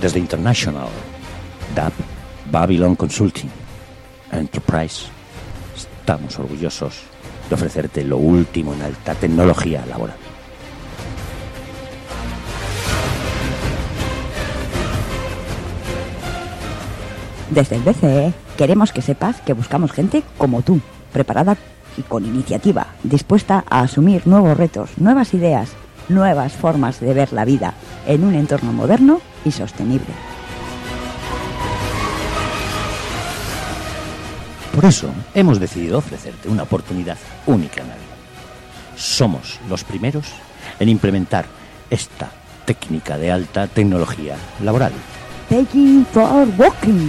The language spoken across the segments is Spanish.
Desde International, DAP, Babylon Consulting, Enterprise, estamos orgullosos de ofrecerte lo último en alta tecnología laboral. Desde el BCE queremos que sepas que buscamos gente como tú, preparada y con iniciativa, dispuesta a asumir nuevos retos, nuevas ideas, nuevas formas de ver la vida en un entorno moderno y sostenible. Por eso hemos decidido ofrecerte una oportunidad única en la vida. Somos los primeros en implementar esta técnica de alta tecnología laboral. Paying for Working.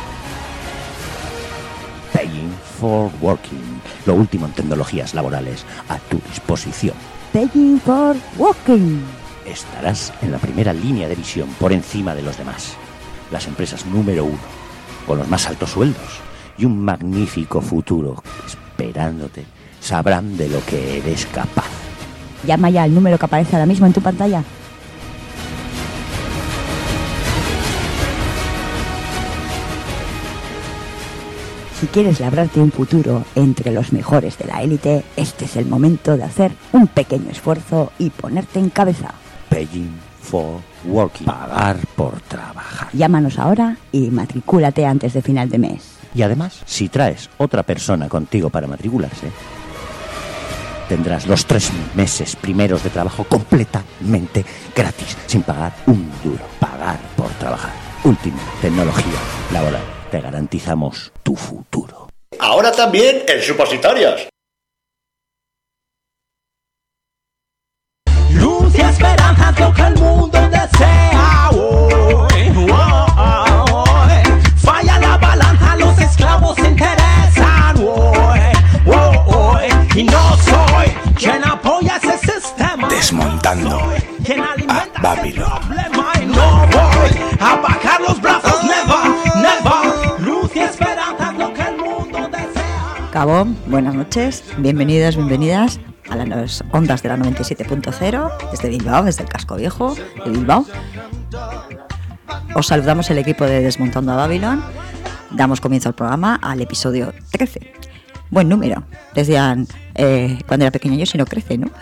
Paying for Working. Lo último en tecnologías laborales a tu disposición. Paying for Working. Estarás en la primera línea de visión por encima de los demás. Las empresas número 1, con los más altos sueldos y un magnífico futuro esperándote, sabrán de lo que eres capaz. Llama ya al número que aparece ahora mismo en tu pantalla. Si quieres labrarte un futuro entre los mejores de la élite, este es el momento de hacer un pequeño esfuerzo y ponerte en cabeza. Paying for Working. Pagar por trabajar. Llámanos ahora y matricúlate antes de final de mes. Y además, si traes otra persona contigo para matricularse, tendrás los 3 meses primeros de trabajo completamente gratis, sin pagar un duro. Pagar por trabajar. Última tecnología laboral. Te garantizamos tu futuro. Ahora también en Supositorios. Luz y esperanza es lo que el mundo desea hoy. Falla la balanza, los esclavos se interesan hoy. Y no soy quien apoya ese sistema. Desmontando Quien alimenta a Babylon. ese problema. Y no voy a bajar los brazos, never. Luz y esperanza es lo que el mundo desea. Gabón, buenas noches, bienvenidos, bienvenidas a las ondas de la 97.0 desde Bilbao, desde el casco viejo de Bilbao. Os saludamos el equipo de Desmontando a Babylon. Damos comienzo al programa, al episodio 13. Buen número. Decían cuando era pequeño yo, si no crece, ¿no?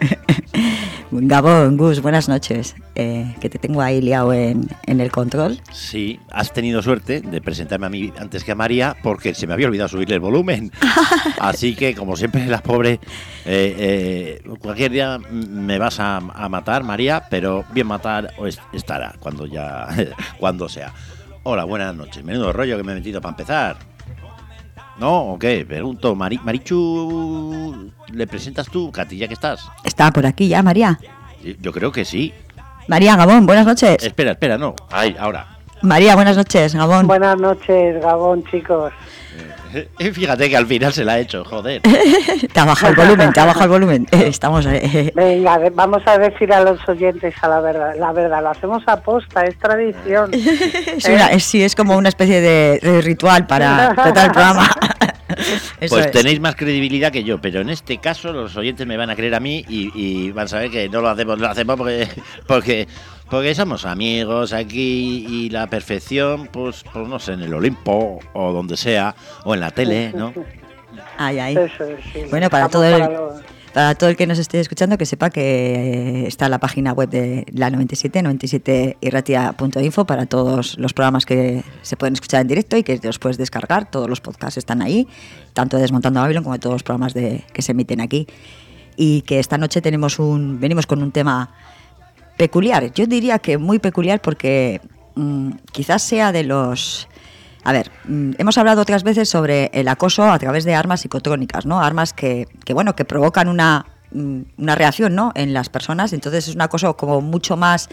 Gabón, Gus, buenas noches. Que te tengo ahí liado en el control. Sí, has tenido suerte de presentarme a mí antes que a María, porque se me había olvidado subirle el volumen. Así que, como siempre, la pobre, cualquier día me vas a matar, María, pero bien matar estará cuando sea. Hola, buenas noches. Menudo rollo que me he metido para empezar. ¿No? ¿O qué? Pregunto, Marichu, ¿le presentas tú, Katy, ya que estás? ¿Está por aquí ya, María? Yo creo que sí. María, Gabón, buenas noches. Espera, no. Ahí, ahora. María, buenas noches, Gabón. Buenas noches, Gabón, chicos. Fíjate que al final se la ha hecho, joder. Te ha bajado el volumen. Estamos... Venga, vamos a decir a los oyentes la verdad, lo hacemos a posta, es tradición. Sí, es como una especie de ritual para tratar el programa. Pues tenéis más credibilidad que yo, pero en este caso los oyentes me van a creer a mí y van a saber que no lo hacemos porque somos amigos aquí y la perfección, pues no sé, en el Olimpo o donde sea, o en la tele, ¿no? Ay. Eso, sí. Bueno, para todo el que nos esté escuchando, que sepa que está la página web de la 97irratia.info para todos los programas que se pueden escuchar en directo y que los puedes descargar. Todos los podcasts están ahí, tanto de Desmontando a Babylon como de todos los programas que se emiten aquí. Y que esta noche venimos con un tema peculiar. Yo diría que muy peculiar porque quizás sea de los... A ver, hemos hablado otras veces sobre el acoso a través de armas psicotrónicas, ¿no? Armas que provocan una reacción, ¿no?, en las personas. Entonces es un acoso como mucho más,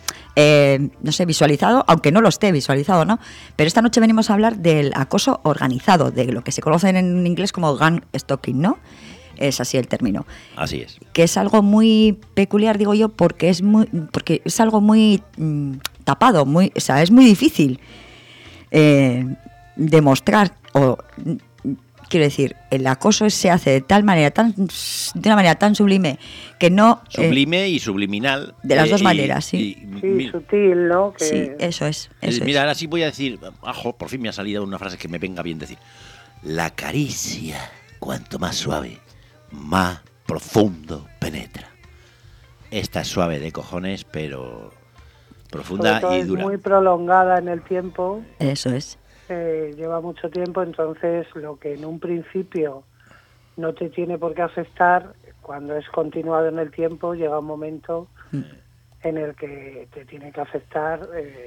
no sé, visualizado, aunque no lo esté visualizado, ¿no? Pero esta noche venimos a hablar del acoso organizado, de lo que se conoce en inglés como gang stalking, ¿no? Es así el término. Así es. Que es algo muy peculiar, digo yo, porque es algo muy tapado, o sea, es muy difícil demostrar o quiero decir, el acoso se hace de una manera tan sublime que no... Sublime y subliminal. De las dos maneras, sí. Sí, sutil, ¿no? Que... Sí, eso es. Mira, ahora sí voy a decir, por fin me ha salido una frase que me venga bien decir. La caricia, cuanto más suave, más profundo penetra. Esta es suave de cojones, pero profunda y dura. Es muy prolongada en el tiempo. Eso es. Lleva mucho tiempo, entonces lo que en un principio no te tiene por qué afectar, cuando es continuado en el tiempo, llega un momento en el que te tiene que afectar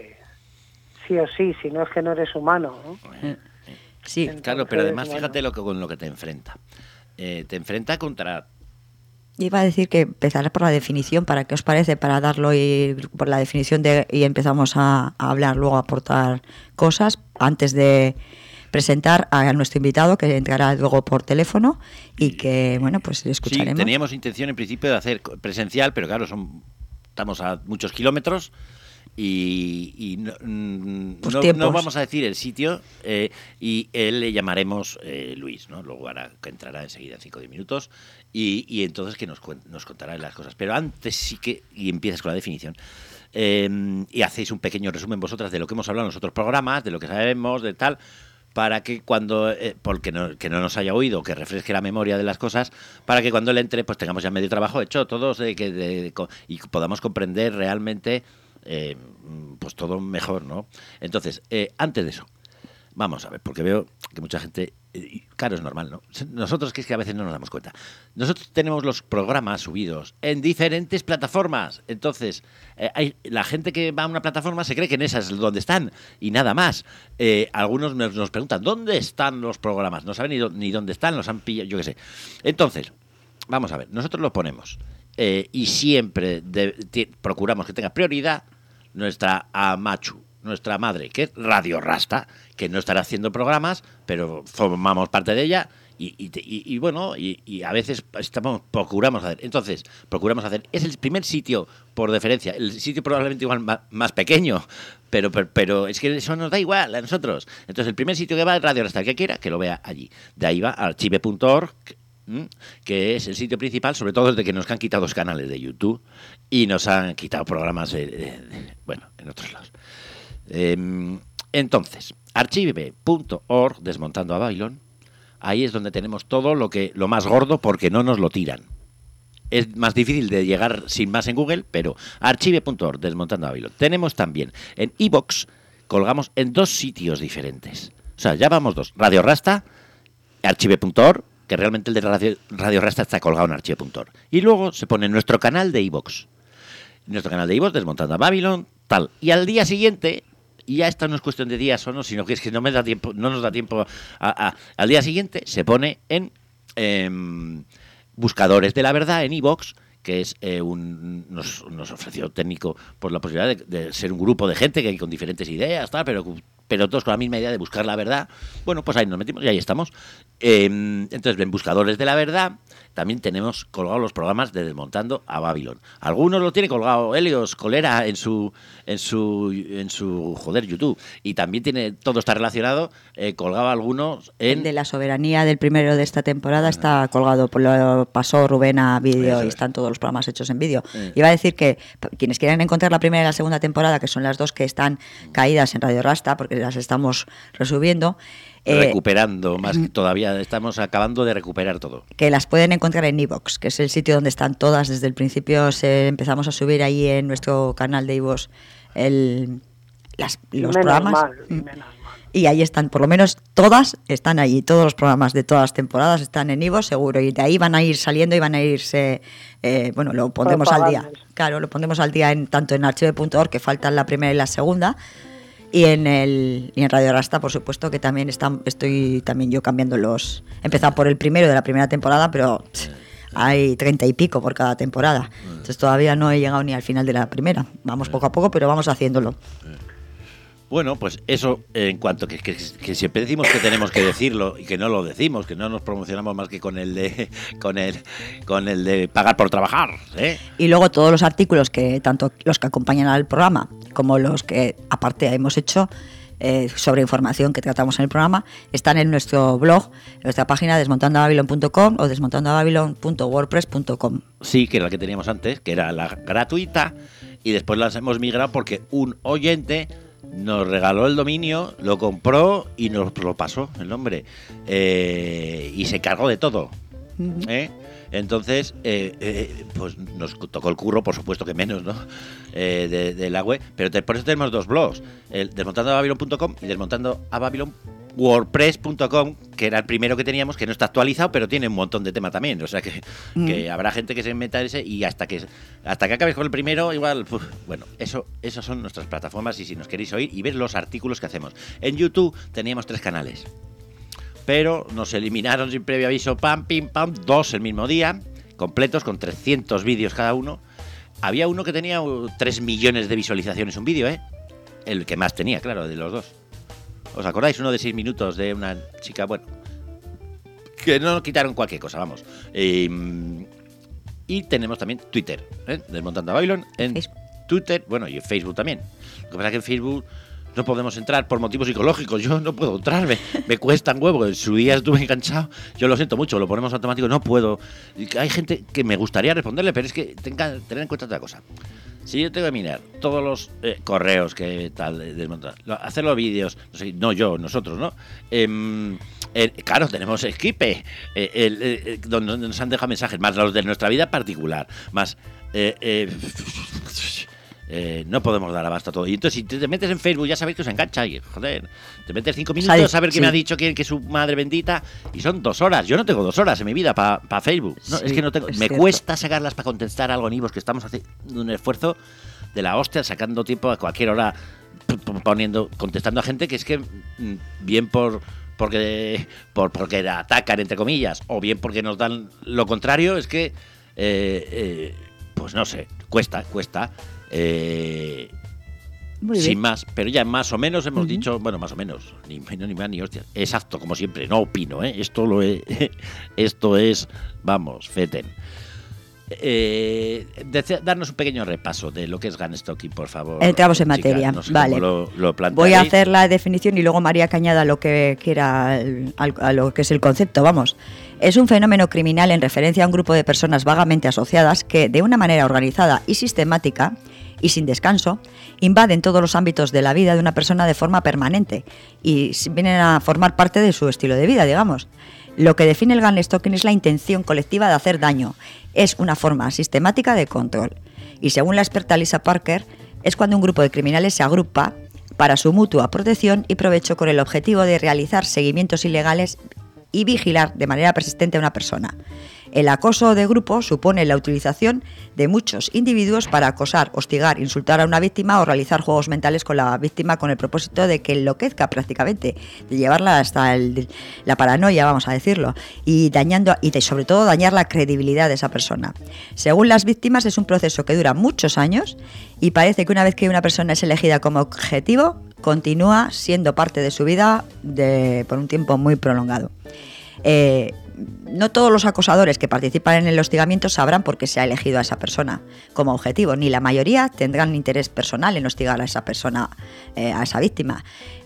sí o sí, si no es que no eres humano, ¿no? Sí, entonces, claro, pero además fíjate con lo que te enfrenta. Te enfrenta contra... Iba a decir que empezaré por la definición, ¿para qué os parece? Para darlo por la definición y empezamos a hablar, luego a aportar cosas, antes de presentar a nuestro invitado, que entrará luego por teléfono y que, bueno, pues le escucharemos. Sí, teníamos intención en principio de hacer presencial, pero claro, estamos a muchos kilómetros y no vamos a decir el sitio y él le llamaremos Luis, ¿no? Luego que entrará enseguida en 5 o 10 minutos y entonces que nos contará las cosas. Pero antes sí que, y empiezas con la definición, y hacéis un pequeño resumen vosotras de lo que hemos hablado en los otros programas, de lo que sabemos, de tal, para que cuando, porque que no nos haya oído, que refresque la memoria de las cosas, para que cuando él entre pues tengamos ya medio trabajo hecho todos y podamos comprender realmente pues todo mejor, ¿no? Entonces, antes de eso, vamos a ver, porque veo que mucha gente, claro, es normal, ¿no? Nosotros que es que a veces no nos damos cuenta. Nosotros tenemos los programas subidos en diferentes plataformas. Entonces, la gente que va a una plataforma se cree que en esa es donde están y nada más. Algunos nos preguntan, ¿dónde están los programas? No saben ni dónde están, los han pillado, yo qué sé. Entonces, vamos a ver, nosotros los ponemos y siempre procuramos que tenga prioridad nuestra Amachu, nuestra madre, que es Radio Rasta, que no estará haciendo programas, pero formamos parte de ella y bueno, y a veces procuramos hacer. Entonces, es el primer sitio por deferencia, el sitio probablemente igual más pequeño, pero es que eso nos da igual a nosotros. Entonces, el primer sitio que va es Radio Rasta, el que quiera, que lo vea allí. De ahí va archive.org, que es el sitio principal, sobre todo desde que nos han quitado los canales de YouTube y nos han quitado programas bueno, en otros lados. Entonces, archive.org, desmontando a Babylon, ahí es donde tenemos todo lo más gordo, porque no nos lo tiran. Es más difícil de llegar sin más en Google, pero archive.org, desmontando a Babylon. Tenemos también en iVoox, colgamos en 2 sitios diferentes. O sea, ya vamos 2. Radio Rasta, archive.org, que realmente el de Radio Rasta está colgado en archive.org. Y luego se pone nuestro canal de iVoox. Nuestro canal de iVoox, desmontando a Babylon, tal. Y al día siguiente, y ya esta no es cuestión de días o no, sino que es que no nos da tiempo al día siguiente, se pone en Buscadores de la Verdad, en iVoox, que es nos ofreció técnico por la posibilidad de ser un grupo de gente que hay con diferentes ideas, tal, pero todos con la misma idea de buscar la verdad. Bueno, pues ahí nos metimos y ahí estamos. Entonces, en Buscadores de la Verdad también tenemos colgados los programas de Desmontando a Babylon. Algunos lo tiene colgado Helios Colera en su YouTube, y también todo está relacionado, colgado algunos el de la soberanía del primero de esta temporada está colgado, lo pasó Rubén a vídeo y están todos los programas hechos en vídeo. Iba a decir que quienes quieran encontrar la primera y la segunda temporada, que son las 2 que están caídas en Radio Rasta, porque las estamos resubiendo, recuperando más que todavía estamos acabando de recuperar todo, que las pueden encontrar en iVoox, que es el sitio donde están todas desde el principio. Empezamos a subir ahí en nuestro canal de iVoox los programas y ahí están, por lo menos todas están allí, todos los programas de todas las temporadas están en iVoox seguro, y de ahí van a ir saliendo y van a irse lo pondremos al día, claro, lo pondremos al día tanto en archive.org, que faltan la primera y la segunda, y en Radio Rasta, por supuesto, que también estoy también yo cambiando he empezado por el primero de la primera temporada, pero hay 30 y pico por cada temporada. Entonces todavía no he llegado ni al final de la primera. Vamos poco a poco, pero vamos haciéndolo. Bueno, pues eso, en cuanto que siempre decimos que tenemos que decirlo y que no lo decimos, que no nos promocionamos más que con el de pagar por trabajar, ¿eh? Y luego todos los artículos, que tanto los que acompañan al programa como los que aparte hemos hecho, sobre información que tratamos en el programa, están en nuestro blog, en nuestra página desmontandobabilon.com o desmontandobabilon.wordpress.com. Sí, que era la que teníamos antes, que era la gratuita, y después las hemos migrado porque un oyente nos regaló el dominio, lo compró y nos lo pasó el nombre, y se encargó de todo. Entonces, pues nos tocó el curro, por supuesto que menos, ¿no? De la web, pero por eso tenemos dos blogs, el desmontandoababilon.com y desmontandoababilon.wordpress.com, que era el primero que teníamos, que no está actualizado, pero tiene un montón de tema también, o sea que habrá gente que se meta en ese, y hasta que acabes con el primero, igual, bueno, esas son nuestras plataformas, y si nos queréis oír y ver los artículos que hacemos. En YouTube teníamos 3 canales, pero nos eliminaron sin previo aviso, pam, pim, pam, 2 el mismo día, completos, con 300 vídeos cada uno. Había uno que tenía 3 millones de visualizaciones un vídeo, el que más tenía, claro, de los dos. ¿Os acordáis? Uno de 6 minutos de una chica, bueno, que no nos quitaron cualquier cosa, vamos. Y tenemos también Twitter, Desmontando a Babylon, en Twitter, bueno, y en Facebook también. Lo que pasa es que en Facebook no podemos entrar por motivos psicológicos. Yo no puedo entrar, me cuesta un huevo. En su día estuve enganchado. Yo lo siento mucho, lo ponemos automático, no puedo. Hay gente que me gustaría responderle, pero es que tener en cuenta otra cosa. Si yo tengo que mirar todos los correos que tal, desmontar, hacer los vídeos, no sé, nosotros, ¿no? Claro, tenemos Skype, donde nos han dejado mensajes, más los de nuestra vida particular, más... no podemos dar abasto a todo. Y entonces, si te metes en Facebook, ya sabéis que os engancha. Y, joder, te metes 5 minutos a ver qué me ha dicho quién, que su madre bendita. Y son 2 horas. Yo no tengo 2 horas en mi vida para Facebook. No, es que no tengo. Me cuesta sacarlas para contestar algo en iVoox, que estamos haciendo un esfuerzo de la hostia, sacando tiempo a cualquier hora, contestando a gente que es que, bien porque atacan, entre comillas, o bien porque nos dan lo contrario, es que, pues no sé, cuesta. Sin más, pero ya más o menos hemos dicho, bueno, más o menos, ni menos ni más ni hostia, exacto, como siempre, no opino, esto es, vamos, feten. Darnos un pequeño repaso de lo que es Gunstocking, por favor. Entramos en materia, no sé vale. Lo voy a hacer la definición y luego María que añada lo que quiera a lo que es el concepto, vamos. Es un fenómeno criminal en referencia a un grupo de personas vagamente asociadas que, de una manera organizada y sistemática y sin descanso, invaden todos los ámbitos de la vida de una persona de forma permanente y vienen a formar parte de su estilo de vida, digamos. Lo que define el gunstocking es la intención colectiva de hacer daño. Es una forma sistemática de control. Y según la experta Lisa Parker, es cuando un grupo de criminales se agrupa para su mutua protección y provecho con el objetivo de realizar seguimientos ilegales y vigilar de manera persistente a una persona. El acoso de grupo supone la utilización de muchos individuos para acosar, hostigar, insultar a una víctima o realizar juegos mentales con la víctima con el propósito de que enloquezca prácticamente, de llevarla hasta la paranoia, vamos a decirlo, y sobre todo dañar la credibilidad de esa persona. Según las víctimas, es un proceso que dura muchos años y parece que una vez que una persona es elegida como objetivo, continúa siendo parte de su vida por un tiempo muy prolongado. No todos los acosadores que participan en el hostigamiento sabrán por qué se ha elegido a esa persona como objetivo, ni la mayoría tendrán interés personal en hostigar a esa persona, a esa víctima.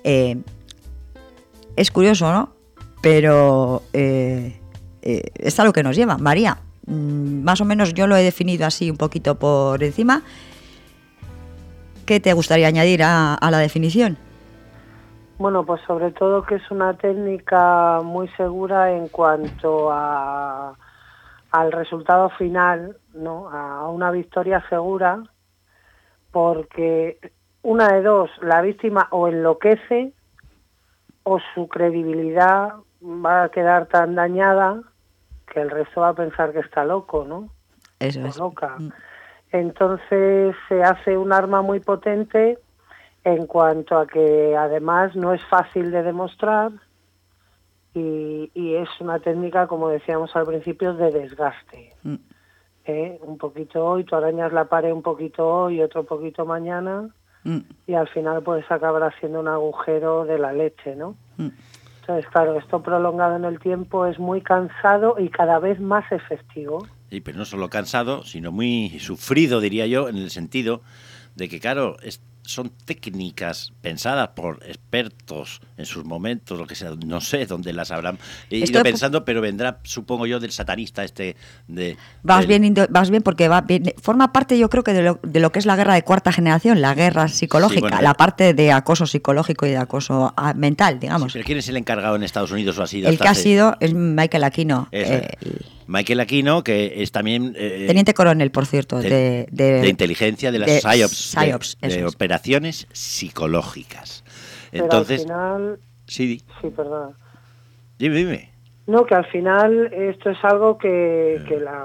Es curioso, ¿no? Pero es a lo que nos lleva. María, más o menos yo lo he definido así un poquito por encima. ¿Qué te gustaría añadir a la definición? Bueno, pues sobre todo que es una técnica muy segura en cuanto al resultado final, ¿no? A una victoria segura, porque una de dos, la víctima o enloquece o su credibilidad va a quedar tan dañada que el resto va a pensar que está loco, ¿no? Eso es. Loca. Entonces se hace un arma muy potente en cuanto a que además no es fácil de demostrar y es una técnica, como decíamos al principio, de desgaste. Un poquito hoy, tú arañas la pared un poquito hoy, otro poquito mañana y al final pues acabar haciendo un agujero de la leche, ¿no? Entonces, claro, esto prolongado en el tiempo es muy cansado y cada vez más efectivo. Sí, pero no solo cansado, sino muy sufrido, diría yo, en el sentido de que, claro, son técnicas pensadas por expertos en sus momentos, lo que sea, no sé dónde las habrán ido pensando, pero vendrá, supongo yo, del satanista Vas bien porque forma parte, yo creo que de lo que es la guerra de cuarta generación, la guerra psicológica, sí, bueno, la parte de acoso psicológico y de acoso mental, digamos. Sí, pero ¿quién es el encargado en Estados Unidos o ha sido? El que ha sido es Michael Aquino. Michael Aquino, que es también... teniente coronel, por cierto, de inteligencia, de las PSYOPs, de operaciones psicológicas. Pero entonces, al final... Sí, perdón. Dime. No, que al final esto es algo que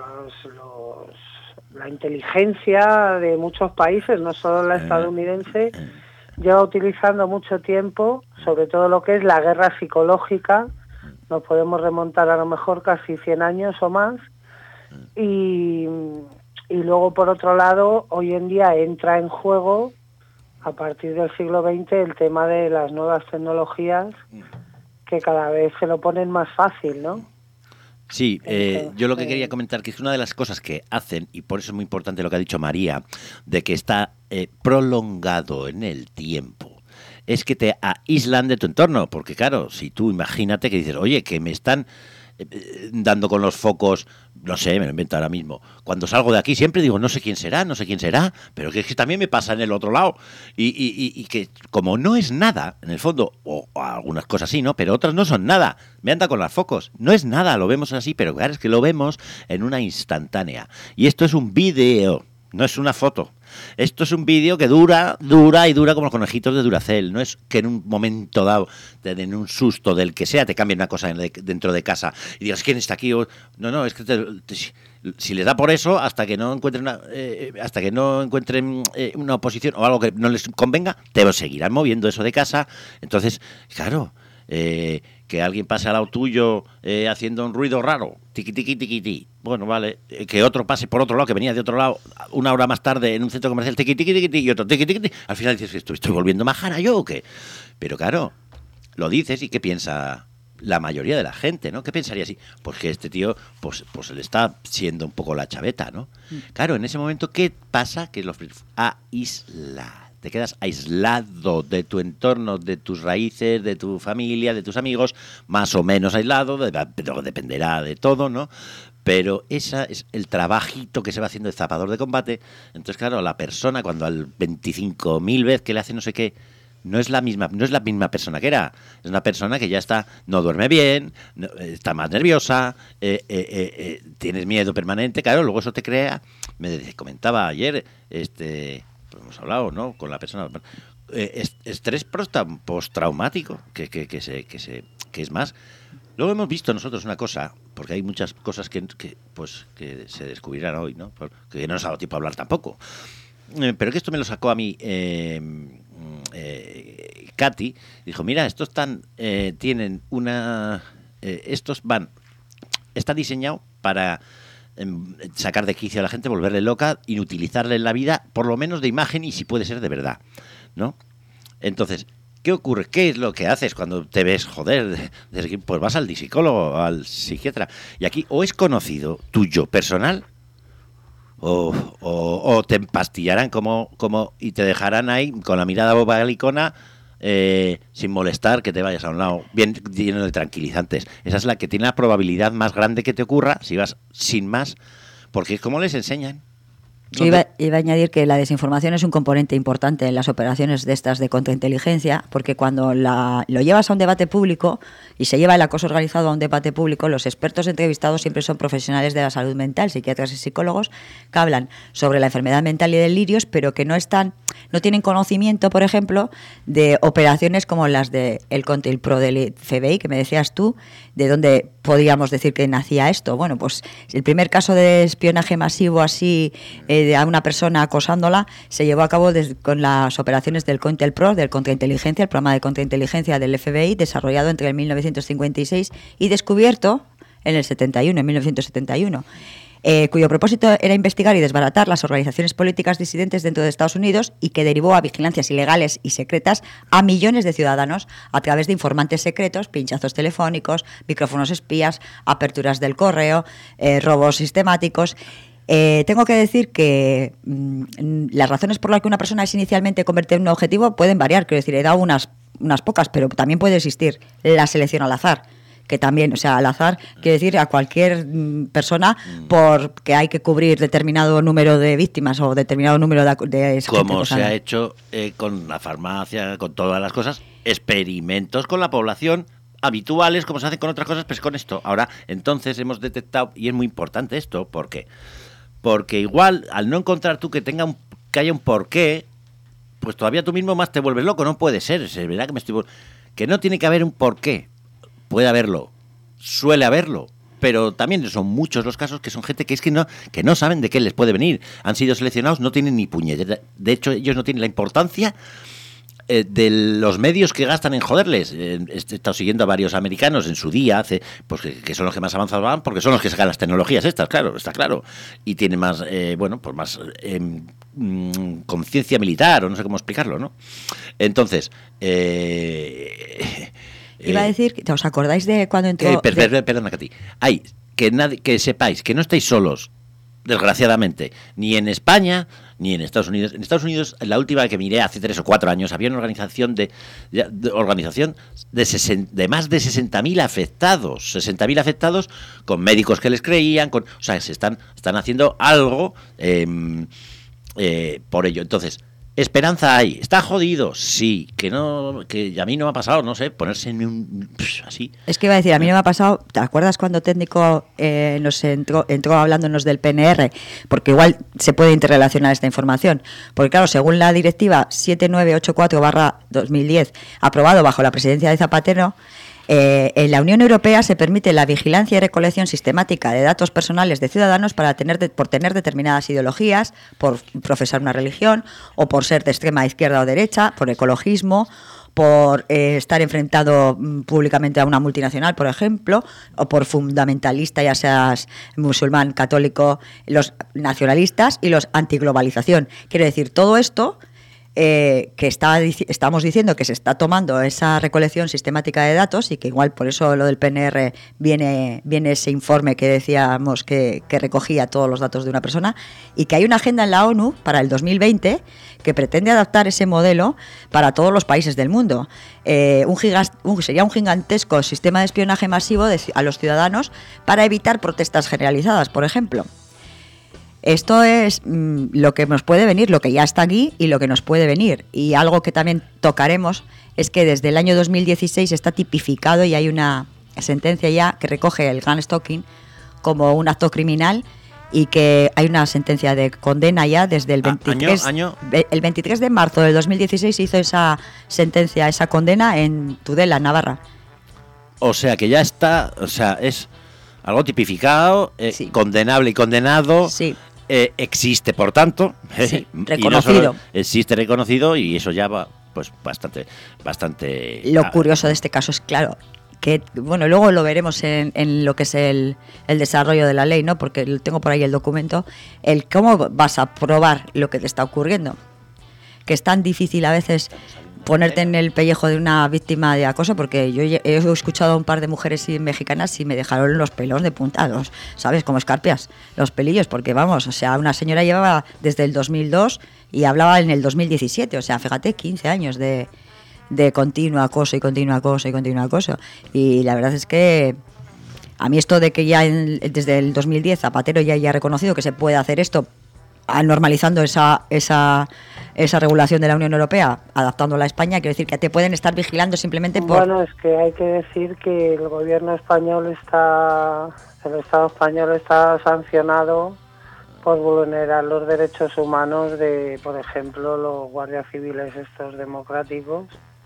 la inteligencia de muchos países, no solo la estadounidense, lleva utilizando mucho tiempo, sobre todo lo que es la guerra psicológica. Nos podemos remontar a lo mejor casi 100 años o más. Y luego, por otro lado, hoy en día entra en juego, a partir del siglo XX, el tema de las nuevas tecnologías, que cada vez se lo ponen más fácil, ¿no? Sí, yo lo que quería comentar que es una de las cosas que hacen, y por eso es muy importante lo que ha dicho María, de que está prolongado en el tiempo, es que te aíslan de tu entorno, porque claro, si tú imagínate que dices, oye, que me están dando con los focos, no sé, me lo invento ahora mismo, cuando salgo de aquí siempre digo, no sé quién será, pero que es que también me pasa en el otro lado, y que como no es nada, en el fondo, o algunas cosas sí, ¿no? Pero otras no son nada, me anda con los focos, no es nada, lo vemos así, pero claro, es que lo vemos en una instantánea, y esto es un vídeo, no es una foto. Esto es un vídeo que dura como los conejitos de Duracell. No es que en un momento dado te den un susto del que sea, te cambien una cosa dentro de casa y digas, ¿quién está aquí? No, es que si les da por eso, hasta que no encuentren una oposición o algo que no les convenga, te seguirán moviendo eso de casa. Entonces, claro, que alguien pase al lado tuyo haciendo un ruido raro, tiqui, tiqui, tiqui, tiqui. Bueno, vale, que otro pase por otro lado, que venía de otro lado, una hora más tarde en un centro comercial, tiqui, tiqui, tiqui, tiqui, y otro tiqui, tiqui, tiqui. Al final dices, ¿estoy volviendo majara yo o qué? Pero claro, lo dices y ¿qué piensa la mayoría de la gente, ¿no? ¿Qué pensaría así? Pues que este tío, pues le está siendo un poco la chaveta, ¿no? Claro, en ese momento, ¿qué pasa? Que los aísla. Te quedas aislado de tu entorno, de tus raíces, de tu familia, de tus amigos, más o menos aislado, pero dependerá de todo, ¿no? Pero ese es el trabajito que se va haciendo de zapador de combate. Entonces, claro, la persona cuando al 25.000 veces que le hace no sé qué, no es la misma persona que era. Es una persona que ya no duerme bien, está más nerviosa, tienes miedo permanente, claro, luego eso te crea. Me comentaba ayer, pues hemos hablado, ¿no? Con la persona, estrés postraumático, que es más. Luego hemos visto nosotros una cosa, porque hay muchas cosas que se descubrirán hoy, ¿no? Que no nos ha dado tiempo a hablar tampoco. Pero que esto me lo sacó a mí Katy. Dijo, mira, estos tienen una... está diseñado para sacar de quicio a la gente, volverle loca, inutilizarle en la vida, por lo menos de imagen y si puede ser de verdad, ¿no? Entonces, ¿qué ocurre? ¿Qué es lo que haces cuando te ves, joder? Pues vas al psicólogo, al psiquiatra. Y aquí o es conocido tuyo, personal, o te empastillarán y te dejarán ahí con la mirada bobalicona, sin molestar que te vayas a un lado, bien lleno de tranquilizantes. Esa es la que tiene la probabilidad más grande que te ocurra si vas sin más, porque es como les enseñan. Iba a añadir que la desinformación es un componente importante en las operaciones de estas de contrainteligencia, porque cuando lo llevas a un debate público y se lleva el acoso organizado a un debate público, los expertos entrevistados siempre son profesionales de la salud mental, psiquiatras y psicólogos, que hablan sobre la enfermedad mental y delirios, pero que no tienen conocimiento, por ejemplo, de operaciones como las de el CONTELPRO del FBI, que me decías tú, de dónde podríamos decir que nacía esto. Bueno, pues el primer caso de espionaje masivo así a una persona acosándola se llevó a cabo con las operaciones del CONTELPRO, del contrainteligencia, el programa de contrainteligencia del FBI, desarrollado entre el 1956 y descubierto en 1971. Cuyo propósito era investigar y desbaratar las organizaciones políticas disidentes dentro de Estados Unidos y que derivó a vigilancias ilegales y secretas a millones de ciudadanos a través de informantes secretos, pinchazos telefónicos, micrófonos espías, aperturas del correo, robos sistemáticos. Tengo que decir que las razones por las que una persona es inicialmente convertida en un objetivo pueden variar. Quiero decir, he dado unas pocas, pero también puede existir la selección al azar. Que también, o sea, al azar quiere decir a cualquier persona porque hay que cubrir determinado número de víctimas o determinado número de como se ha hecho con la farmacia, con todas las cosas, experimentos con la población habituales, como se hace con otras cosas, pues con esto. Ahora, entonces hemos detectado, y es muy importante esto, ¿por qué? Porque igual, al no encontrar tú que haya un porqué, pues todavía tú mismo más te vuelves loco. No puede ser, es verdad que no tiene que haber un porqué. Puede haberlo, suele haberlo, pero también son muchos los casos que son gente que es que no saben de qué les puede venir. Han sido seleccionados, no tienen ni puñetera. De hecho, ellos no tienen la importancia de los medios que gastan en joderles. He estado siguiendo a varios americanos en su día, pues que son los que más avanzados van, porque son los que sacan las tecnologías estas, claro, está claro. Y tienen más, pues más conciencia militar, o no sé cómo explicarlo, ¿no? Entonces, iba a decir, ¿os acordáis de cuando entró? Perdona, Katy. Que sepáis que no estáis solos, desgraciadamente, ni en España ni en Estados Unidos. En Estados Unidos, la última vez que miré, hace 3 o 4 años, había una organización de más de 60.000 afectados. 60.000 afectados con médicos que les creían. O sea, se están haciendo algo por ello. Entonces, esperanza hay. ¿Está jodido? Sí. Que a mí no me ha pasado, no sé, ponerse en un... así. Es que iba a decir, a mí no me ha pasado... ¿Te acuerdas cuando técnico nos entró hablándonos del PNR? Porque igual se puede interrelacionar esta información. Porque claro, según la directiva 7984/2010, aprobado bajo la presidencia de Zapatero, en la Unión Europea se permite la vigilancia y recolección sistemática de datos personales de ciudadanos por tener determinadas ideologías, por profesar una religión, o por ser de extrema izquierda o derecha, por ecologismo, por estar enfrentado públicamente a una multinacional, por ejemplo, o por fundamentalista, ya seas musulmán, católico, los nacionalistas y los antiglobalización. Quiero decir, todo esto... que estamos diciendo que se está tomando esa recolección sistemática de datos y que igual por eso lo del PNR viene ese informe que decíamos que recogía todos los datos de una persona, y que hay una agenda en la ONU para el 2020 que pretende adaptar ese modelo para todos los países del mundo. Sería un gigantesco sistema de espionaje masivo a los ciudadanos para evitar protestas generalizadas, por ejemplo. Esto es lo que nos puede venir, lo que ya está aquí y lo que nos puede venir. Y algo que también tocaremos es que desde el año 2016 está tipificado y hay una sentencia ya que recoge el gun stalking como un acto criminal, y que hay una sentencia de condena ya desde el 23, el 23 de marzo del 2016 se hizo esa sentencia, esa condena en Tudela, Navarra. O sea que ya está, o sea, es algo tipificado, sí. Condenable y condenado. Sí. Existe, por tanto, sí, reconocido. Y no existe reconocido, y eso ya va pues bastante. Lo curioso de este caso es, claro, que bueno, luego lo veremos en lo que es el desarrollo de la ley, ¿no? Porque tengo por ahí el documento, el cómo vas a probar lo que te está ocurriendo, que es tan difícil a veces ponerte en el pellejo de una víctima de acoso, porque yo he escuchado a un par de mujeres mexicanas y me dejaron los pelos de puntados, ¿sabes? Como escarpias, los pelillos, porque vamos, o sea, una señora llevaba desde el 2002 y hablaba en el 2017, o sea, fíjate, 15 años de continuo acoso y continuo acoso y continuo acoso. Y la verdad es que a mí esto de que ya desde el 2010 Zapatero ya haya reconocido que se puede hacer esto, normalizando esa regulación de la Unión Europea, adaptándola a España, quiero decir que te pueden estar vigilando simplemente por... Bueno, es que hay que decir que el gobierno español el Estado español está sancionado por vulnerar los derechos humanos de, por ejemplo, los guardias civiles estos democráticos.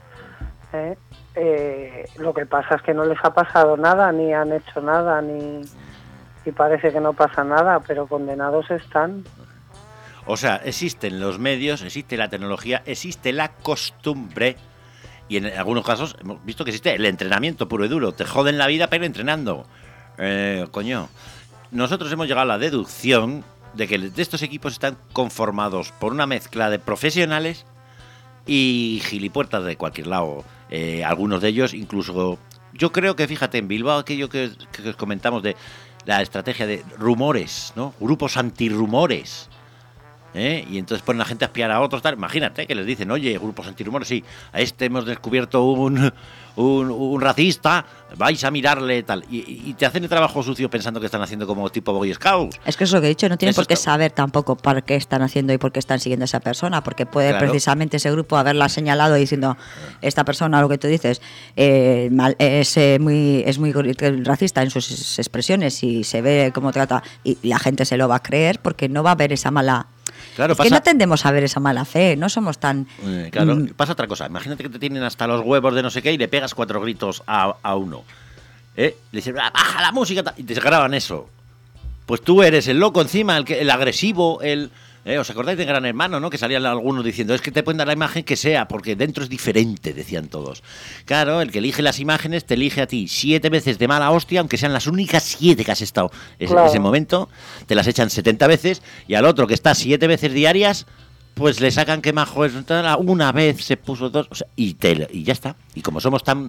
Lo que pasa es que no les ha pasado nada, ni han hecho nada, y parece que no pasa nada, pero condenados están. O sea, existen los medios, existe la tecnología, existe la costumbre, y en algunos casos hemos visto que existe el entrenamiento puro y duro. Te joden la vida pero entrenando. Coño, nosotros hemos llegado a la deducción de que estos equipos están conformados por una mezcla de profesionales y gilipuertas de cualquier lado. Algunos de ellos incluso... Yo creo que, fíjate, en Bilbao, aquello que os comentamos de la estrategia de rumores, ¿no? Grupos antirrumores. Y entonces ponen a la gente a espiar a otros, tal. Imagínate que les dicen, oye, grupos antirrumores, sí, a este hemos descubierto un racista, vais a mirarle, tal. Y te hacen el trabajo sucio pensando que están haciendo como tipo Boy Scouts. Es que eso que he dicho, no tienen Eso por qué está... saber tampoco para qué están haciendo y por qué están siguiendo a esa persona, porque puede Claro. precisamente ese grupo haberla señalado diciendo, esta persona, lo que tú dices, es muy racista en sus expresiones y se ve cómo trata, y la gente se lo va a creer porque no va a ver esa mala... Claro, es que no tendemos a ver esa mala fe, no somos tan... Claro, pasa otra cosa. Imagínate que te tienen hasta los huevos de no sé qué y le pegas 4 gritos a uno. Le dices, baja la música, y te graban eso. Pues tú eres el loco encima, el agresivo, ¿os acordáis de Gran Hermano, no? Que salían algunos diciendo, es que te pueden dar la imagen que sea, porque dentro es diferente, decían todos. Claro, el que elige las imágenes te elige a ti 7 veces de mala hostia, aunque sean las únicas 7 que has estado en ese momento, te las echan 70 veces, y al otro que está 7 veces diarias, pues le sacan que majo es, una vez se puso 2, o sea, y ya está. Y como somos tan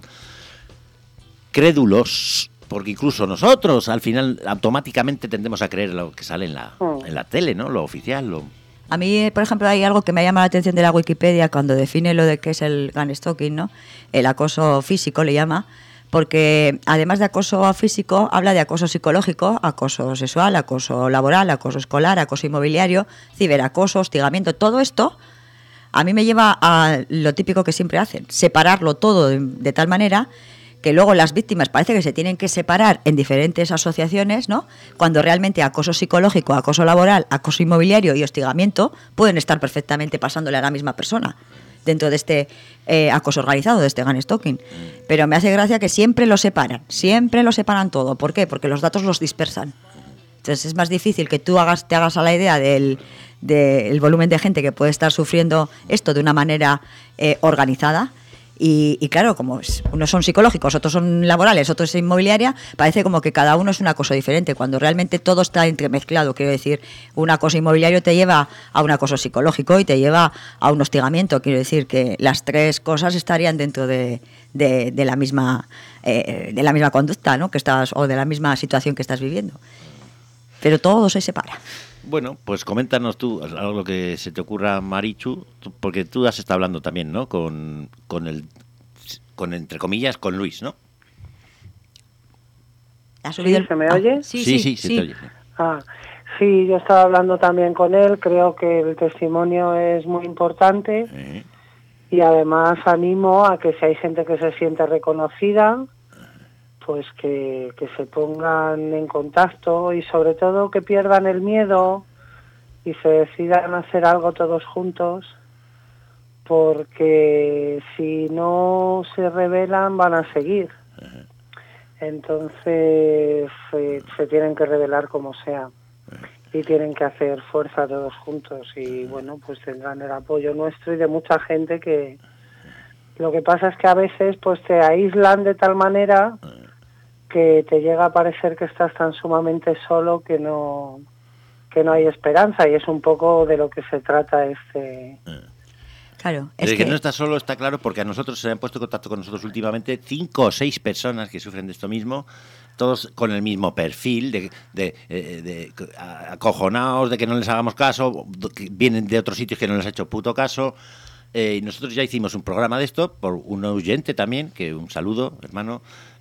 crédulos, porque incluso nosotros al final automáticamente tendemos a creer lo que sale en la tele, ¿no? Lo oficial. A mí, por ejemplo, hay algo que me llama la atención de la Wikipedia cuando define lo de qué es el ganstalking, ¿no? El acoso físico le llama, porque además de acoso físico habla de acoso psicológico, acoso sexual, acoso laboral, acoso escolar, acoso inmobiliario, ciberacoso, hostigamiento. Todo esto a mí me lleva a lo típico que siempre hacen, separarlo todo de tal manera que luego las víctimas parece que se tienen que separar en diferentes asociaciones, ¿no? Cuando realmente acoso psicológico, acoso laboral, acoso inmobiliario y hostigamiento pueden estar perfectamente pasándole a la misma persona dentro de este acoso organizado, de este ganstalking. Pero me hace gracia que siempre lo separan todo. ¿Por qué? Porque los datos los dispersan. Entonces es más difícil que tú te hagas a la idea del volumen de gente que puede estar sufriendo esto de una manera organizada. Y claro, como unos son psicológicos, otros son laborales, otros es inmobiliaria, parece como que cada uno es una cosa diferente, cuando realmente todo está entremezclado. Quiero decir, un acoso inmobiliario te lleva a un acoso psicológico y te lleva a un hostigamiento. Quiero decir que las 3 cosas estarían dentro de la misma conducta, ¿no? Que estás, o de la misma situación que estás viviendo. Pero todo se separa. Bueno, pues coméntanos tú algo que se te ocurra, Marichu, porque tú has estado hablando también, ¿no? Con entre comillas, con Luis, ¿no? ¿Has oído ¿Se me oye? Sí, se te oye. Sí, yo estaba hablando también con él, creo que el testimonio es muy importante y además animo a que si hay gente que se siente reconocida, pues que se pongan en contacto y sobre todo que pierdan el miedo y se decidan a hacer algo todos juntos, porque si no se rebelan van a seguir. Entonces se tienen que rebelar como sea y tienen que hacer fuerza todos juntos y bueno, pues tendrán el apoyo nuestro y de mucha gente que lo que pasa es que a veces pues te aíslan de tal manera que te llega a parecer que estás tan sumamente solo que no hay esperanza, y es un poco de lo que se trata Claro, es que no estás solo, está claro, porque a nosotros se han puesto en contacto con nosotros últimamente 5 o 6 personas que sufren de esto mismo, todos con el mismo perfil, de acojonados, de que no les hagamos caso, que vienen de otros sitios que no les ha hecho puto caso. Y nosotros ya hicimos un programa de esto por un oyente también, que un saludo, hermano,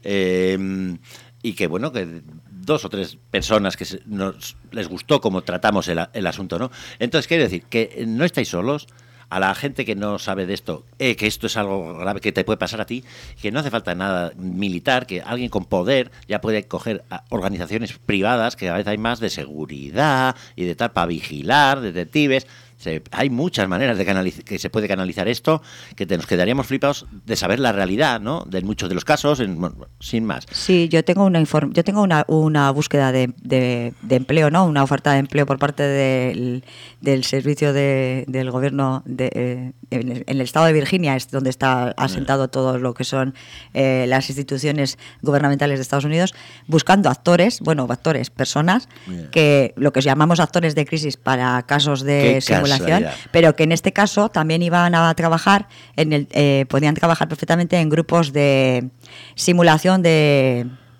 y que bueno, que 2 o 3 personas que les gustó cómo tratamos el asunto, ¿no? Entonces quiero decir que no estáis solos. A la gente que no sabe de esto, que esto es algo grave que te puede pasar a ti, que no hace falta nada militar, que alguien con poder ya puede coger a organizaciones privadas, que a veces hay más de seguridad y de tal, para vigilar, detectives. Hay muchas maneras de que se puede canalizar esto, que nos quedaríamos flipados de saber la realidad, ¿no? De muchos de los casos, sin más. Sí, yo tengo una búsqueda de empleo, ¿no? Una oferta de empleo por parte del servicio del gobierno en el estado de Virginia, es donde está asentado todo lo que son las instituciones gubernamentales de Estados Unidos, buscando personas que lo que llamamos actores de crisis para casos de simulación, pero que en este caso también iban a trabajar podían trabajar perfectamente en grupos de simulación de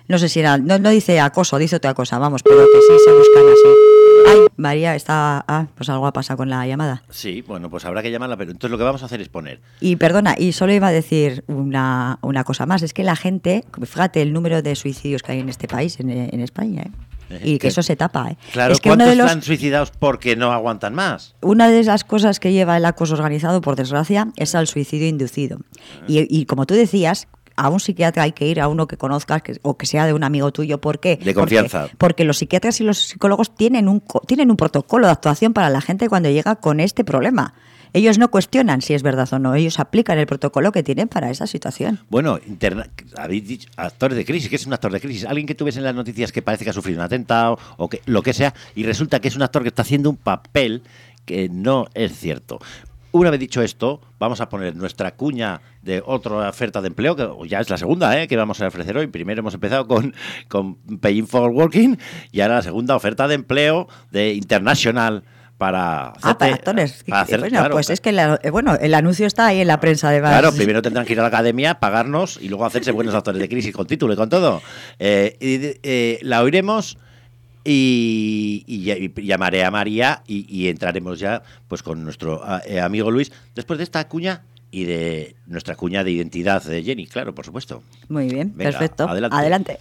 No sé si era, no dice acoso, dice otra cosa, vamos, pero que sí se buscan así. Ay, María está, pues algo ha pasado con la llamada. Sí, bueno, pues habrá que llamarla, pero entonces lo que vamos a hacer es poner. Y perdona, y solo iba a decir una cosa más, es que la gente, fíjate el número de suicidios que hay en este país, en España, y que eso se tapa, Claro, es que ¿cuántos están suicidados porque no aguantan más? Una de las cosas que lleva el acoso organizado, por desgracia, es al suicidio inducido. Y como tú decías, a un psiquiatra hay que ir a uno que conozcas o que sea de un amigo tuyo. ¿Por qué? De confianza. Porque los psiquiatras y los psicólogos tienen un protocolo de actuación para la gente cuando llega con este problema. Ellos no cuestionan si es verdad o no, ellos aplican el protocolo que tienen para esa situación. Bueno, habéis dicho actores de crisis. ¿Qué es un actor de crisis? Alguien que tú ves en las noticias que parece que ha sufrido un atentado o que lo que sea, y resulta que es un actor que está haciendo un papel que no es cierto. Una vez dicho esto, vamos a poner nuestra cuña de otra oferta de empleo, que ya es la segunda que vamos a ofrecer hoy. Primero hemos empezado con Paying for Working y ahora la segunda oferta de empleo de International para actores. hacer, bueno, claro, pues es que el anuncio está ahí en la prensa de Claro, primero tendrán que ir a la academia, pagarnos y luego hacerse buenos actores de crisis con título y con todo. La oiremos y llamaré a María y entraremos ya pues con nuestro amigo Luis después de esta cuña y de nuestra cuña de identidad de Jenny, claro, por supuesto. Muy bien, venga, perfecto. Adelante.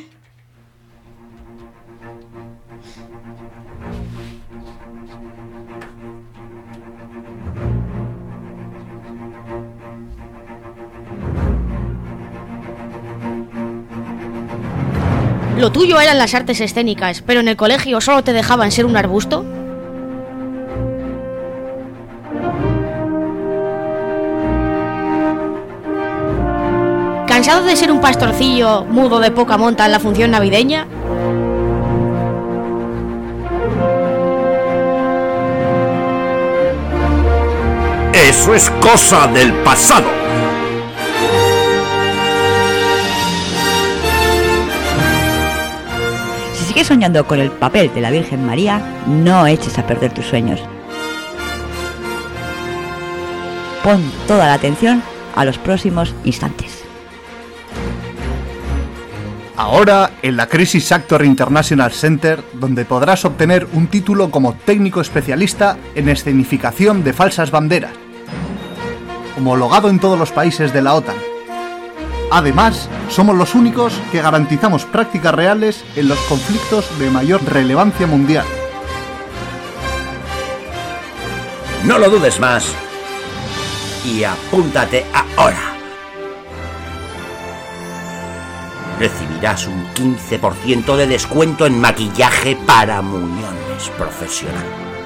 ¿Lo tuyo eran las artes escénicas, pero en el colegio solo te dejaban ser un arbusto? ¿Cansado de ser un pastorcillo mudo de poca monta en la función navideña? Eso es cosa del pasado. Si sigues soñando con el papel de la Virgen María, no eches a perder tus sueños. Pon toda la atención a los próximos instantes. Ahora en la Crisis Actor International Center, donde podrás obtener un título como técnico especialista en escenificación de falsas banderas, homologado en todos los países de la OTAN. Además, somos los únicos que garantizamos prácticas reales en los conflictos de mayor relevancia mundial. No lo dudes más y apúntate ahora. Recibirás un 15% de descuento en maquillaje para muñones profesional.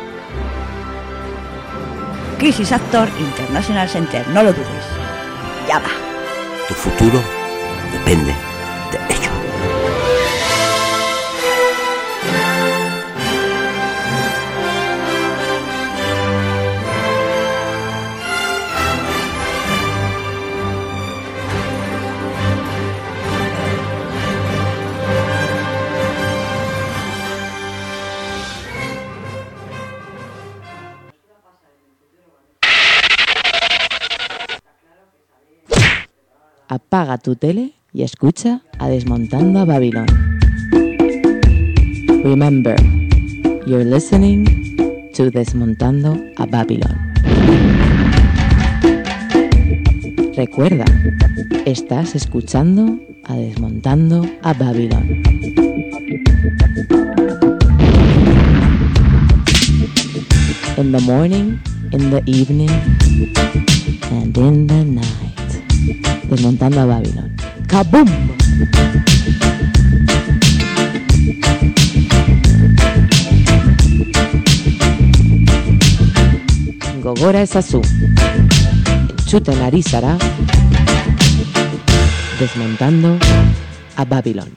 Crisis Actor International Center, no lo dudes. Llama. Tu futuro depende de ello. Apaga tu tele y escucha a Desmontando a Babilón. Remember, you're listening to Desmontando a Babilón. Recuerda, estás escuchando a Desmontando a Babilón. In the morning, in the evening, and in the night. Desmontando a Babilón. ¡Kaboom! Gogora Esasu. Chute Narizara. Desmontando a Babilón.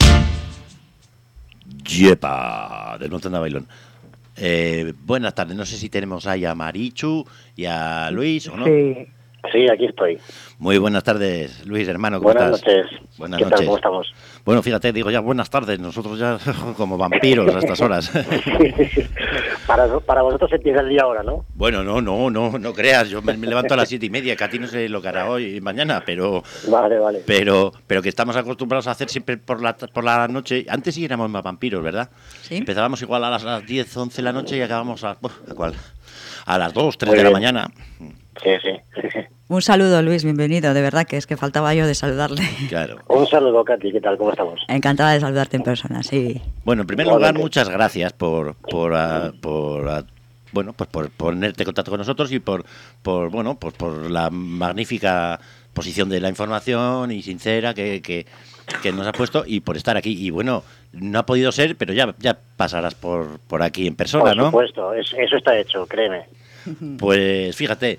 Yepa, Desmontando a Babilón. Buenas tardes, no sé si tenemos ahí a Marichu y a Luis o no. Sí, aquí estoy. Muy buenas tardes, Luis, hermano, ¿cómo estás? Buenas noches. Tal, ¿cómo estamos? Bueno, fíjate, digo ya buenas tardes, nosotros ya como vampiros a estas horas. Para vosotros empieza el día ahora, ¿no? Bueno, no creas, yo me levanto a las 7:30, que a ti no sé lo que hará hoy y mañana, pero... Vale. Pero que estamos acostumbrados a hacer siempre por la noche. Antes sí éramos más vampiros, ¿verdad? Sí. Empezábamos igual a las 10, 11 de la noche y acabamos a las 2, 3 de la mañana. Sí. Un saludo, Luis, bienvenido. De verdad que es que faltaba yo de saludarle. Claro. Un saludo, Katy, ¿qué tal? ¿Cómo estamos? Encantada de saludarte en persona, sí. Bueno, en primer lugar, muchas gracias por ponerte en contacto con nosotros y por la magnífica posición de la información y sincera que nos has puesto y por estar aquí. Y bueno, no ha podido ser, pero ya pasarás por aquí en persona, ¿no? Por supuesto, eso está hecho, créeme. Pues fíjate,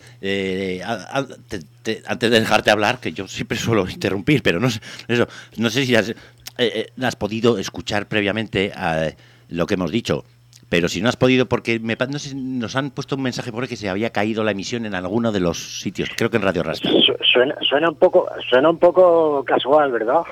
antes de dejarte hablar, que yo siempre suelo interrumpir, pero no sé si has podido escuchar previamente lo que hemos dicho. Pero si no has podido, porque no sé, nos han puesto un mensaje por ahí que se había caído la emisión en alguno de los sitios, creo que en Radio Rasta. Suena un poco casual, ¿verdad?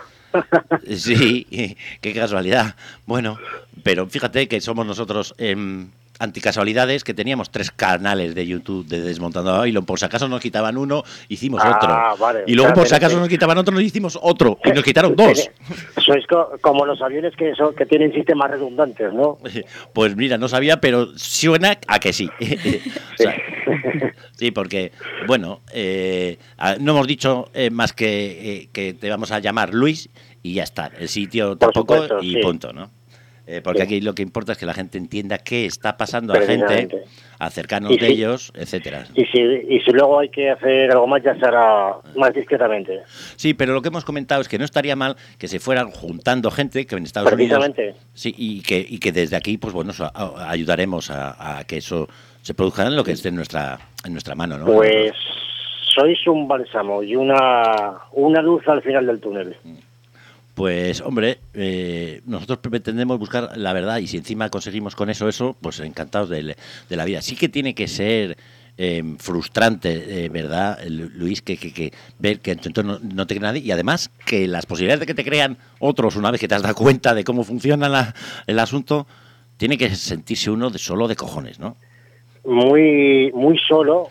Sí, qué casualidad. Bueno, pero fíjate que somos nosotros anticasualidades, que teníamos 3 canales de YouTube de Desmontando a Babylon. Por si acaso nos quitaban uno, hicimos otro. Vale. Y luego por si acaso nos quitaban otro, nos hicimos otro. Y nos quitaron 2. Sois como los aviones que tienen sistemas redundantes, ¿no? Pues mira, no sabía, pero suena a que sí. O sea, sí, porque, bueno, no hemos dicho más que te vamos a llamar Luis y ya está. El sitio tampoco, por supuesto, y sí. Punto, ¿no? Porque aquí lo que importa es que la gente entienda qué está pasando a la gente, acercarnos de ellos, etcétera. Y si luego hay que hacer algo más, ya se hará más discretamente. Sí, pero lo que hemos comentado es que no estaría mal que se fueran juntando gente que en Estados Unidos... Sí, y que desde aquí, pues bueno, ayudaremos a que eso se produzca en lo que esté en nuestra mano, ¿no? Pues sois un bálsamo y una luz al final del túnel. Pues, hombre, nosotros pretendemos buscar la verdad y si encima conseguimos con eso, pues encantados de la vida. Sí que tiene que ser frustrante, ¿verdad, Luis? Que ver que en tu entorno no te cree nadie y además que las posibilidades de que te crean otros una vez que te has dado cuenta de cómo funciona el asunto, tiene que sentirse uno solo de cojones, ¿no? Muy, muy solo.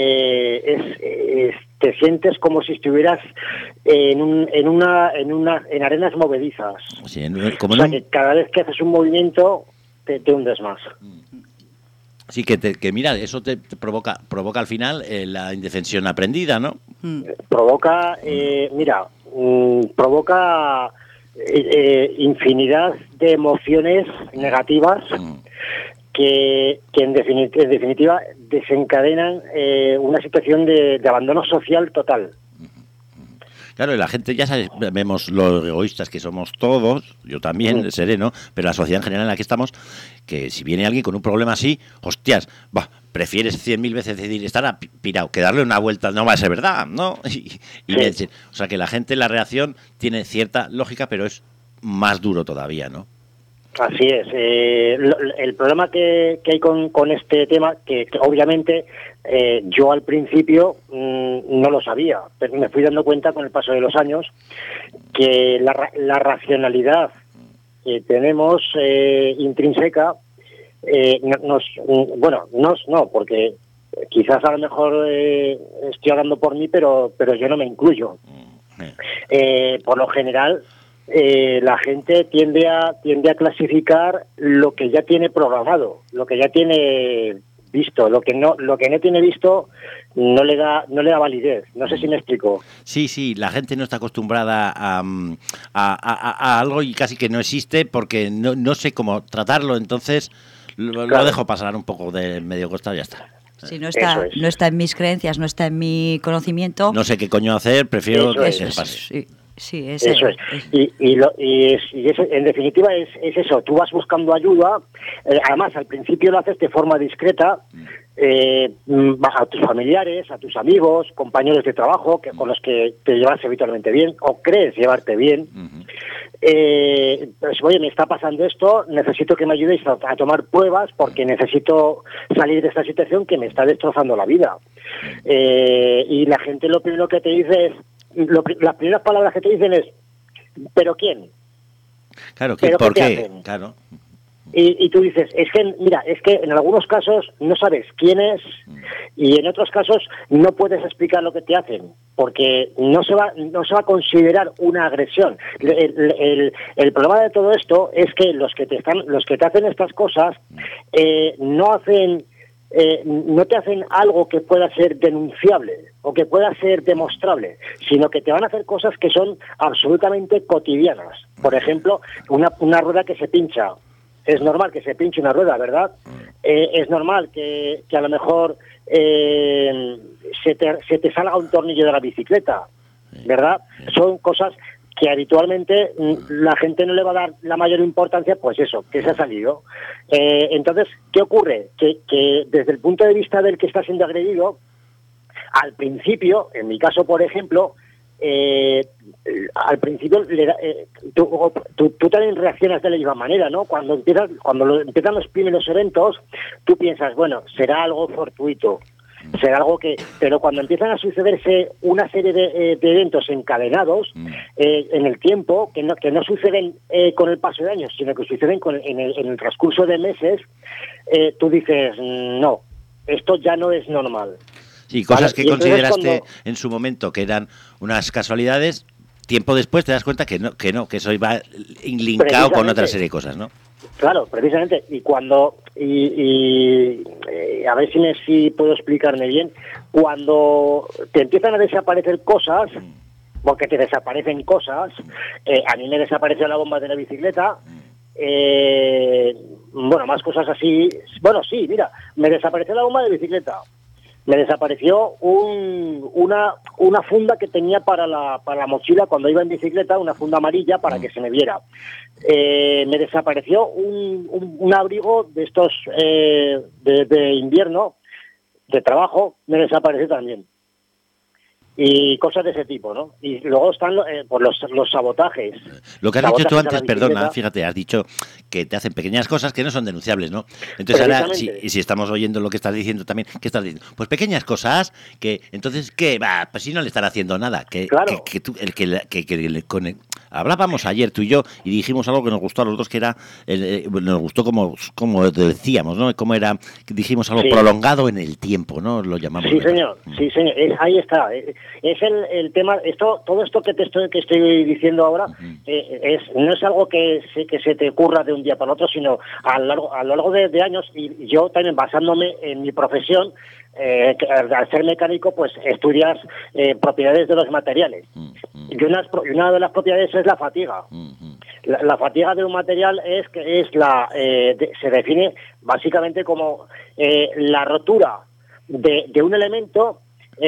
Te sientes como si estuvieras en arenas movedizas. Sí, que cada vez que haces un movimiento te hundes más. Sí, que mira, eso te provoca al final la indefensión aprendida, ¿no? Provoca infinidad de emociones negativas que en definitiva desencadenan una situación de abandono social total. Claro, la gente ya sabemos lo egoístas que somos todos, yo también, sereno, pero la sociedad en general en la que estamos, que si viene alguien con un problema así, hostias, prefieres 100.000 veces decir, estar pirado, que darle una vuelta, no va a ser verdad, ¿no? O sea que la gente, la reacción tiene cierta lógica, pero es más duro todavía, ¿no? Así es. El problema que hay con este tema, que obviamente yo al principio no lo sabía, pero me fui dando cuenta con el paso de los años que la racionalidad que tenemos intrínseca, no, porque quizás a lo mejor estoy hablando por mí, pero yo no me incluyo. Por lo general, la gente tiende a clasificar lo que ya tiene programado, lo que ya tiene visto, lo que no tiene visto no le da validez. No sé si me explico. Sí, la gente no está acostumbrada a algo y casi que no existe porque no sé cómo tratarlo, entonces lo dejo pasar un poco de medio costado y ya está. Si no está en mis creencias, no está en mi conocimiento. No sé qué coño hacer, prefiero que se pase. Sí, eso es. Y en definitiva es eso. Tú vas buscando ayuda. Además, al principio lo haces de forma discreta. A tus familiares, a tus amigos, compañeros de trabajo con los que te llevas habitualmente bien o crees llevarte bien. Pues, oye, me está pasando esto, necesito que me ayudéis a tomar pruebas porque necesito salir de esta situación que me está destrozando la vida. Y la gente lo primero que te dice es, las primeras palabras que te dicen es, ¿pero quién? Claro, ¿Pero ¿por qué qué? hacen? Claro. Y tú dices, es que en algunos casos no sabes quién es y en otros casos no puedes explicar lo que te hacen, porque no se va a considerar una agresión. El problema de todo esto es que los que te hacen estas cosas no te hacen algo que pueda ser denunciable o que pueda ser demostrable, sino que te van a hacer cosas que son absolutamente cotidianas. Por ejemplo, una rueda que se pincha. Es normal que se pinche una rueda, ¿verdad? Es normal que a lo mejor se te salga un tornillo de la bicicleta, ¿verdad? Son cosas que habitualmente la gente no le va a dar la mayor importancia, pues eso, que se ha salido. Entonces, ¿qué ocurre? Que desde el punto de vista del que está siendo agredido, al principio, en mi caso, por ejemplo, al principio tú también reaccionas de la misma manera, ¿no? Cuando empiezan los primeros eventos, tú piensas, bueno, será algo fortuito, será algo que... Pero cuando empiezan a sucederse una serie de eventos encadenados en el tiempo, que no suceden con el paso de años, sino que suceden en el transcurso de meses, tú dices, no, esto ya no es normal. Sí, cosas que consideraste cuando... en su momento que eran unas casualidades, tiempo después te das cuenta que eso iba linkado con otra serie de cosas, ¿no? Claro, precisamente. Y cuando... a ver si puedo explicarme bien. Cuando te empiezan a desaparecer cosas, porque te desaparecen cosas, a mí me desapareció la bomba de la bicicleta, más cosas así. Bueno, sí, mira, me desapareció la bomba de la bicicleta. Me desapareció una funda que tenía para la mochila cuando iba en bicicleta, una funda amarilla para que se me viera. Me desapareció un abrigo de estos de invierno, de trabajo, me desapareció también. Y cosas de ese tipo, ¿no? Y luego están los sabotajes. Lo que has dicho tú antes, perdona, fíjate, has dicho que te hacen pequeñas cosas que no son denunciables, ¿no? Entonces ahora, si estamos oyendo lo que estás diciendo también, ¿qué estás diciendo? Pues pequeñas cosas que, entonces, ¿qué? Pues si no le están haciendo nada. Claro. Hablábamos ayer tú y yo y dijimos algo que nos gustó a los dos, que era, nos gustó como decíamos, ¿no? Como era, dijimos algo prolongado en el tiempo, ¿no? Lo llamamos. Sí, señor, sí, señor. Ahí está. Es el tema, todo esto que estoy diciendo ahora, no es algo que se te ocurra de un día para otro, sino a lo largo de años, y yo también basándome en mi profesión, al ser mecánico, pues estudias propiedades de los materiales. Y una de las propiedades es la fatiga. La fatiga de un material se define básicamente como la rotura de un elemento,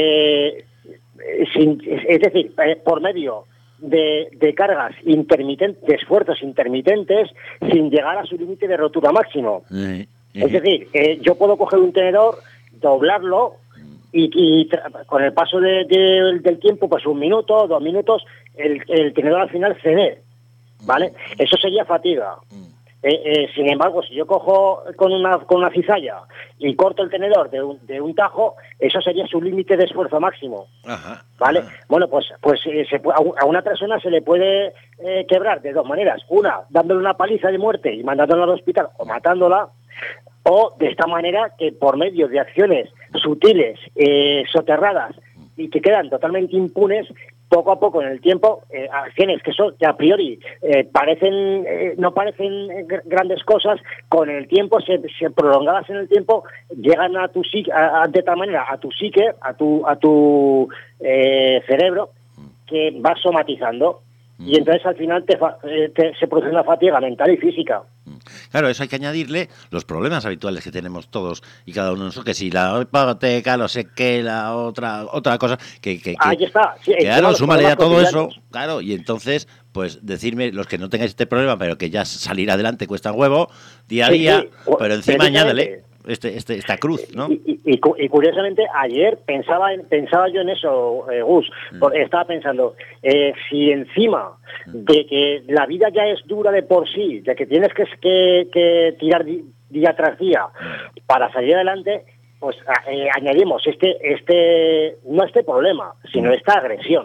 es decir, por medio de cargas intermitentes, de esfuerzos intermitentes, sin llegar a su límite de rotura máximo. Es decir, yo puedo coger un tenedor, doblarlo y con el paso del tiempo, pues 1 minuto, 2 minutos, el tenedor al final ceder, ¿vale? Eso sería fatiga. Sin embargo, si yo cojo con una cizalla y corto el tenedor de un tajo, eso sería su límite de esfuerzo máximo. Ajá, ¿vale? Ajá. Bueno, pues a una persona se le puede quebrar de dos maneras. Una, dándole una paliza de muerte y mandándola al hospital o matándola, o de esta manera que por medio de acciones sutiles, soterradas y que quedan totalmente impunes, poco a poco en el tiempo, acciones que a priori no parecen grandes cosas, con el tiempo, se prolongadas en el tiempo, llegan a tu psique, de tal manera a tu psique, a tu cerebro, que va somatizando. Y entonces al final se produce una fatiga mental y física. Claro, eso hay que añadirle los problemas habituales que tenemos todos y cada uno de nosotros, que si la hipoteca, no sé qué, la otra cosa, ahí está. Sí, claro, súmale a todo eso, claro, y entonces, pues decirme, los que no tengáis este problema, pero que ya salir adelante cuesta huevo, día a día, pero encima añádele esta cruz, ¿no? Y curiosamente, ayer pensaba yo en eso, Gus, estaba pensando, si encima de que la vida ya es dura de por sí, de que tienes que tirar día tras día para salir adelante, pues añadimos no este problema, sino esta agresión.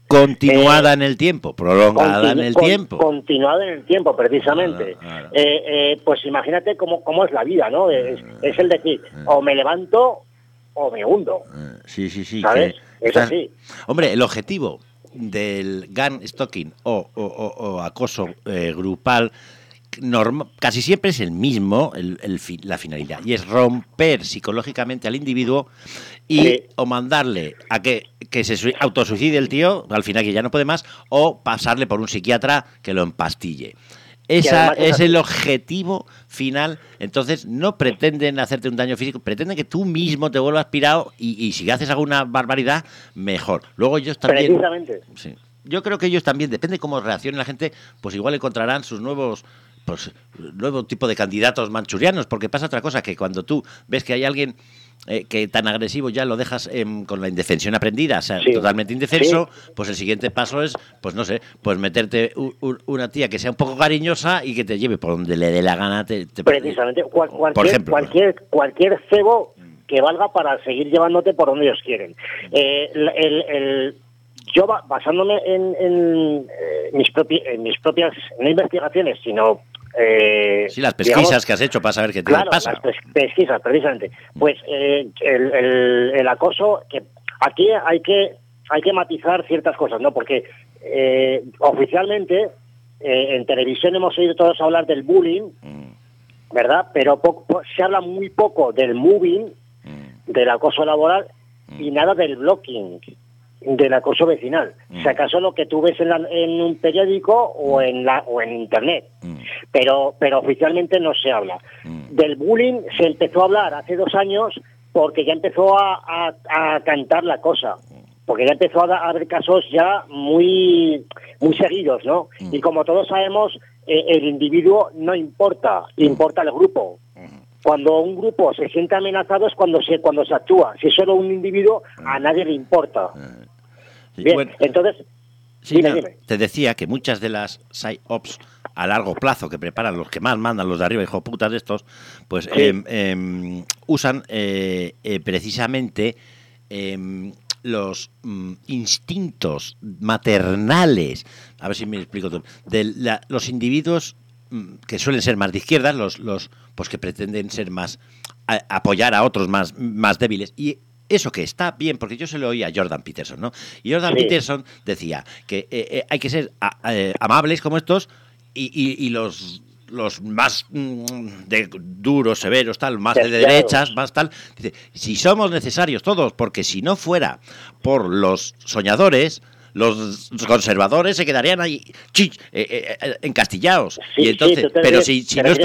Continuada en el tiempo, prolongada en el tiempo. Continuada en el tiempo, precisamente. Pues imagínate cómo es la vida, ¿no? Es el decir, o me levanto o me hundo. Sí. ¿Sabes? Es así. Hombre, el objetivo del gun stalking o acoso grupal casi siempre es el mismo, la finalidad, y es romper psicológicamente al individuo y o mandarle a que se autosuicide el tío, al final que ya no puede más, o pasarle por un psiquiatra que lo empastille. Ese es el objetivo final. Entonces no pretenden hacerte un daño físico, pretenden que tú mismo te vuelvas pirado y si haces alguna barbaridad, mejor. Luego ellos también... Precisamente. Sí. Yo creo que ellos también, depende cómo reaccione la gente, pues igual encontrarán sus nuevo tipo de candidatos manchurianos, porque pasa otra cosa, que cuando tú ves que hay alguien que tan agresivo ya lo dejas con la indefensión aprendida, o sea, totalmente indefenso, pues el siguiente paso es, pues no sé, pues meterte una tía que sea un poco cariñosa y que te lleve por donde le dé la gana. Precisamente, por ejemplo, cualquier cebo que valga para seguir llevándote por donde ellos quieren. Yo basándome en mis propias no investigaciones, sino las pesquisas que has hecho para saber qué te pasa. Las pesquisas, precisamente. Pues el acoso, que aquí hay que matizar ciertas cosas, ¿no? Porque oficialmente en televisión hemos oído todos hablar del bullying, ¿verdad? Pero se habla muy poco del moving, del acoso laboral, y nada del blocking, del acoso vecinal. Si acaso lo que tú ves en un periódico o en internet, pero oficialmente no se habla. Del bullying se empezó a hablar hace 2 años porque ya empezó a cantar la cosa, porque ya empezó a haber casos ya muy seguidos, ¿no? Y como todos sabemos, el individuo no importa el grupo. Cuando un grupo se siente amenazado es cuando se actúa. Si es solo un individuo, a nadie le importa. Bien, bueno, entonces... Dime. Te decía que muchas de las PsyOps a largo plazo que preparan los que más mandan, los de arriba, hijo putas de estos, pues usan precisamente los instintos maternales, a ver si me explico todo, los individuos que suelen ser más de izquierda, los pues que pretenden ser más apoyar a otros más débiles, y eso que está bien, porque yo se lo oí a Jordan Peterson, ¿no? Y Jordan Peterson decía que hay que ser amables como estos y los más duros, severos, tal, más de derechas, más tal. Dice, si somos necesarios todos, porque si no fuera por los soñadores, los conservadores se quedarían ahí encastillados. Y entonces, pero si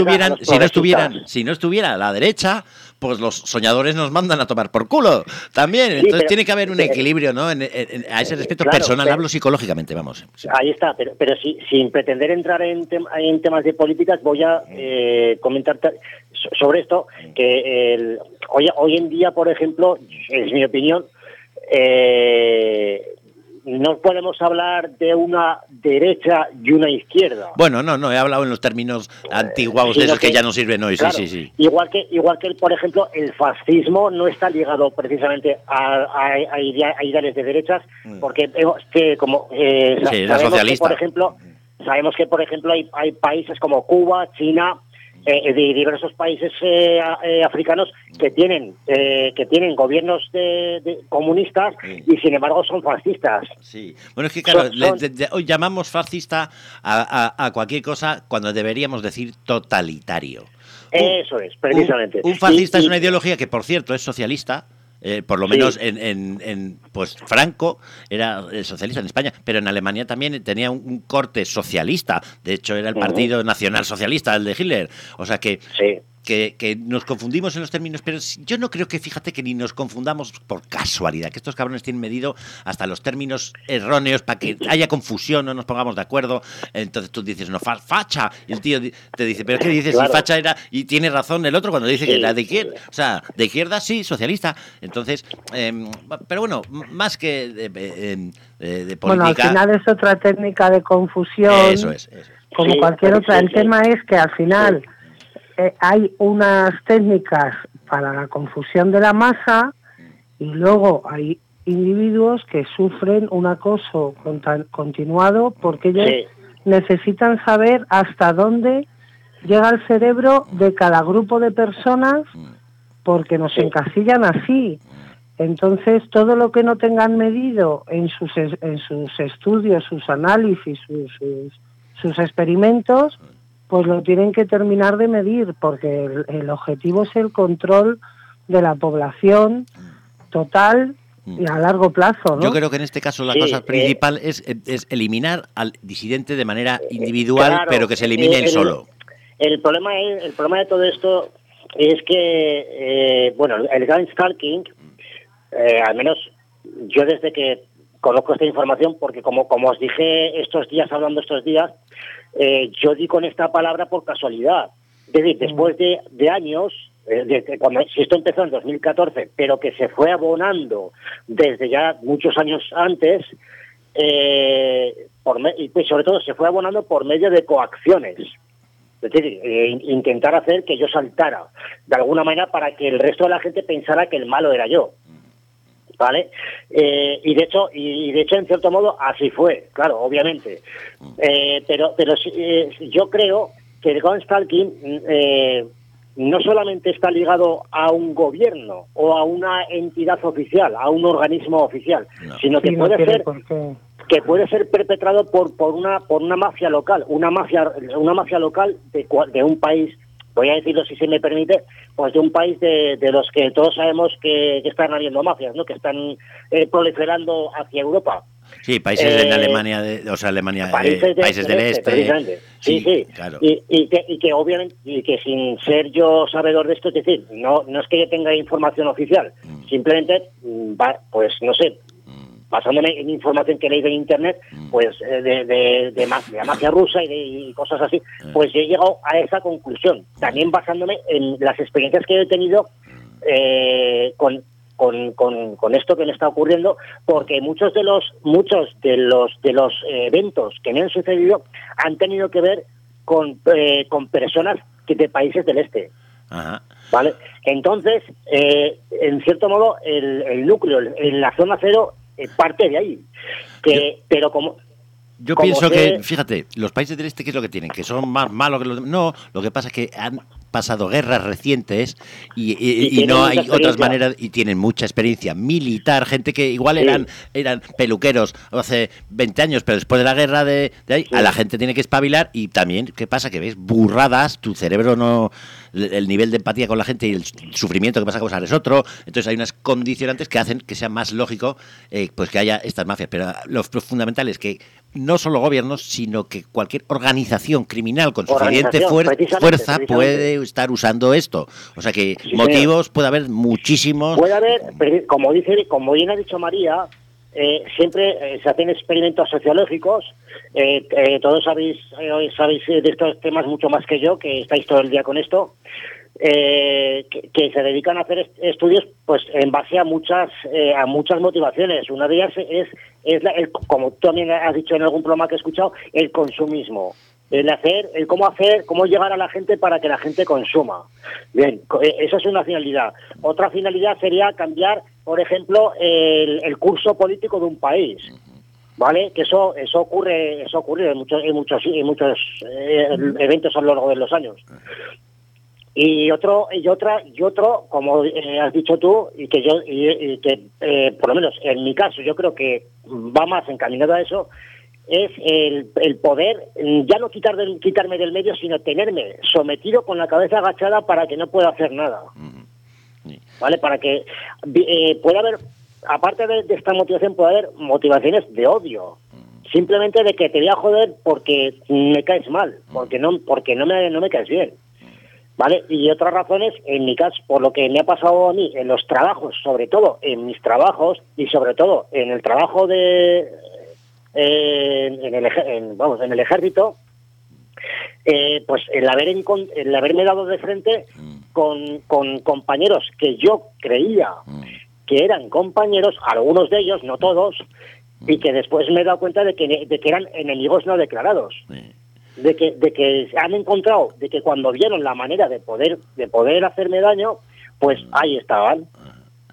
no estuviera la derecha, pues los soñadores nos mandan a tomar por culo también. Entonces tiene que haber un equilibrio, ¿no? A ese respecto personal, hablo psicológicamente, vamos. Sí. Ahí está, pero sin pretender entrar en temas de políticas, voy a comentar sobre esto, que hoy en día, por ejemplo, es mi opinión, no podemos hablar de una derecha y una izquierda. Bueno, no, he hablado en los términos antiguos de esos que ya no sirven hoy, claro, sí. Igual que, por ejemplo, el fascismo no está ligado precisamente a ideales de derechas, porque sabemos que, por ejemplo, hay países como Cuba, China, de diversos países africanos que tienen gobiernos de comunistas y sin embargo son fascistas. Sí, bueno, es que claro, hoy llamamos fascista a cualquier cosa cuando deberíamos decir totalitario. Eso es, precisamente. Un fascista es una ideología que, por cierto, es socialista. Por lo menos pues Franco era socialista en España, pero en Alemania también tenía un corte socialista. De hecho, era el Partido Nacional Socialista, el de Hitler. O sea que nos confundimos en los términos, pero yo no creo que, fíjate, que ni nos confundamos por casualidad, que estos cabrones tienen medido hasta los términos erróneos para que haya confusión, no nos pongamos de acuerdo. Entonces tú dices, no, facha, y el tío te dice, pero ¿qué dices? Si facha era, y tiene razón el otro cuando dice que era de izquierda, o sea, de izquierda sí, socialista. Entonces, pero bueno, más que de política... Bueno, al final es otra técnica de confusión, eso es. Como cualquier otra. El tema es que al final... hay unas técnicas para la confusión de la masa y luego hay individuos que sufren un acoso continuado porque ellos necesitan saber hasta dónde llega el cerebro de cada grupo de personas porque nos encasillan así. Entonces, todo lo que no tengan medido en sus estudios, sus análisis, sus experimentos, pues lo tienen que terminar de medir, porque el objetivo es el control de la población total y a largo plazo, ¿no? Yo creo que en este caso la cosa principal es eliminar al disidente de manera individual, claro, pero que se elimine él solo. El problema de todo esto es que, bueno, el gun stalking, al menos yo desde que conozco esta información, porque como os dije hablando estos días, yo di con esta palabra por casualidad. Es decir, después de años, si esto empezó en 2014, pero que se fue abonando desde ya muchos años antes, y pues sobre todo se fue abonando por medio de coacciones. Es decir, intentar hacer que yo saltara de alguna manera para que el resto de la gente pensara que el malo era yo. ¿Vale? Y de hecho en cierto modo así fue, claro, obviamente. Pero yo creo que el gun stalking no solamente está ligado a un gobierno o a una entidad oficial, a un organismo oficial, sino que puede ser perpetrado por una mafia local, una mafia local de un país. Voy a decirlo, si se me permite, pues de un país de los que todos sabemos que están habiendo mafias, ¿no? Que están proliferando hacia Europa. Sí, países en Alemania, países del este. Sí. Claro. Y que obviamente, y que sin ser yo sabedor de esto, es decir, no es que yo tenga información oficial, simplemente, pues no sé, basándome en información que he leído en internet, pues de la mafia rusa y cosas así, pues yo he llegado a esa conclusión, también basándome en las experiencias que he tenido con esto que me está ocurriendo, porque muchos de los eventos que me han sucedido han tenido que ver con personas de países del este. Ajá. ¿Vale? Entonces, en cierto modo, el núcleo, la zona cero, parte de ahí. Pero como... Yo pienso que, fíjate, los países del este, ¿qué es lo que tienen? Que son más malos que los demás. No, lo que pasa es que han pasado guerras recientes y no hay otras maneras, y tienen mucha experiencia militar, gente que igual eran peluqueros hace 20 años, pero después de la guerra de ahí, a la gente tiene que espabilar. Y también, ¿qué pasa? Que ves burradas, tu cerebro no... El nivel de empatía con la gente y el sufrimiento que vas a causar es otro. Entonces hay unas condicionantes que hacen que sea más lógico pues que haya estas mafias. Pero lo fundamental es que no solo gobiernos, sino que cualquier organización criminal con suficiente fuerza puede estar usando esto. O sea que motivos puede haber muchísimos. Puede haber, como bien ha dicho María, siempre se hacen experimentos sociológicos. Todos sabéis de estos temas mucho más que yo, que estáis todo el día con esto. Que se dedican a hacer estudios pues en base a muchas motivaciones. Una de ellas es como tú también has dicho en algún programa que he escuchado, el consumismo. El cómo llegar a la gente para que la gente consuma. Bien, eso es una finalidad. Otra finalidad sería cambiar, por ejemplo, el curso político de un país. ¿Vale? Que eso ocurre en muchos eventos a lo largo de los años. Y otro, como has dicho tú, y que por lo menos en mi caso yo creo que va más encaminado a eso, es el poder ya no quitarme del medio, sino tenerme sometido con la cabeza agachada para que no pueda hacer nada. ¿Vale? Para que pueda haber, aparte de esta motivación, puede haber motivaciones de odio. Simplemente de que te voy a joder porque me caes mal, porque no me caes bien. ¿Vale? Y otras razones, en mi caso, por lo que me ha pasado a mí en los trabajos, sobre todo en mis trabajos y sobre todo en el trabajo en el ejército, pues el haberme dado de frente con compañeros que yo creía que eran compañeros, algunos de ellos, no todos, y que después me he dado cuenta de que eran enemigos no declarados. De que han encontrado, de que cuando vieron la manera de poder hacerme daño, pues ahí estaban.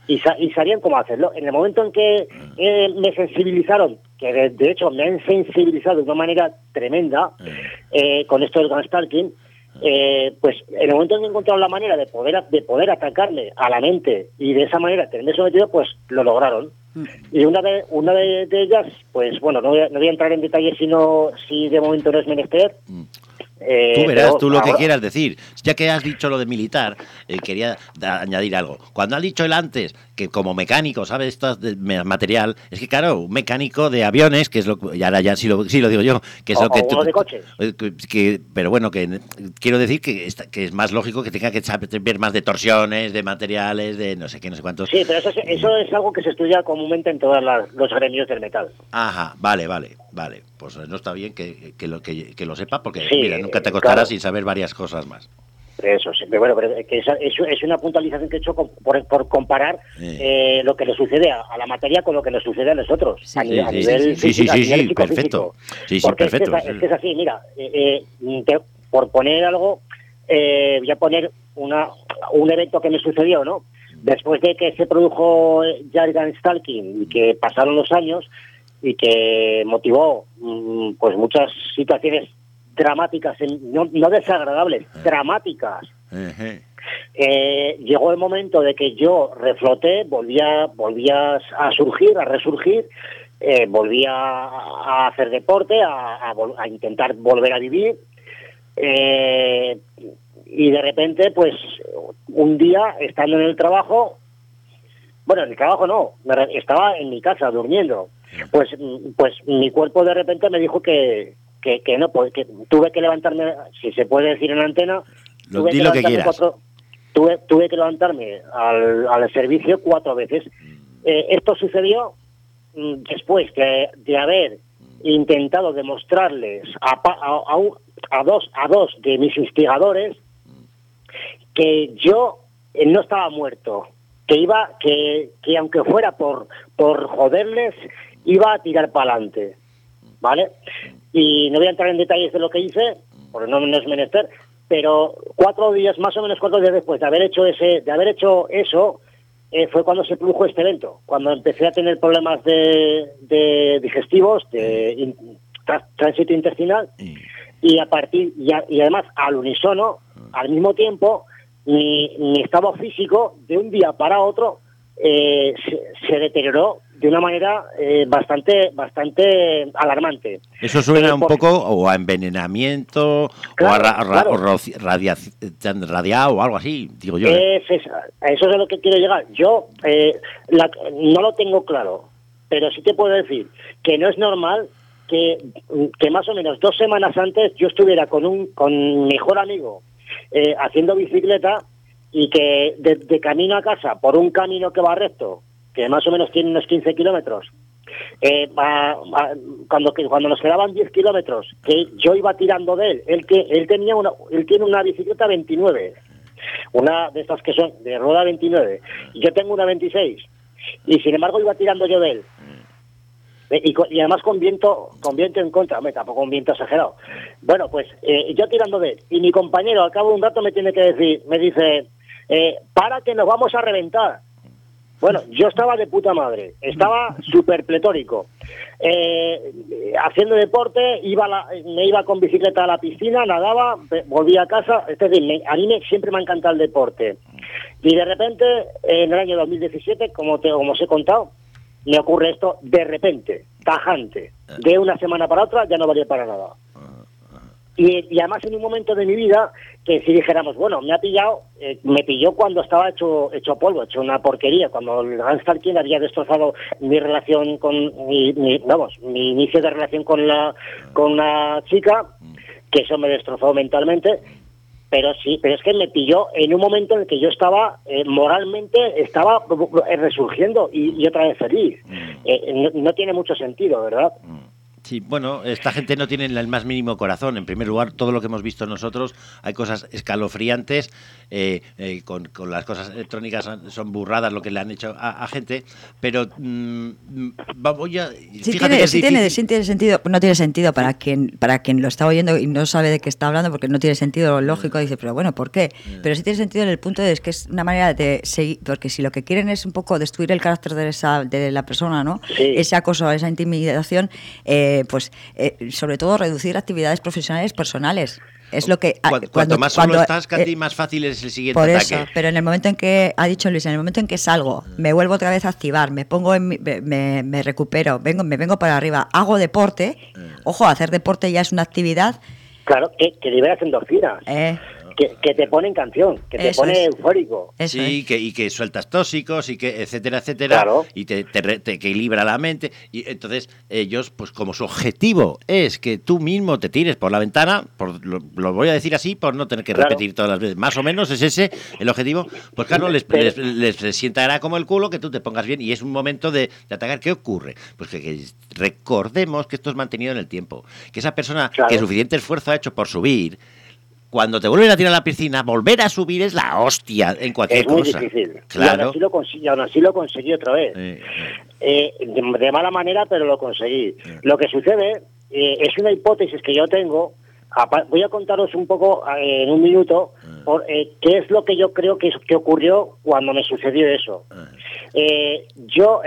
y sabían cómo hacerlo. En el momento en que me sensibilizaron, que de hecho me han sensibilizado de una manera tremenda con esto del Gunstalking, pues en el momento en que encontraron la manera de poder atacarme a la mente y de esa manera tenerme sometido, pues lo lograron. Y una de ellas, pues bueno, no voy a entrar en detalles si de momento no es menester. Tú verás, tú lo que quieras decir. Ya que has dicho lo de militar, quería añadir algo. Cuando has dicho él antes que como mecánico, ¿sabes? Esto de material, es que claro, un mecánico de aviones, que es lo que, y ahora ya sí lo digo yo, que es lo que tú, de coches. Pero bueno, que quiero decir que es más lógico que tenga que saber más de torsiones, de materiales, de no sé qué, no sé cuántos. Sí, pero eso es algo que se estudia comúnmente en todos los gremios del metal. Ajá, vale. Pues no está bien que lo sepa, porque sí, mira, nunca te acostarás sin saber varias cosas más. Eso, sí, pero bueno, pero que es una puntualización que he hecho por comparar lo que le sucede a la materia con lo que le sucede a nosotros. Sí, a nivel perfecto. Sí, porque perfecto. Es que es así, mira, por poner algo, voy a poner un evento que me sucedió, ¿no? Después de que se produjo Jargan Stalking y que pasaron los años y que motivó pues muchas situaciones dramáticas, no desagradables, dramáticas. Llegó el momento de que yo refloté, volvía a resurgir, volvía a hacer deporte, a intentar volver a vivir, y de repente, pues, un día, estando en el trabajo, bueno, en el trabajo no, estaba en mi casa durmiendo, pues mi cuerpo de repente me dijo que no, pues, que tuve que levantarme, si se puede decir en antena, tuve que levantarme al servicio 4 veces. Esto sucedió después de haber intentado demostrarles a dos de mis instigadores que yo no estaba muerto, que aunque fuera por joderles, iba a tirar para adelante, ¿vale? Y no voy a entrar en detalles de lo que hice, porque no es menester, pero 4 días, más o menos 4 días después de haber hecho eso, fue cuando se produjo este evento, cuando empecé a tener problemas de digestivos, de tránsito intestinal, y además al unísono, al mismo tiempo, mi estado físico de un día para otro se deterioró de una manera bastante alarmante. Eso suena un poco o a envenenamiento, claro, o radiado o algo así, digo yo. Eso es a lo que quiero llegar. Yo no lo tengo claro, pero sí te puedo decir que no es normal que más o menos 2 semanas antes yo estuviera con mi mejor amigo haciendo bicicleta y que de camino a casa, por un camino que va recto, que más o menos tiene unos 15 kilómetros, cuando nos quedaban 10 kilómetros, que yo iba tirando de él, él tiene una bicicleta 29, una de estas que son de rueda 29, y yo tengo una 26, y sin embargo iba tirando yo de él. Y además con viento en contra, tampoco un viento exagerado. Bueno, pues yo tirando de él, y mi compañero al cabo de un rato me dice, para que nos vamos a reventar. Bueno, yo estaba de puta madre, estaba súper pletórico, haciendo deporte, me iba con bicicleta a la piscina, nadaba, volvía a casa, es decir, a mí siempre me ha encantado el deporte. Y de repente, en el año 2017, como os he contado, me ocurre esto de repente, tajante, de una semana para otra ya no valía para nada. Y además en un momento de mi vida que si dijéramos, bueno, me pilló cuando estaba hecho polvo, hecho una porquería, cuando el Gunstalking había destrozado mi relación mi inicio de relación con una chica, que eso me destrozó mentalmente, pero es que me pilló en un momento en el que yo estaba moralmente estaba resurgiendo y otra vez feliz. No tiene mucho sentido, ¿verdad? Sí, bueno, esta gente no tiene el más mínimo corazón. En primer lugar, todo lo que hemos visto nosotros, hay cosas escalofriantes, con las cosas electrónicas son burradas lo que le han hecho a gente, pero vamos ya... Sí tiene sentido, no tiene sentido para quien lo está oyendo y no sabe de qué está hablando, porque no tiene sentido lógico, dice, pero bueno, ¿por qué? Pero sí tiene sentido en el punto de que es una manera de seguir, porque si lo que quieren es un poco destruir el carácter de la persona, ¿no? Sí. Ese acoso, esa intimidación, sobre todo reducir actividades profesionales personales. Es lo que cuanto más solo estás, Katy, más fácil es el siguiente por ataque. Eso, pero en el momento en que, ha dicho Luis, en el momento en que salgo, me vuelvo otra vez a activar, me pongo me recupero, me vengo para arriba, hago deporte, ojo, hacer deporte ya es una actividad. Claro, que liberas endorfinas. Que te pone en canción, que te pone eufórico. Sí, y que sueltas tóxicos y que etcétera, claro. y te equilibra la mente. Y entonces ellos, pues como su objetivo es que tú mismo te tires por la ventana, lo voy a decir así por no tener que repetir todas las veces, más o menos es ese el objetivo, pues claro, les sientará como el culo que tú te pongas bien y es un momento de atacar. ¿Qué ocurre? Pues que recordemos que esto es mantenido en el tiempo, que esa persona que suficiente esfuerzo ha hecho por subir, cuando te vuelven a tirar a la piscina, volver a subir es la hostia en cualquier cosa. Es muy difícil. Claro. Y aún así lo conseguí otra vez. De mala manera, pero lo conseguí. Lo que sucede es una hipótesis que yo tengo. Voy a contaros un poco en un minuto qué es lo que yo creo que ocurrió cuando me sucedió eso. Yo,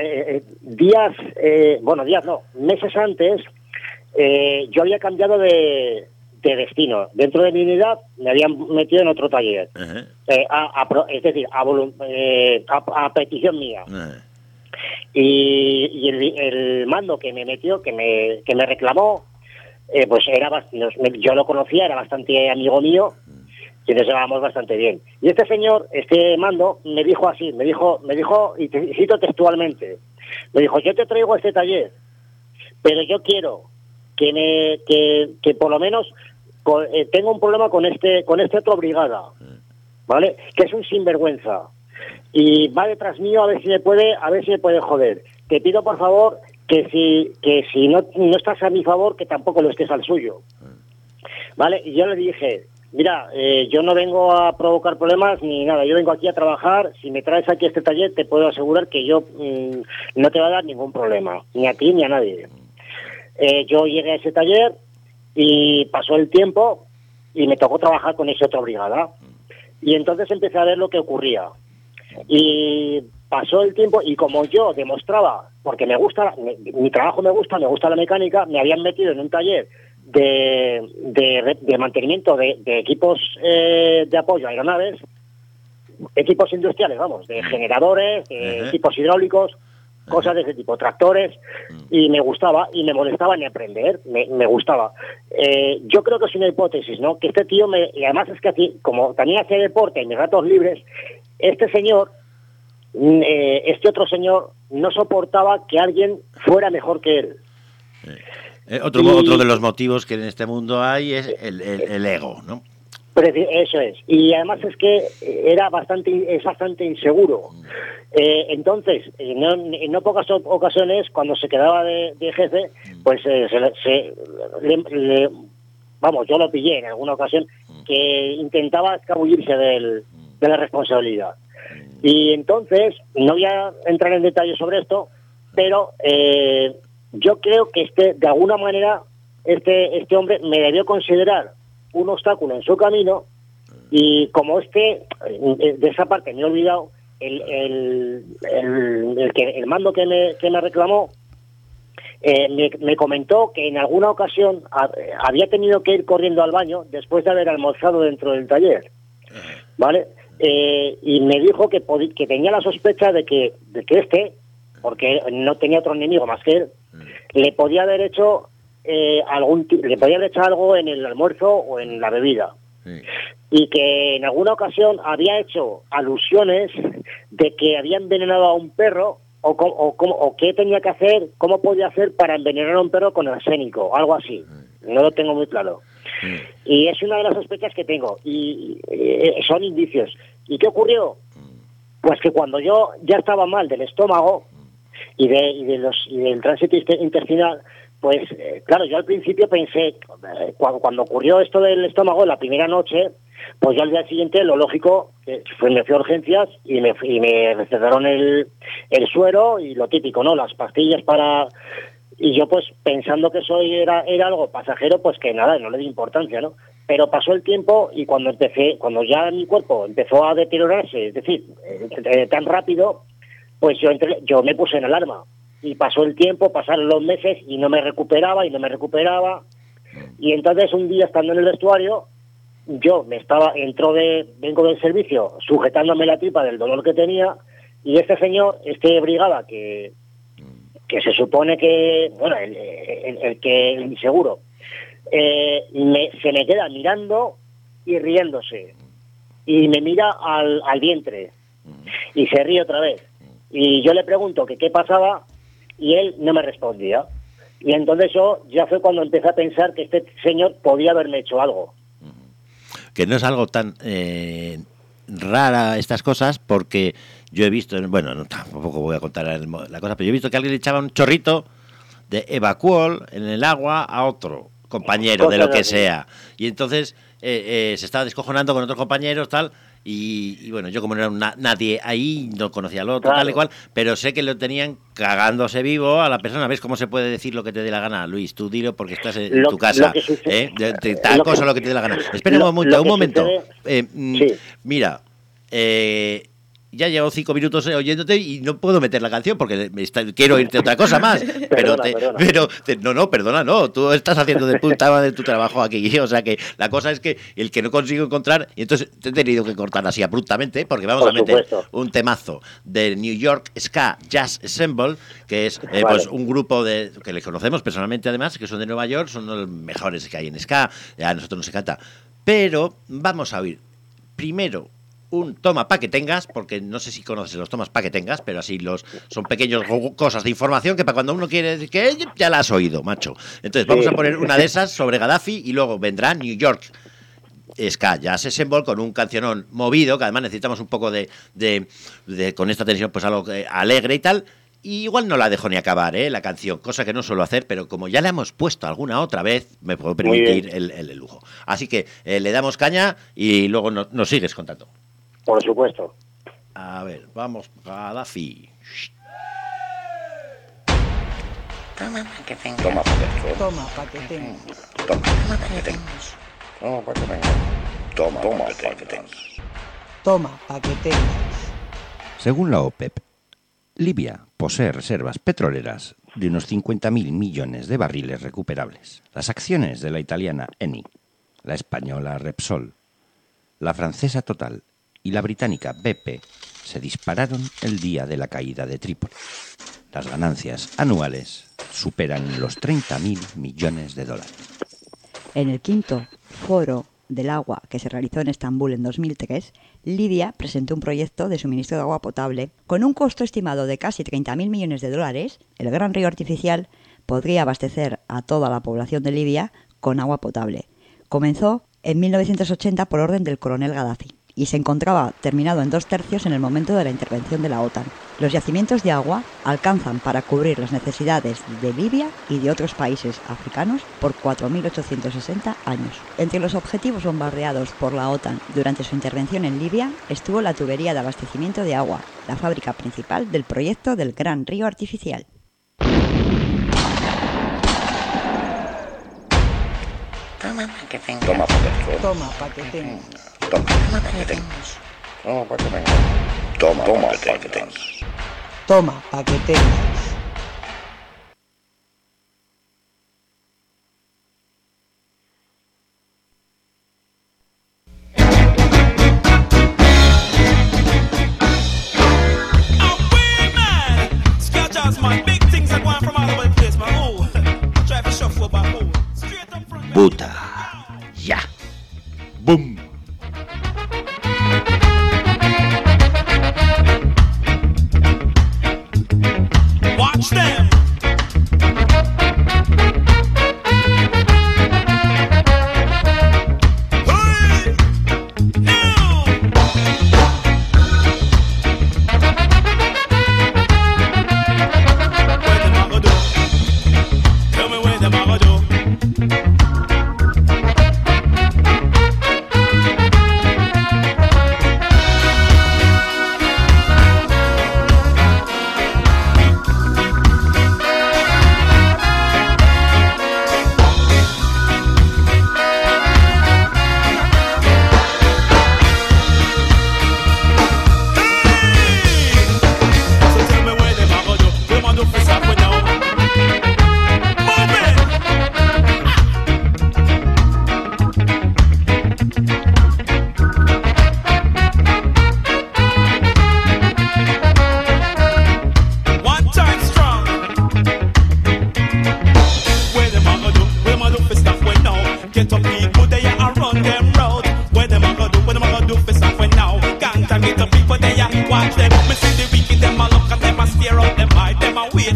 meses antes, yo había cambiado de destino. Dentro de mi unidad me habían metido en otro taller. Es decir, a petición mía. Y el mando que me metió, que me reclamó, pues yo lo conocía, era bastante amigo mío, y nos llevábamos bastante bien. Y este mando, me dijo así, me dijo, y te cito textualmente, me dijo, yo te traigo a este taller, pero yo quiero que por lo menos tengo un problema con este otro brigada, ¿vale? Que es un sinvergüenza y va detrás mío a ver si me puede joder. Te pido por favor que si no estás a mi favor, que tampoco lo estés al suyo, ¿vale? Y yo le dije, mira, yo no vengo a provocar problemas ni nada, yo vengo aquí a trabajar. Si me traes aquí a este taller, te puedo asegurar que yo no te va a dar ningún problema, ni a ti ni a nadie. Yo llegué a ese taller y pasó el tiempo y me tocó trabajar con esa otra brigada. Y entonces empecé a ver lo que ocurría. Y pasó el tiempo y como yo demostraba, porque me gusta, mi trabajo me gusta la mecánica, me habían metido en un taller de mantenimiento de equipos de apoyo a aeronaves, equipos industriales, vamos, de generadores, de equipos hidráulicos, cosas de ese tipo, tractores, y me gustaba y me molestaba en aprender, me gustaba. Yo creo que es una hipótesis, ¿no? Que este tío y además es que aquí, como también hacía deporte en mis ratos libres, este otro señor no soportaba que alguien fuera mejor que él. Otro de los motivos que en este mundo hay es el ego, ¿no? Eso es. Y además es que es bastante inseguro. Entonces, en no pocas ocasiones, cuando se quedaba de jefe, pues yo lo pillé en alguna ocasión, que intentaba escabullirse de la responsabilidad. Y entonces, no voy a entrar en detalles sobre esto, pero yo creo que de alguna manera este hombre me debió considerar un obstáculo en su camino, y como de esa parte me he olvidado, el mando que me reclamó me comentó que en alguna ocasión había tenido que ir corriendo al baño después de haber almorzado dentro del taller, ¿vale? Y me dijo que tenía la sospecha de que porque no tenía otro enemigo más que él, le podía haber hecho algo en el almuerzo o en la bebida. Y que en alguna ocasión había hecho alusiones de que había envenenado a un perro o qué tenía que hacer, cómo podía hacer para envenenar a un perro con arsénico, algo así. No lo tengo muy claro. Y es una de las sospechas que tengo y son indicios. ¿Y qué ocurrió? Pues que cuando yo ya estaba mal del estómago y del tránsito intestinal, Pues claro, yo al principio pensé, cuando ocurrió esto del estómago, la primera noche, pues yo al día siguiente, lo lógico, me fui a urgencias y me recetaron el suero y lo típico, ¿no? Las pastillas para... Y yo pues pensando que eso era algo pasajero, pues que nada, no le di importancia, ¿no? Pero pasó el tiempo y cuando ya mi cuerpo empezó a deteriorarse, es decir, tan rápido, pues yo me puse en alarma. Y pasó el tiempo, pasaron los meses y no me recuperaba. Y entonces un día estando en el vestuario, vengo del servicio sujetándome la tripa del dolor que tenía, y este brigada que se supone que, bueno, el inseguro, se me queda mirando y riéndose. Y me mira al vientre y se ríe otra vez. Y yo le pregunto que qué pasaba y él no me respondía. Y entonces ya fue cuando empecé a pensar que este señor podía haberme hecho algo. Que no es algo tan rara estas cosas, porque yo he visto, bueno, tampoco voy a contar la cosa, pero yo he visto que alguien le echaba un chorrito de Evacuol en el agua a otro compañero, de lo que sea. Y entonces se estaba descojonando con otros compañeros, tal. Y bueno, yo como no era nadie ahí, no conocía al otro, tal y cual, pero sé que lo tenían cagándose vivo a la persona. ¿Ves cómo se puede decir lo que te dé la gana, Luis? Tú dilo porque estás en tu casa, tal cosa, lo que te dé la gana. Espera un momento. Sí. Mira, ya llevo 5 minutos oyéndote y no puedo meter la canción porque quiero oírte otra cosa más. Perdona, tú estás haciendo de puta madre tu trabajo aquí. O sea que la cosa es que el que no consigo encontrar, y entonces te he tenido que cortar así abruptamente porque vamos a meter un temazo de New York Ska Jazz Ensemble, que es pues un grupo que les conocemos personalmente, además, que son de Nueva York, son los mejores que hay en ska. A nosotros nos encanta. Pero vamos a oír primero un toma pa' que tengas, porque no sé si conoces los tomas pa' que tengas, pero así son pequeños cosas de información que para cuando uno quiere decir que ya la has oído, macho. Entonces vamos a poner una de esas sobre Gaddafi y luego vendrá New York Ska Jazz Ensemble con un cancionón movido, que además necesitamos un poco de con esta tensión pues algo alegre y tal. Y igual no la dejo ni acabar, la canción, cosa que no suelo hacer, pero como ya la hemos puesto alguna otra vez, me puedo permitir el lujo. Así que le damos caña y luego nos sigues contando. Por supuesto. A ver, vamos, Gaddafi. Toma pa' que tengas. Toma pa' que tengas. Toma pa' que tengas. Toma pa' que tengas. Toma pa' que tengas. Toma pa' que tengas. Según la OPEP, Libia posee reservas petroleras de unos 50.000 millones de barriles recuperables. Las acciones de la italiana Eni, la española Repsol, la francesa Total y la británica BP se dispararon el día de la caída de Trípoli. Las ganancias anuales superan los 30.000 millones de dólares. En el quinto foro del agua que se realizó en Estambul en 2003, Libia presentó un proyecto de suministro de agua potable con un costo estimado de casi 30.000 millones de dólares. El gran río artificial podría abastecer a toda la población de Libia con agua potable. Comenzó en 1980 por orden del coronel Gaddafi y se encontraba terminado en 2/3 en el momento de la intervención de la OTAN. Los yacimientos de agua alcanzan para cubrir las necesidades de Libia y de otros países africanos por 4.860 años. Entre los objetivos bombardeados por la OTAN durante su intervención en Libia estuvo la tubería de abastecimiento de agua, la fábrica principal del proyecto del Gran Río Artificial. Toma pa' que tengas. Toma pa' que tengas. Toma pa' que tengas. Toma pa' que tengas. Toma pa' que tengas. Toma pa' que tengas. Toma pa' que tengas. Buta. Ya. Boom.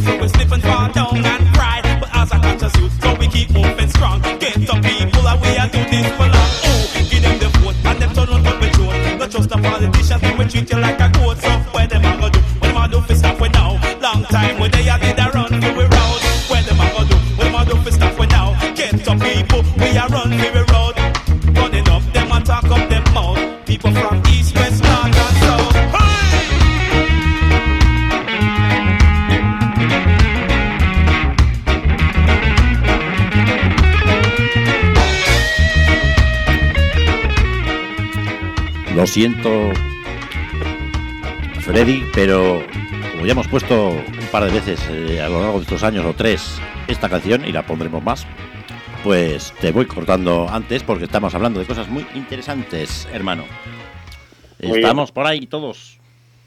so we slip and fall down and cry. But as a conscious youth, so we keep moving strong. Get up people, and we are do this for long. Oh, give them the vote, and them turn on to the throne. Not just the politicians, they will treat you like a goat. So where them a go do? What them a do for stop we now? Long time when they a did a run for we road. Where them a go do? What them a do for stop we now? Get up people, we a run for we road. Running up, them a talk up them mouth. People from east, west, north and south. Lo siento, Freddy, pero como ya hemos puesto un par de veces a lo largo de estos años o 3 esta canción, y la pondremos más, pues te voy cortando antes porque estamos hablando de cosas muy interesantes, hermano. Muy ¿Estamos bien por ahí todos?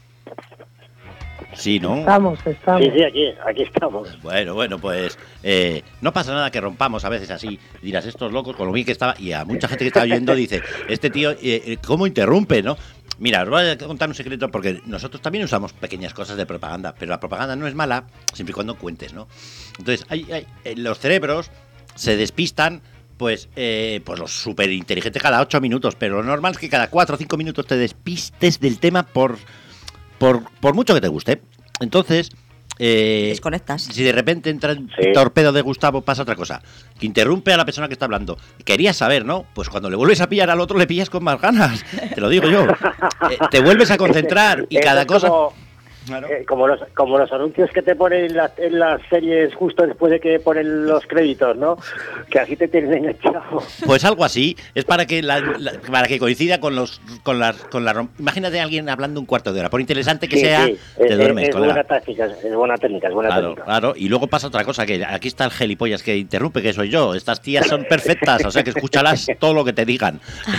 Sí, ¿no? Estamos. Sí, aquí estamos. Bueno, pues no pasa nada que rompamos a veces así. Dirás, estos locos, con lo bien que estaba, y a mucha gente que está oyendo dice, este tío, ¿cómo interrumpe, no? Mira, os voy a contar un secreto porque nosotros también usamos pequeñas cosas de propaganda, pero la propaganda no es mala siempre y cuando cuentes, ¿no? Entonces, los cerebros se despistan, pues los súper inteligentes cada 8 minutos, pero lo normal es que cada 4 o 5 minutos te despistes del tema por mucho que te guste. Entonces, desconectas. Si de repente entra el torpedo de Gustavo, pasa otra cosa, que interrumpe a la persona que está hablando. Querías saber, ¿no? Pues cuando le vuelves a pillar al otro, le pillas con más ganas. Te lo digo yo. Te vuelves a concentrar y cada cosa... Claro. Como los anuncios que te ponen en las series justo después de que ponen los créditos, ¿no? Que así te tienen enganchado. Pues algo así, es para que para que coincida con las imagínate a alguien hablando un cuarto de hora, por interesante que sea, te duermes, colega. Es buena técnica. Claro, y luego pasa otra cosa, que aquí está el gilipollas que interrumpe, que soy yo. Estas tías son perfectas, o sea que escúchalas todo lo que te digan.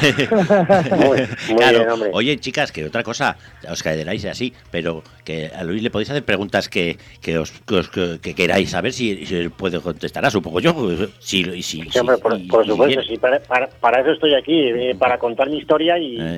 Muy claro. Bien, hombre. Oye, chicas, que otra cosa, os caeráis así, pero que a Luis le podéis hacer preguntas que queráis saber si él puede contestar, supongo yo. Sí, hombre, por supuesto, sí, para eso estoy aquí, para contar mi historia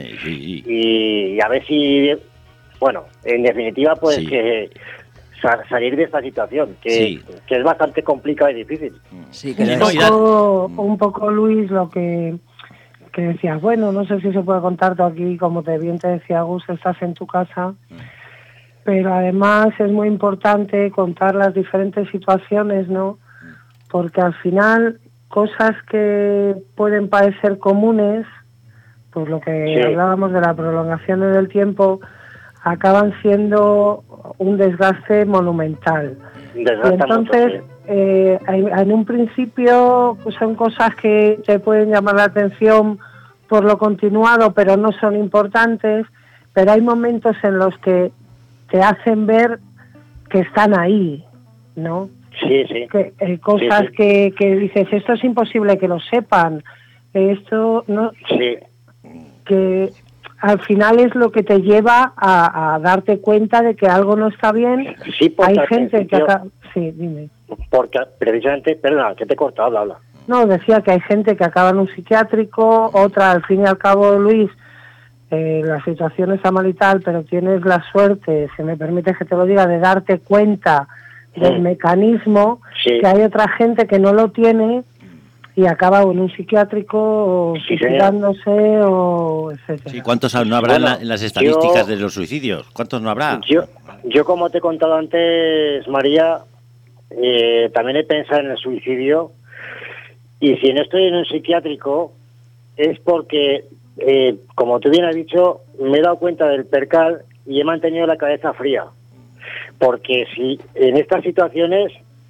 y a ver si, bueno, en definitiva, pues que salir de esta situación, que es bastante complicada y difícil. Sí, que un poco, Luis, lo que decías, bueno, no sé si se puede contar tú aquí, como bien te decía Gus, estás en tu casa, pero además es muy importante contar las diferentes situaciones, ¿no? Porque al final, cosas que pueden parecer comunes, pues lo que hablábamos de la prolongación del tiempo, acaban siendo un desgaste monumental. Y entonces, en un principio pues son cosas que te pueden llamar la atención por lo continuado, pero no son importantes, pero hay momentos en los que te hacen ver que están ahí, ¿no? Sí. Cosas que dices, esto es imposible que lo sepan, esto no... Sí. Que al final es lo que te lleva a darte cuenta de que algo no está bien. Sí, porque hay gente que acaba... Sí, dime. Porque precisamente, perdona, que te he cortado, habla. No, decía que hay gente que acaba en un psiquiátrico, otra, al fin y al cabo, Luis, la situación está mal y tal, pero tienes la suerte, si me permites que te lo diga, de darte cuenta del mecanismo, que hay otra gente que no lo tiene y acaba en un psiquiátrico o suicidándose o etcétera. Sí, ¿cuántos no habrá en las estadísticas de los suicidios? ¿Cuántos no habrá? Yo como te he contado antes, María, también he pensado en el suicidio, y si no estoy en un psiquiátrico es porque, como tú bien has dicho, me he dado cuenta del percal y he mantenido la cabeza fría. Porque si en estas situaciones,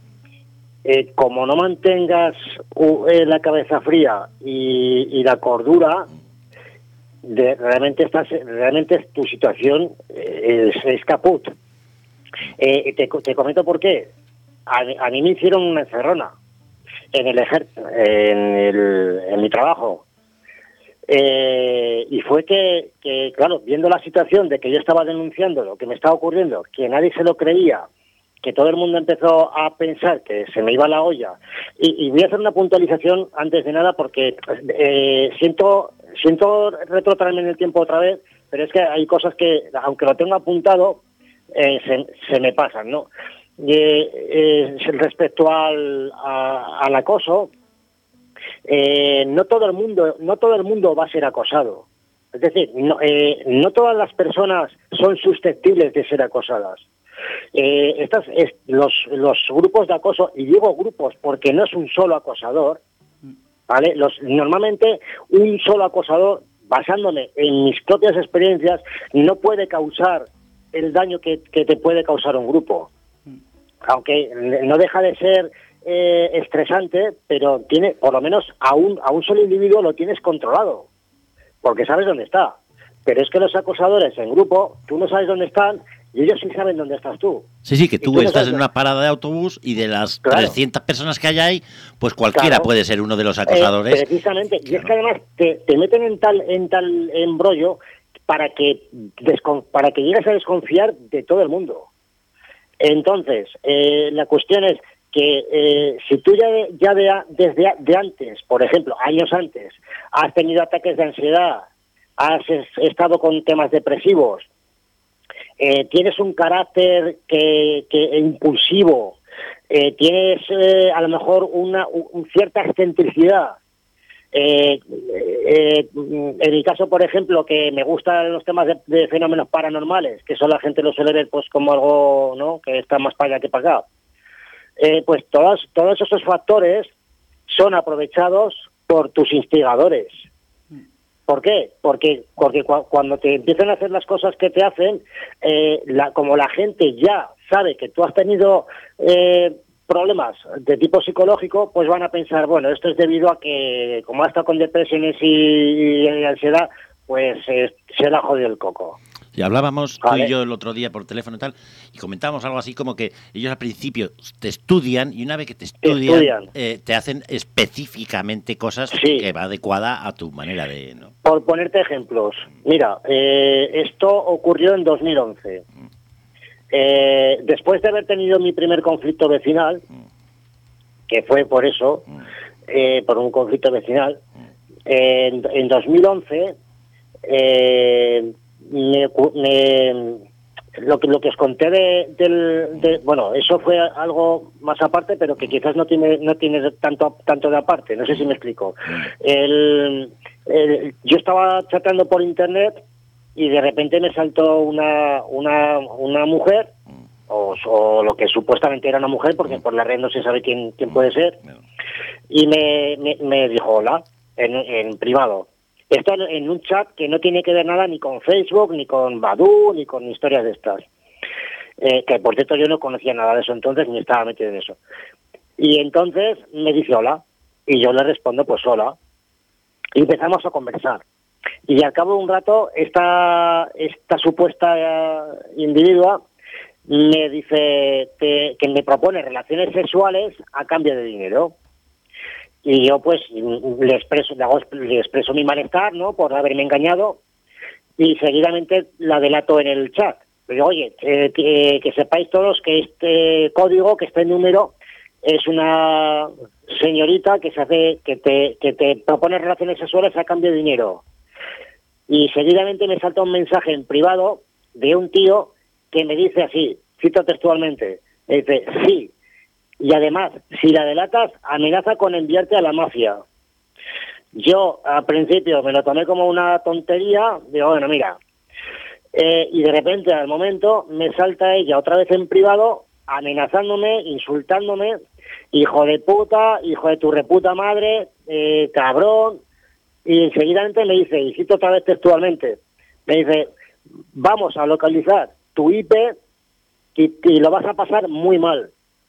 como no mantengas la cabeza fría y la cordura, realmente tu situación es caput. Te comento por qué. A mí me hicieron una encerrona en mi trabajo. Y fue que, claro, viendo la situación de que yo estaba denunciando lo que me estaba ocurriendo, que nadie se lo creía, que todo el mundo empezó a pensar que se me iba la olla. Y voy a hacer una puntualización antes de nada porque siento retrotraerme en el tiempo otra vez, pero es que hay cosas que, aunque lo tengo apuntado, se me pasan, ¿no? respecto al acoso, no todo el mundo va a ser acosado. Es decir, no todas las personas son susceptibles de ser acosadas. Los grupos de acoso, y digo grupos porque no es un solo acosador, ¿vale? Normalmente un solo acosador, basándome en mis propias experiencias, no puede causar el daño que te puede causar un grupo. Aunque no deja de ser estresante, pero tiene, por lo menos a un solo individuo lo tienes controlado, porque sabes dónde está. Pero es que los acosadores en grupo, tú no sabes dónde están y ellos sí saben dónde estás tú. Sí, que tú estás en una parada de autobús y de las 300 personas que hay ahí, pues cualquiera puede ser uno de los acosadores. Precisamente, y es que además te meten en tal embrollo para que llegues a desconfiar de todo el mundo. Entonces, la cuestión es que si tú ya desde antes, por ejemplo, años antes, has tenido ataques de ansiedad, has estado con temas depresivos, tienes un carácter que impulsivo, tienes a lo mejor una cierta excentricidad. En mi caso, por ejemplo, que me gustan los temas de fenómenos paranormales, que eso la gente lo suele ver pues como algo, ¿no?, que está más para allá que para acá. Pues todos esos factores son aprovechados por tus instigadores. ¿Por qué? Porque cuando te empiezan a hacer las cosas que te hacen, como la gente ya sabe que tú has tenido problemas de tipo psicológico, pues van a pensar, bueno, esto es debido a que, como ha estado con depresiones y ansiedad, pues se le ha jodido el coco. Y hablábamos tú y yo el otro día por teléfono y tal, y comentábamos algo así como que ellos al principio te estudian, y una vez que te estudian. Te hacen específicamente cosas que va adecuada a tu manera de... ¿no? Por ponerte ejemplos, mira, esto ocurrió en 2011. Después de haber tenido mi primer conflicto vecinal, que fue por eso, por un conflicto vecinal, en 2011... lo que os conté bueno, eso fue algo más aparte, pero que quizás no tiene tanto de aparte, no sé si me explico. Yo estaba chateando por internet y de repente me saltó una mujer, o lo que supuestamente era una mujer, porque por la red no se sabe quién puede ser, y me dijo hola en privado. Esto en un chat que no tiene que ver nada ni con Facebook, ni con Badoo, ni con historias de estas. Que por cierto yo no conocía nada de eso entonces, ni estaba metido en eso. Y entonces me dice hola, y yo le respondo pues hola. Y empezamos a conversar. Y al cabo de un rato, esta supuesta individua me dice que me propone relaciones sexuales a cambio de dinero. Y yo pues le expreso mi malestar, ¿no?, por haberme engañado, y seguidamente la delato en el chat. Pero oye, que sepáis todos que este código, que este número, es una señorita que te propone relaciones sexuales a cambio de dinero. Y seguidamente me salta un mensaje en privado de un tío que me dice así, cito textualmente, me dice, sí, y además, si la delatas, amenaza con enviarte a la mafia. Yo, al principio, me lo tomé como una tontería, digo, bueno, mira. Y de repente, al momento, me salta ella otra vez en privado, amenazándome, insultándome, hijo de puta, hijo de tu reputa madre, cabrón. Y seguidamente me dice, y cito otra vez textualmente, me dice, vamos a localizar tu IP y lo vas a pasar muy mal.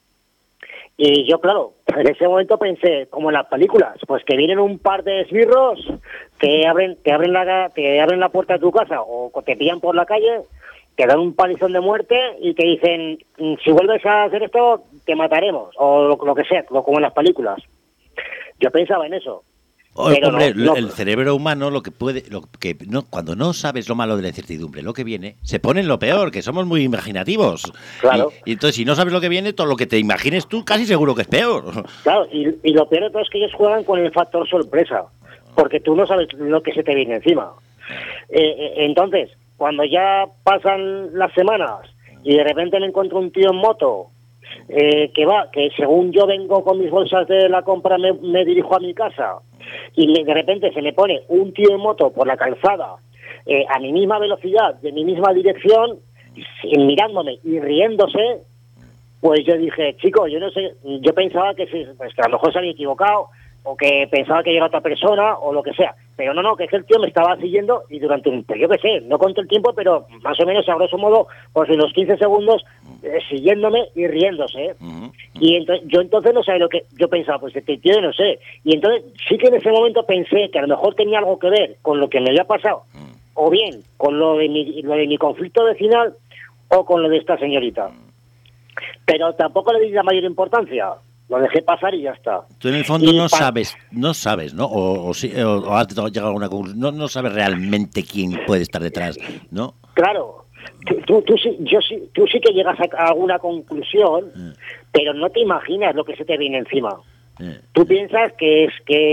Y yo, claro, en ese momento pensé, como en las películas, pues que vienen un par de esbirros que abren la puerta de tu casa o te pillan por la calle, te dan un palizón de muerte y te dicen, si vuelves a hacer esto, te mataremos, o lo que sea, como en las películas. Yo pensaba en eso. Pero hombre, el cerebro humano cuando no sabes lo malo de la incertidumbre, lo que viene, se pone en lo peor, que somos muy imaginativos. Claro. Y entonces, si no sabes lo que viene, todo lo que te imagines tú, casi seguro que es peor. Claro, y lo peor de todo es que ellos juegan con el factor sorpresa, porque tú no sabes lo que se te viene encima. Entonces, cuando ya pasan las semanas y de repente me encuentro un tío en moto que según yo vengo con mis bolsas de la compra me dirijo a mi casa y de repente se me pone un tío en moto por la calzada a mi misma velocidad, de mi misma dirección, mirándome y riéndose, pues yo dije, chico, yo no sé, yo pensaba que a lo mejor se había equivocado o que pensaba que era otra persona o lo que sea, pero no, que es que el tío me estaba siguiendo y durante yo qué sé, no conté el tiempo, pero más o menos a grosso modo, pues en los 15 segundos siguiéndome y riéndose, y entonces yo no sabía lo que yo pensaba, pues este tío no sé, y entonces sí que en ese momento pensé que a lo mejor tenía algo que ver con lo que me había pasado, o bien con lo de mi conflicto vecinal o con lo de esta señorita, pero tampoco le di la mayor importancia. Lo dejé pasar y ya está. Tú en el fondo no sabes, ¿no? O has llegado a una conclusión, no sabes realmente quién puede estar detrás, ¿no? Claro, tú sí que llegas a alguna conclusión, pero no te imaginas lo que se te viene encima. Tú piensas que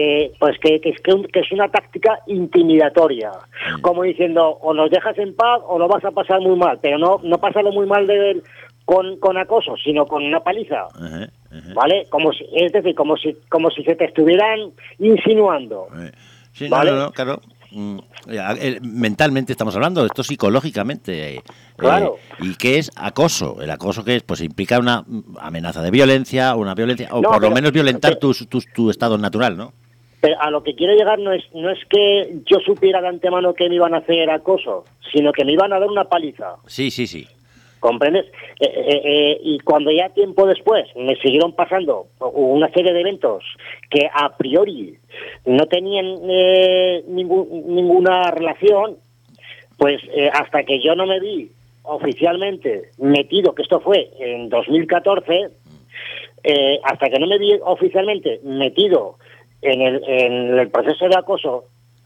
es una táctica intimidatoria, como diciendo, o nos dejas en paz o lo vas a pasar muy mal, pero no pasarlo muy mal con acoso, sino con una paliza. ¿Vale? Es decir, como si se te estuvieran insinuando. Sí, ¿vale? No, claro. Mentalmente estamos hablando, esto psicológicamente. Claro. ¿Y qué es acoso? El acoso que es, pues implica una amenaza de violencia, o por lo menos violentar tu estado natural, ¿no? Pero a lo que quiero llegar no es que yo supiera de antemano que me iban a hacer acoso, sino que me iban a dar una paliza. Sí. ¿Comprendes? Y cuando ya tiempo después me siguieron pasando una serie de eventos que a priori no tenían ninguna relación, pues hasta que yo no me vi oficialmente metido, que esto fue en 2014, hasta que no me vi oficialmente metido en el proceso de acoso,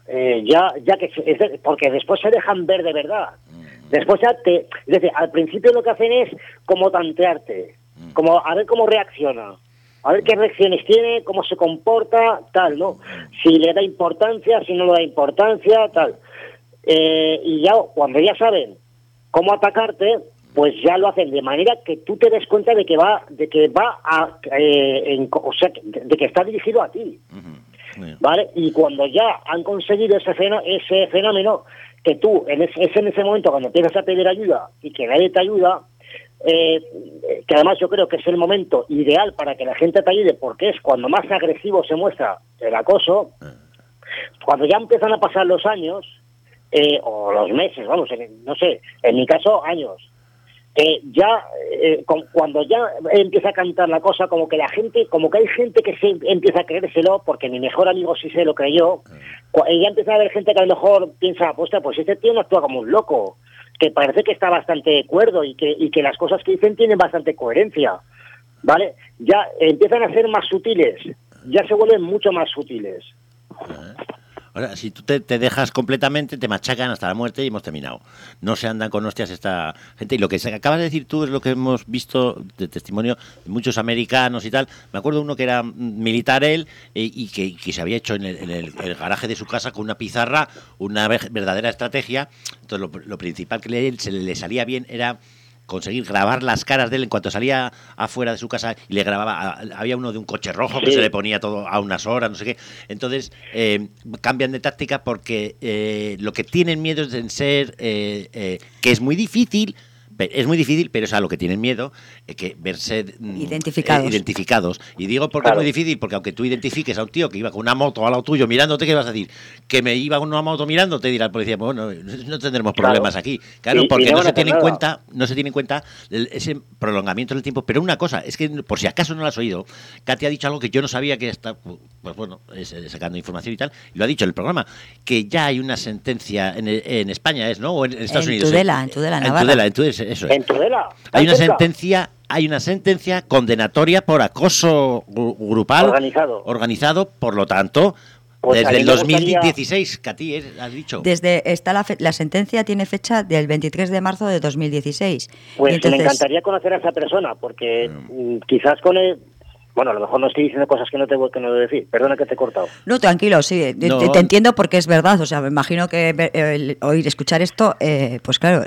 porque después se dejan ver de verdad. Después es decir, al principio lo que hacen es como tantearte, como a ver cómo reacciona, a ver qué reacciones tiene, cómo se comporta, tal, ¿no? Si le da importancia, si no le da importancia, tal. Y ya cuando ya saben cómo atacarte, pues ya lo hacen de manera que tú te des cuenta de que de que está dirigido a ti. ¿Vale? Y cuando ya han conseguido ese fenómeno, que tú en ese momento cuando empiezas a pedir ayuda y que nadie te ayuda, que además yo creo que es el momento ideal para que la gente te ayude, porque es cuando más agresivo se muestra el acoso, cuando ya empiezan a pasar los años, o los meses, vamos, no sé, en mi caso años, cuando ya empieza a cantar la cosa, como que hay gente que se empieza a creérselo, porque mi mejor amigo sí se lo creyó, ya empieza a haber gente que a lo mejor piensa, pues este tío no actúa como un loco, que parece que está bastante cuerdo y que las cosas que dicen tienen bastante coherencia, ¿vale? Ya empiezan a ser más sutiles, ya se vuelven mucho más sutiles. Ahora, si tú te dejas completamente, te machacan hasta la muerte y hemos terminado. No se andan con hostias esta gente. Y lo que acabas de decir tú es lo que hemos visto de testimonio de muchos americanos y tal. Me acuerdo uno que era militar él y que se había hecho en el garaje de su casa con una pizarra una verdadera estrategia. Entonces lo principal que le salía bien era conseguir grabar las caras de él en cuanto salía afuera de su casa y le grababa. Había uno de un coche rojo que se le ponía todo a unas horas, no sé qué. Entonces cambian de táctica porque lo que tienen miedo es en ser que es muy difícil, pero es a lo que tienen miedo, que verse identificados. Y digo porque es muy difícil, porque aunque tú identifiques a un tío que iba con una moto al lado tuyo mirándote, ¿qué vas a decir? Que me iba con una moto mirándote, dirá el policía, bueno, no tendremos problemas aquí. Claro, porque no se tiene en cuenta ese prolongamiento del tiempo. Pero una cosa, es que por si acaso no lo has oído, Katy ha dicho algo que yo no sabía, que está, pues bueno, sacando información y tal, y lo ha dicho en el programa, que ya hay una sentencia en España, ¿no? O en Estados Unidos. En Tudela, Navarra. Eso es. En Tudela. Hay una sentencia condenatoria por acoso grupal organizado, por lo tanto, pues desde el 2016, Katy, has dicho. La sentencia tiene fecha del 23 de marzo de 2016. Pues entonces, me encantaría conocer a esa persona, porque quizás con Bueno, a lo mejor no estoy diciendo cosas que no debo decir. Perdona que te he cortado. No, tranquilo, sí. Te entiendo porque es verdad. O sea, me imagino que escuchar esto, pues claro,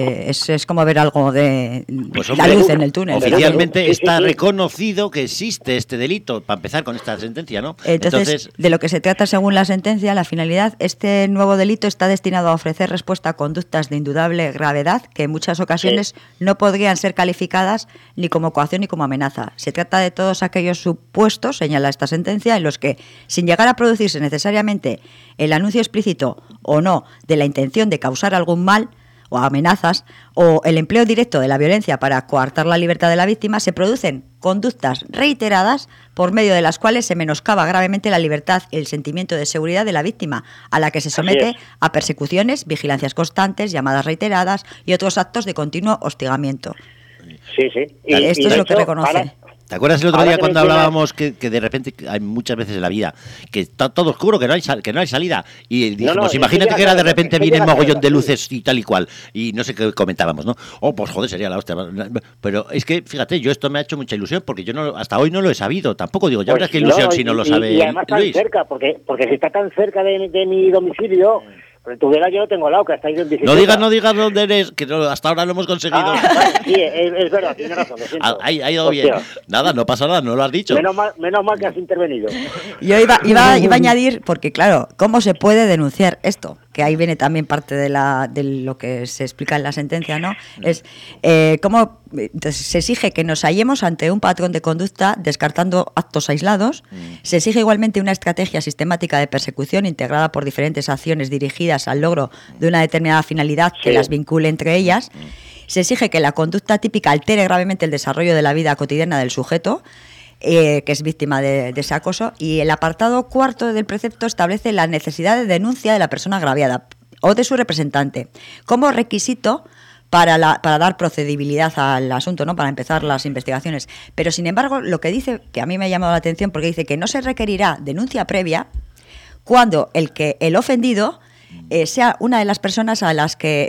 es como ver algo de la luz en el túnel. Oficialmente está reconocido que existe este delito, para empezar con esta sentencia, ¿no? Entonces, de lo que se trata según la sentencia, la finalidad, este nuevo delito está destinado a ofrecer respuesta a conductas de indudable gravedad que en muchas ocasiones no podrían ser calificadas ni como coacción ni como amenaza. Se trata de todos aquellos supuestos, señala esta sentencia, en los que, sin llegar a producirse necesariamente el anuncio explícito o no de la intención de causar algún mal o amenazas, o el empleo directo de la violencia para coartar la libertad de la víctima, se producen conductas reiteradas por medio de las cuales se menoscaba gravemente la libertad y el sentimiento de seguridad de la víctima, a la que se somete a persecuciones, vigilancias constantes, llamadas reiteradas y otros actos de continuo hostigamiento. Sí. Esto es lo que reconoce. ¿Te acuerdas el otro día cuando hablábamos que de repente hay muchas veces en la vida que está todo oscuro, que no hay salida? Y dijimos, imagínate que era de repente viene un mogollón de luces y tal y cual. Y no sé qué comentábamos, ¿no? Pues joder, sería la hostia. Pero es que, fíjate, esto me ha hecho mucha ilusión porque yo hasta hoy no lo he sabido. Tampoco digo, ya verás qué ilusión si no lo sabe y además Luis. Tan cerca, porque si está tan cerca de mi domicilio... Pero tú verás, yo no tengo lado, que estáis en bicicleta. No digas dónde eres, que hasta ahora lo hemos conseguido. Sí, es verdad, tienes razón. Ha ido bien. Nada, no pasa nada, no lo has dicho. Menos mal que has intervenido. Yo iba a añadir, porque claro, ¿cómo se puede denunciar esto? Que ahí viene también parte de lo que se explica en la sentencia, ¿no? Es cómo se exige que nos hallemos ante un patrón de conducta descartando actos aislados. Se exige igualmente una estrategia sistemática de persecución integrada por diferentes acciones dirigidas al logro de una determinada finalidad que las vincule entre ellas. Se exige que la conducta típica altere gravemente el desarrollo de la vida cotidiana del sujeto, que es víctima de ese acoso, y el apartado 4 del precepto establece la necesidad de denuncia de la persona agraviada o de su representante como requisito para dar procedibilidad al asunto, ¿no? Para empezar las investigaciones. Pero, sin embargo, lo que dice, que a mí me ha llamado la atención, porque dice que no se requerirá denuncia previa cuando el ofendido sea una de las personas a las que,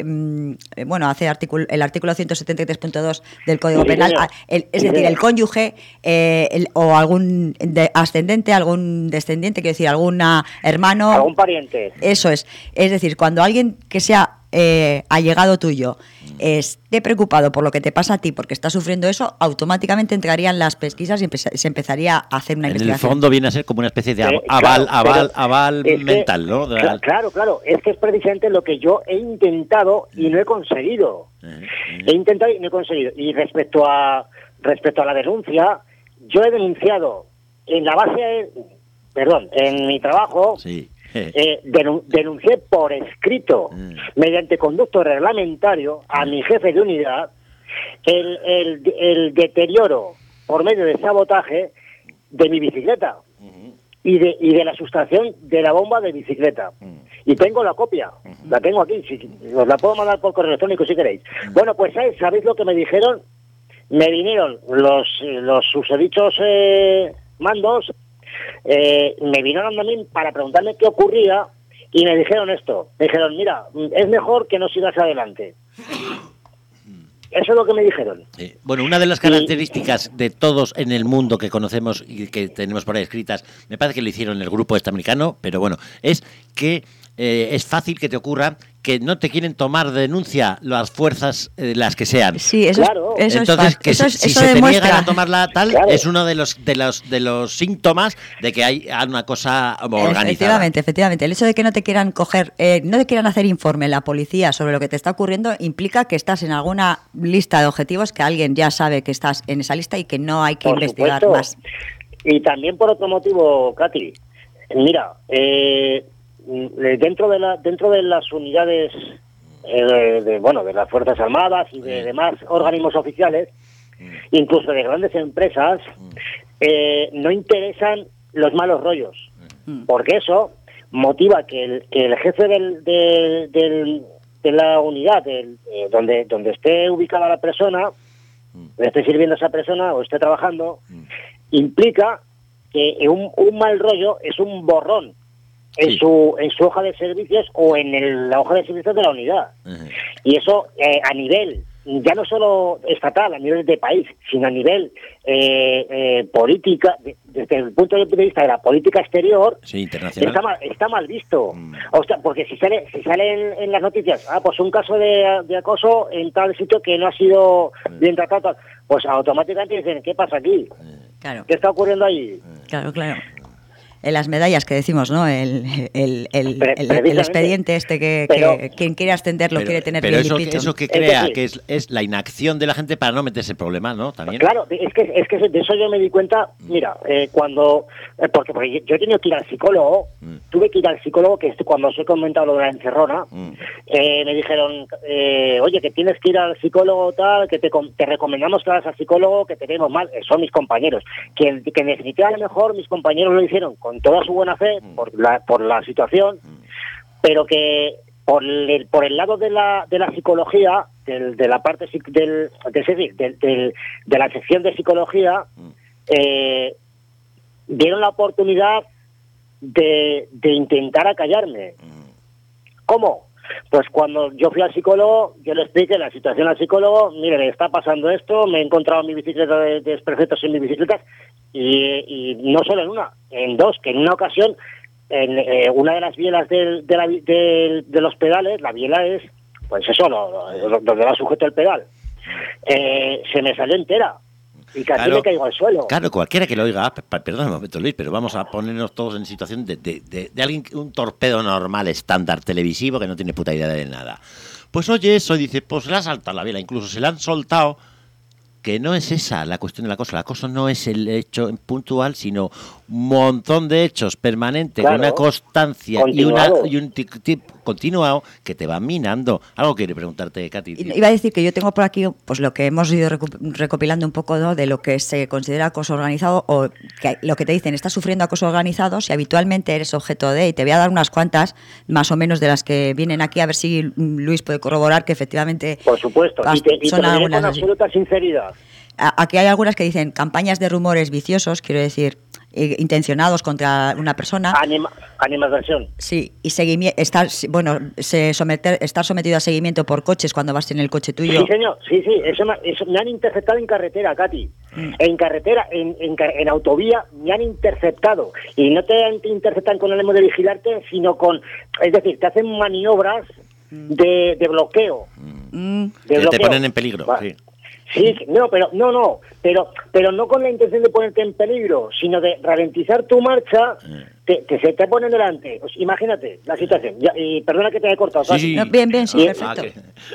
hace el artículo 173.2 del Código Penal, es decir, el cónyuge o algún ascendente, algún descendiente, quiero decir, algún hermano. Algún pariente. Eso es. Es decir, cuando alguien que sea allegado tuyo esté preocupado por lo que te pasa a ti porque estás sufriendo eso, automáticamente entrarían las pesquisas y se empezaría a hacer una investigación. En el fondo viene a ser como una especie de aval mental, ¿no? Claro. Es que es precisamente lo que yo he intentado y no he conseguido. He intentado y no he conseguido. Y respecto a la denuncia, yo he denunciado en mi trabajo. Sí. Denuncié por escrito, mediante conducto reglamentario, a mi jefe de unidad el deterioro por medio de sabotaje de mi bicicleta y de la sustracción de la bomba de bicicleta. Y tengo la copia, la tengo aquí, os la puedo mandar por correo electrónico si queréis. Bueno, pues ¿sabéis lo que me dijeron? Me vinieron los susodichos mandos. Me vinieron a mí para preguntarme qué ocurría y me dijeron esto. Me dijeron, mira, es mejor que no sigas adelante. Eso es lo que me dijeron. Bueno, una de las características de todos en el mundo que conocemos y que tenemos por ahí escritas, me parece que lo hicieron en el grupo americano, pero bueno, es que es fácil que te ocurra que no te quieren tomar denuncia las fuerzas, las que sean. Sí, eso entonces, que eso si eso se demuestra. te niegan a tomarla tal, es uno de los síntomas de que hay una cosa organizada. Efectivamente. El hecho de que no te quieran coger, no te quieran hacer informe la policía sobre lo que te está ocurriendo, implica que estás en alguna lista de objetivos que alguien ya sabe que estás en esa lista y que no hay que investigar más. Y también por otro motivo, Katy. Mira, dentro de las unidades de las Fuerzas Armadas y de demás organismos oficiales, incluso de grandes empresas, no interesan los malos rollos, porque eso motiva que el jefe de la unidad donde esté ubicada la persona, esté sirviendo a esa persona o esté trabajando, implica que un mal rollo es un borrón en su hoja de servicios o en la hoja de servicios de la unidad. Y eso a nivel ya no solo estatal, a nivel de país, sino a nivel política, desde el punto de vista de la política exterior, sí, internacional, está mal visto. O sea, porque si sale en las noticias, pues un caso de acoso en tal sitio que no ha sido bien tratado, pues automáticamente dicen, ¿qué pasa aquí? Claro. ¿Qué está ocurriendo allí? Claro. En las medallas que decimos, ¿no? El expediente este que quien quiere ascenderlo quiere tener bien limpito. Pero eso que crea, que es la inacción de la gente para no meterse en problemas, ¿no? También. Claro, es que de eso yo me di cuenta, mira, porque yo he tenido que ir al psicólogo, tuve que ir al psicólogo, que cuando os he comentado lo de la encerrona, me dijeron, oye, que tienes que ir al psicólogo tal, que te recomendamos que vayas al psicólogo, que tenemos mal, son mis compañeros, que en definitiva a lo mejor mis compañeros lo hicieron con toda su buena fe, por la situación, pero que por el lado de la psicología, de la parte de la sección de psicología, dieron la oportunidad de intentar acallarme. ¿Cómo? Pues cuando yo fui al psicólogo, yo le expliqué la situación al psicólogo, mire, me está pasando esto, me he encontrado mi bicicleta de desperfectos en mi bicicleta, y no solo en una, en dos, que en una ocasión, en una de las bielas de los pedales, la biela es, pues eso, donde va sujeto el pedal, se me salió entera. Y casi me caigo al suelo. Claro, cualquiera que lo oiga, perdón un momento, Luis, pero vamos a ponernos todos en situación de alguien, un torpedo normal, estándar, televisivo, que no tiene puta idea de nada. Pues oye eso y dice, pues le ha saltado la vela, incluso se le han soltado, que no es esa la cuestión del acoso. El acoso no es el hecho puntual, sino un montón de hechos permanentes, con una constancia y un continuado que te van minando. Algo quiere preguntarte, Katy. Iba a decir que yo tengo por aquí pues lo que hemos ido recopilando un poco, ¿no?, de lo que se considera acoso organizado, o que lo que te dicen, estás sufriendo acoso organizado si habitualmente eres objeto de, y te voy a dar unas cuantas más o menos de las que vienen aquí, a ver si Luis puede corroborar que efectivamente, por supuesto, y son algunas con absoluta sinceridad. Aquí hay algunas que dicen campañas de rumores viciosos, quiero decir, intencionados contra una persona. Animadversión. Sí, y estar sometido a seguimiento por coches cuando vas en el coche tuyo. Sí, señor, sí, eso me han interceptado en carretera, Katy. En carretera, en autovía, me han interceptado. Y no te interceptan con el ánimo de vigilarte, sino es decir, te hacen maniobras de bloqueo. Te ponen en peligro, sí. Sí, pero no con la intención de ponerte en peligro, sino de ralentizar tu marcha, se te ponen delante. Pues imagínate la situación. Y perdona que te haya cortado. Sí. No, bien, sí, perfecto.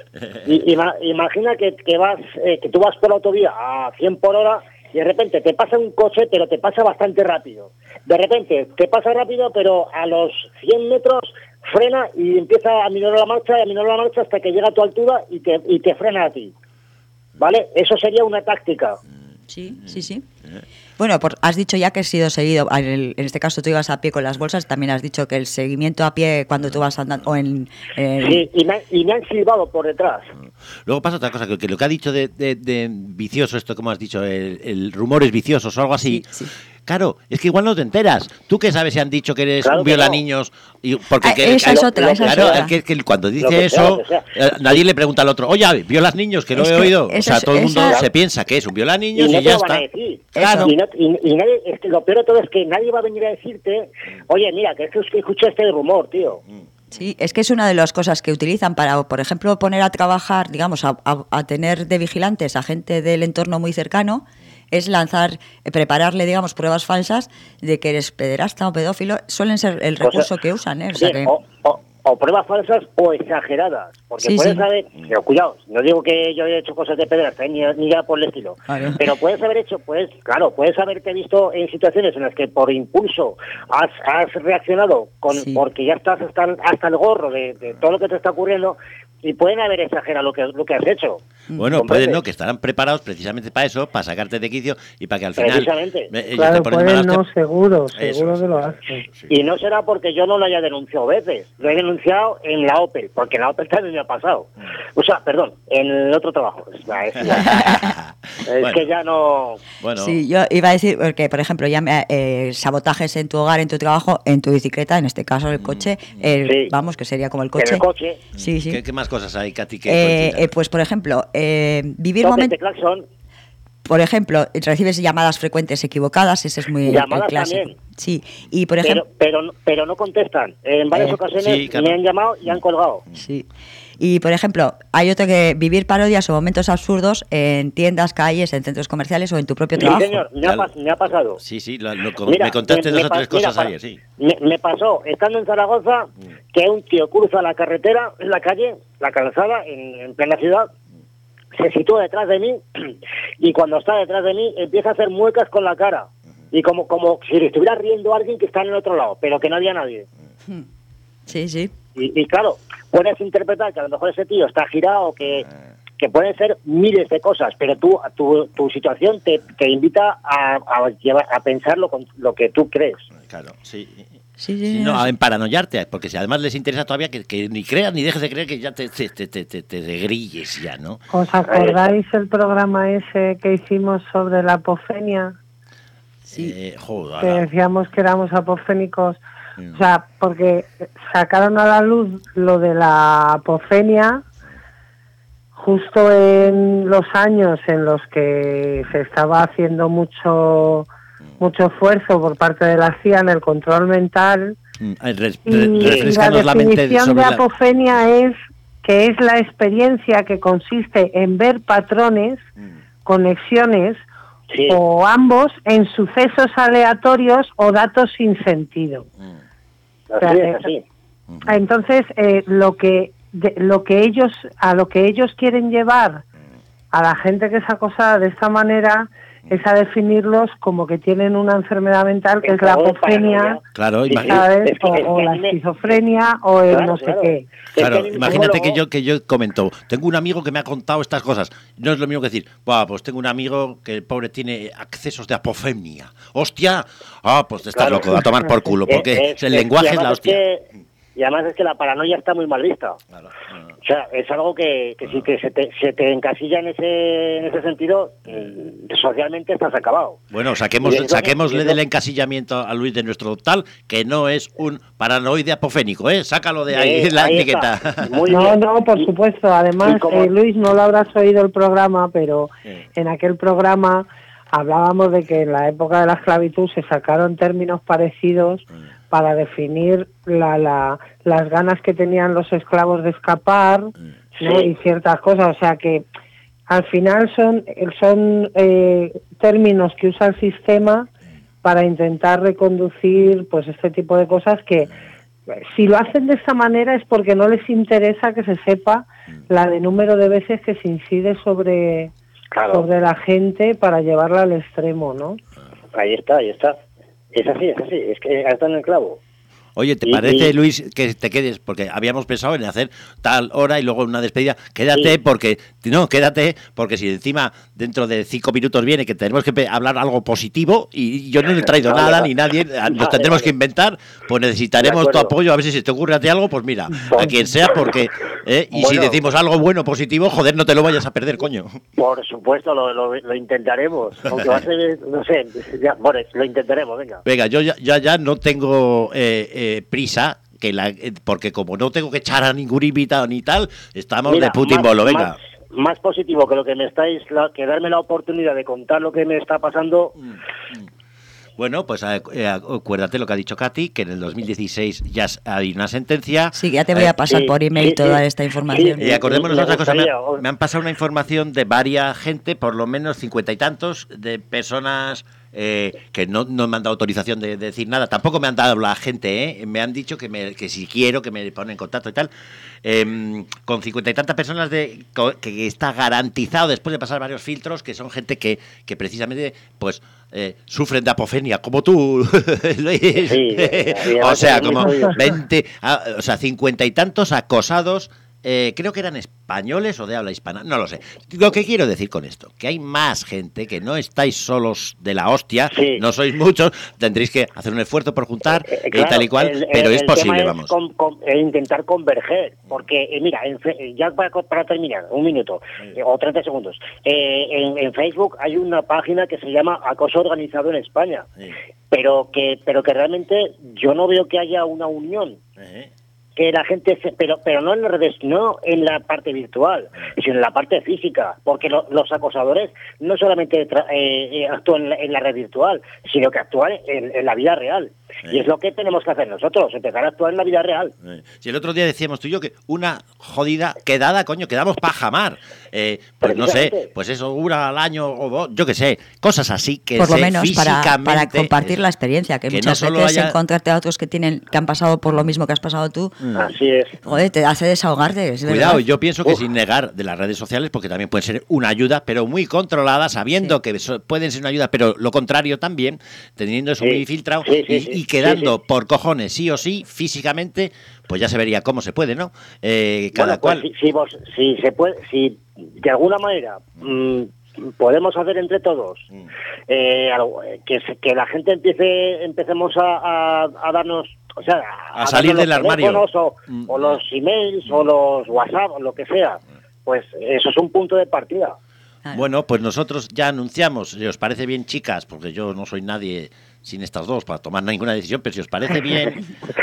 Imagina que tú vas por la autovía a 100 por hora y de repente te pasa un coche, pero te pasa bastante rápido. De repente te pasa rápido, pero a los 100 metros frena y empieza a minorar la marcha hasta que llega a tu altura y te frena a ti. ¿Vale? Eso sería una táctica. Sí. Bueno, has dicho ya que has sido seguido. En este caso tú ibas a pie con las bolsas. También has dicho que el seguimiento a pie cuando tú vas andando Sí, y me han silbado por detrás. Luego pasa otra cosa, que lo que ha dicho de vicioso, esto como has dicho, el rumores viciosos o algo así. Sí. Claro, es que igual no te enteras. ¿Tú qué sabes si han dicho que eres un violaniños? Porque esa es otra. Que cuando dice eso, nadie le pregunta al otro, oye, ¿violas niños? Que lo he oído. O sea, todo el mundo se piensa que es un violaniños y ya está. Claro. Y nadie, lo peor de todo es que nadie va a venir a decirte, oye, mira, que escuché este rumor, tío. Sí, es que es una de las cosas que utilizan para, por ejemplo, poner a trabajar, digamos, a tener de vigilantes a gente del entorno muy cercano, es prepararle, digamos, pruebas falsas de que eres pederasta o pedófilo. Suelen ser el recurso que usan, ¿eh? O sea, o pruebas falsas o exageradas, porque puedes saber, pero cuidado, no digo que yo haya hecho cosas de pederasta, ni ya por el estilo, pero puedes haberte visto en situaciones en las que por impulso has reaccionado porque ya estás hasta el gorro de todo lo que te está ocurriendo, y pueden haber exagerado lo que has hecho. Bueno, pueden no, que estarán preparados precisamente para eso, para sacarte de quicio y para que al final... Precisamente. Claro, pueden no, seguro que lo hacen. Y no será porque yo no lo haya denunciado veces. Lo he denunciado en la Opel, porque en la Opel también me ha pasado. O sea, perdón, en el otro trabajo. Es que ya no... Bueno. Sí, yo iba a decir que, por ejemplo, ya sabotajes en tu hogar, en tu trabajo, en tu bicicleta, en este caso el coche, vamos, que sería como el coche. En el coche. Sí, sí. ¿Qué más cosas hay, Katy? Pues, por ejemplo, vivir Toques momentos... de claxon. Por ejemplo, recibes llamadas frecuentes equivocadas, ese es muy Llamadas clásico. también. Sí, y por ejemplo... Pero no contestan. En varias ocasiones sí, claro. me han llamado y han colgado. Sí. Y, por ejemplo, hay otro que vivir parodias o momentos absurdos en tiendas, calles, en centros comerciales o en tu propio trabajo. Sí, señor, me ha pasado. Sí, Mira, me contaste dos o tres cosas mira, ayer, sí. Me pasó, estando en Zaragoza, que un tío cruza la carretera, en la calle, la calzada, en plena ciudad, se sitúa detrás de mí y cuando está detrás de mí empieza a hacer muecas con la cara y como si le estuviera riendo a alguien que está en el otro lado, pero que no había nadie. Sí, sí. Y claro, puedes interpretar que a lo mejor ese tío está girado, que pueden ser miles de cosas, pero tu situación te invita a pensar lo que tú crees. Claro, sí. Sí, no, en paranoiarte, porque si además les interesa todavía que ni creas ni dejes de creer que ya te grilles ya, ¿no? ¿Os acordáis el programa ese que hicimos sobre la apofenia? Sí. Que decíamos que éramos apofénicos. O sea, porque sacaron a la luz lo de la apofenia justo en los años en los que se estaba haciendo mucho esfuerzo por parte de la CIA en el control mental. Y la definición de apofenia es que es la experiencia que consiste en ver patrones, conexiones o ambos en sucesos aleatorios o datos sin sentido. Entonces, lo que ellos quieren llevar a la gente que es acosada de esta manera es a definirlos como que tienen una enfermedad mental que es la apofenia, claro, ¿sabes? O la esquizofrenia o el no sé qué. Claro, imagínate que yo comento, tengo un amigo que me ha contado estas cosas. No es lo mismo que decir, pues tengo un amigo que el pobre tiene accesos de apofenia. ¡Hostia! Pues te estás loco, a tomar por culo, porque el lenguaje es la hostia. Y además es que la paranoia está muy mal vista. Claro. O sea, es algo que sí que se te encasilla en ese sentido, socialmente estás acabado. Bueno, saquémosle del encasillamiento a Luis de nuestro tal, que no es un paranoide apofénico, ¿eh? Sácalo de ahí la etiqueta. No, por supuesto. Además, Luis, no lo habrás oído el programa, pero en aquel programa hablábamos de que en la época de la esclavitud se sacaron términos parecidos para definir las ganas que tenían los esclavos de escapar, ¿no? Y ciertas cosas. O sea que al final son términos que usa el sistema para intentar reconducir pues este tipo de cosas que si lo hacen de esta manera es porque no les interesa que se sepa la de número de veces que se incide sobre la gente para llevarla al extremo, ¿no? Ahí está. Es así, es que está en el clavo. Oye, ¿te parece, Luis, que te quedes? Porque habíamos pensado en hacer tal hora y luego una despedida. Quédate, porque si encima dentro de 5 minutos viene que tenemos que hablar algo positivo y yo no le he traído nada ni nadie, nos tendremos que inventar, pues necesitaremos tu apoyo, a ver si se te ocurre a ti algo, pues mira, a quien sea, porque y si decimos algo bueno, positivo, joder, no te lo vayas a perder, coño. Por supuesto, lo intentaremos, aunque va a ser, no sé, bueno, lo intentaremos, venga. Venga, yo ya no tengo prisa, porque como no tengo que echar a ningún invitado ni tal, estamos de Putin bolo, venga. Más positivo que lo que me que darme la oportunidad de contar lo que me está pasando. Bueno, pues acuérdate lo que ha dicho Katy, que en el 2016 ya hay una sentencia. Sí, ya te voy a pasar por email toda esta información. Y acordémonos de otra cosa, me han pasado una información de varias gente, por lo menos 50 y tantos, de personas que no me han dado autorización de decir nada. Tampoco me han dado la gente, me han dicho que si quiero que me ponen en contacto y tal. Con 50 y tantas personas que está garantizado después de pasar varios filtros, que son gente que precisamente pues sufren de apofenia, como tú, Luis. O sea, como 20, o sea, 50 y tantos acosados creo que eran españoles o de habla hispana, no lo sé. Lo que quiero decir con esto, que hay más gente, que no estáis solos de la hostia, no sois muchos, tendréis que hacer un esfuerzo por juntar y tal y cual, pero es posible, vamos. Intentar converger, porque mira, ya para terminar, un minuto o 30 segundos, en Facebook hay una página que se llama Acoso Organizado en España, pero que realmente yo no veo que haya una unión. Que la gente pero no en las redes, no en la parte virtual, sino en la parte física, porque los acosadores no solamente actúan en la red virtual, sino que actúan en la vida real. Y es lo que tenemos que hacer nosotros, empezar a actuar en la vida real. Si el otro día decíamos tú y yo que una jodida quedada, coño, quedamos para jamar. Pues no sé, pues eso, una al año o dos, yo qué sé, cosas así que por lo menos físicamente, para compartir la experiencia, que muchas no veces encontrarte a otros que han pasado por lo mismo que has pasado tú. Así es. Joder, te hace desahogarte. Cuidado, yo pienso que sin negar de las redes sociales, porque también pueden ser una ayuda, pero muy controlada, sabiendo que pueden ser una ayuda, pero lo contrario también, teniendo eso muy filtrado y quedando por cojones sí o sí, físicamente, pues ya se vería cómo se puede, ¿no? Cada cual. Si se puede, si de alguna manera podemos hacer entre todos que la gente empecemos a darnos, o sea, a salir del armario, o los emails o los WhatsApp o lo que sea, pues eso es un punto de partida. Bueno, pues nosotros ya anunciamos, si os parece bien, chicas, porque yo no soy nadie sin estas dos para tomar ninguna decisión, pero si os parece bien,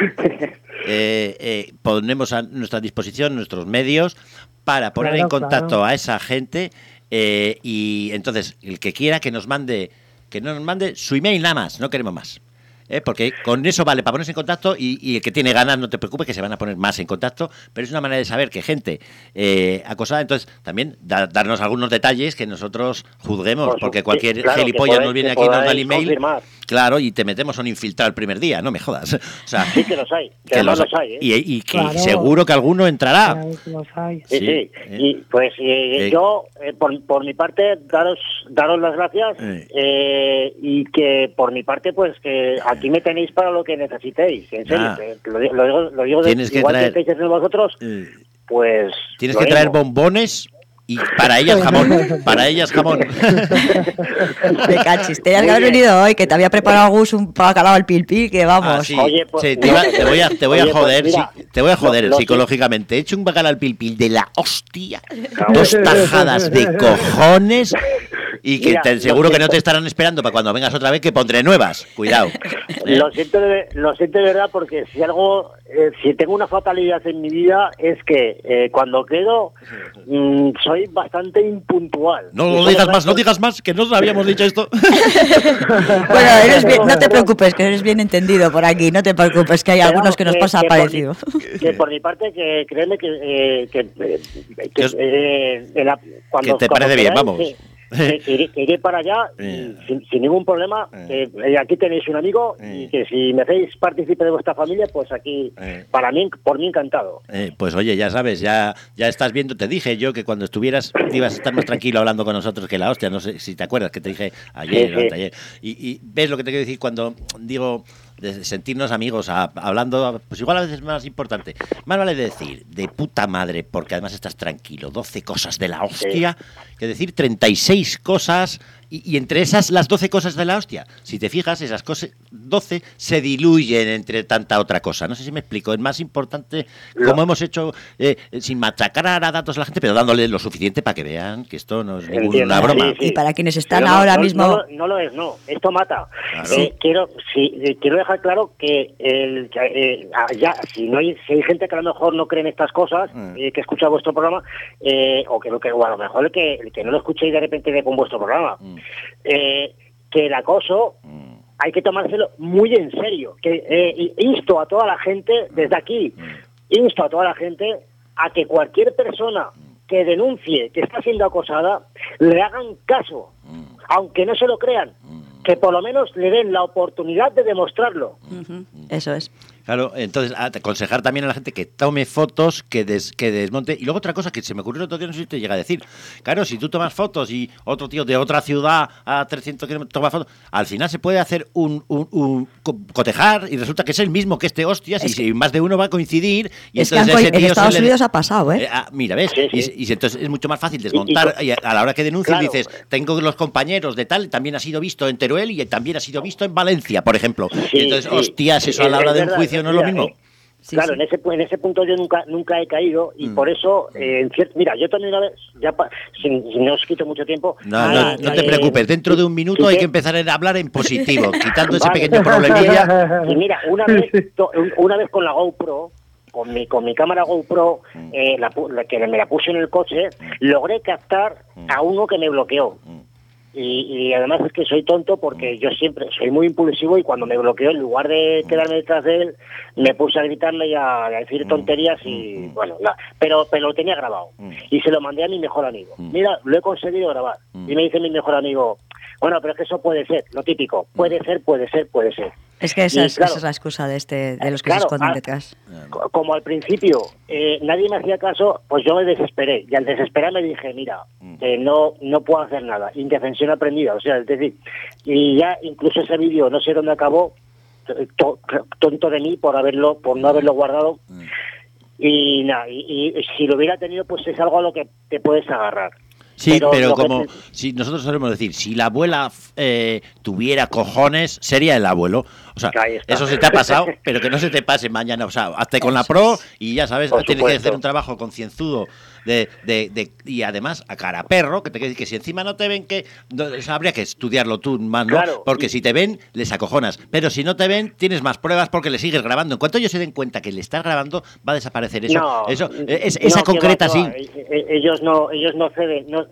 ponemos a nuestra disposición nuestros medios para poner en contacto a esa gente, y entonces el que quiera que nos mande su email nada más, no queremos más. Porque con eso vale para ponerse en contacto, y el que tiene ganas, no te preocupes, que se van a poner más en contacto, pero es una manera de saber que gente acosada, entonces también darnos algunos detalles que nosotros juzguemos, porque cualquier gilipollas nos viene aquí y nos da el email, confirmar. Claro, y te metemos un infiltrado el primer día, no me jodas. O sea, sí que los hay, que los hay, y que seguro que alguno entrará. Los hay. Sí. Y pues yo, por mi parte, daros las gracias, y que por mi parte, pues que aquí me tenéis para lo que necesitéis, en serio, lo digo tienes que igual traer, que estáis haciendo vosotros, pues tienes que traer bombones y para ellas jamón, Te cachis, tenías que haber venido hoy, que te había preparado Gus un bacalao al pil-pil, que vamos. Sí. Oye, pues, sí, te voy a joder, pues, mira, te voy a joder psicológicamente. He hecho un bacalao al pil-pil de la hostia, 2 tajadas de cojones, y que seguro que no te estarán esperando para cuando vengas otra vez, que pondré nuevas. Cuidado. Lo siento de verdad, porque si tengo una fatalidad en mi vida es que cuando quedo soy bastante impuntual. No digas más, que no habíamos dicho esto. Bueno, no te preocupes, que eres bien entendido por aquí, no te preocupes, que hay algunos que nos pasa parecido. Que por mi parte, que créeme que cuando te parece bien, vamos. Que iré para allá sin ningún problema. Aquí tenéis un amigo, y que si me hacéis partícipe de vuestra familia, pues aquí, por mí encantado. Pues oye, ya sabes, ya estás viendo, te dije yo que cuando estuvieras ibas a estar más tranquilo hablando con nosotros que la hostia, no sé si te acuerdas que te dije ayer o anteayer. Y ves lo que te quiero decir cuando digo de sentirnos amigos, hablando, pues igual a veces es más importante. Más vale decir de puta madre, porque además estás tranquilo, 12 cosas de la hostia, que decir 36 cosas, y entre esas las 12 cosas de la hostia. Si te fijas, esas cosas 12 se diluyen entre tanta otra cosa. No sé si me explico. Es más importante, como hemos hecho, sin machacar a datos a la gente, pero dándole lo suficiente para que vean que esto no es ninguna broma. Y para quienes están ahora mismo... No lo es, no. Esto mata. Claro. Quiero dejar claro que si hay gente que a lo mejor no cree en estas cosas, que escucha vuestro programa, o a lo mejor el que no lo escuche y de repente ve con vuestro programa, que el acoso hay que tomárselo muy en serio. Insto a toda la gente, desde aquí, a que cualquier persona que denuncie que está siendo acosada, le hagan caso, aunque no se lo crean, que por lo menos le den la oportunidad de demostrarlo. Eso es. Claro, entonces aconsejar también a la gente que tome fotos, que desmonte. Y luego otra cosa que se me ocurrió el otro día, no sé si te llega a decir. Claro, si tú tomas fotos y otro tío de otra ciudad a 300 kilómetros toma fotos, al final se puede hacer un cotejar y resulta que es el mismo que este hostias y más de uno va a coincidir. Y es entonces que ese tío en Estados Unidos ha pasado, ¿eh? Mira, ¿ves? Sí. Y entonces es mucho más fácil desmontar. Y a la hora que denuncias dices, tengo los compañeros de tal, también ha sido visto en Teruel y también ha sido visto en Valencia, por ejemplo. Y entonces, hostias, eso a la hora de un juicio no es lo mismo. Claro, en ese punto yo nunca he caído y por eso, mira, yo también una vez, si no os quito mucho tiempo... No te preocupes, dentro de un minuto hay que empezar a hablar en positivo, quitando ese pequeño problemilla. Y mira, una vez con la GoPro, con mi cámara GoPro, que me la puse en el coche, logré captar a uno que me bloqueó. Y además es que soy tonto porque yo siempre soy muy impulsivo y cuando me bloqueó, en lugar de quedarme detrás de él, me puse a gritarle y a decir tonterías y bueno, pero lo tenía grabado y se lo mandé a mi mejor amigo. Mira, lo he conseguido grabar. Y me dice mi mejor amigo, bueno, pero es que eso puede ser, lo típico, puede ser. Es que esa es la excusa de los que se esconden detrás. Como al principio nadie me hacía caso, pues yo me desesperé. Y al desesperarme dije, mira, no puedo hacer nada. Indefensión aprendida. O sea, es decir, y ya incluso ese vídeo, no sé dónde acabó, tonto de mí por no haberlo guardado. Y nada, y si lo hubiera tenido, pues es algo a lo que te puedes agarrar. Sí, pero como si nosotros solemos decir, si la abuela tuviera cojones, sería el abuelo. O sea, eso se te ha pasado, pero que no se te pase mañana. O sea, hazte con la pro y ya sabes, tienes que hacer un trabajo concienzudo y además a cara perro, que si encima no te ven, habría que estudiarlo tú más, ¿no? Claro. Porque si te ven, les acojonas. Pero si no te ven, tienes más pruebas porque le sigues grabando. En cuanto ellos se den cuenta que le estás grabando, va a desaparecer eso. Esa concreta sí. Ellos no ceden, no.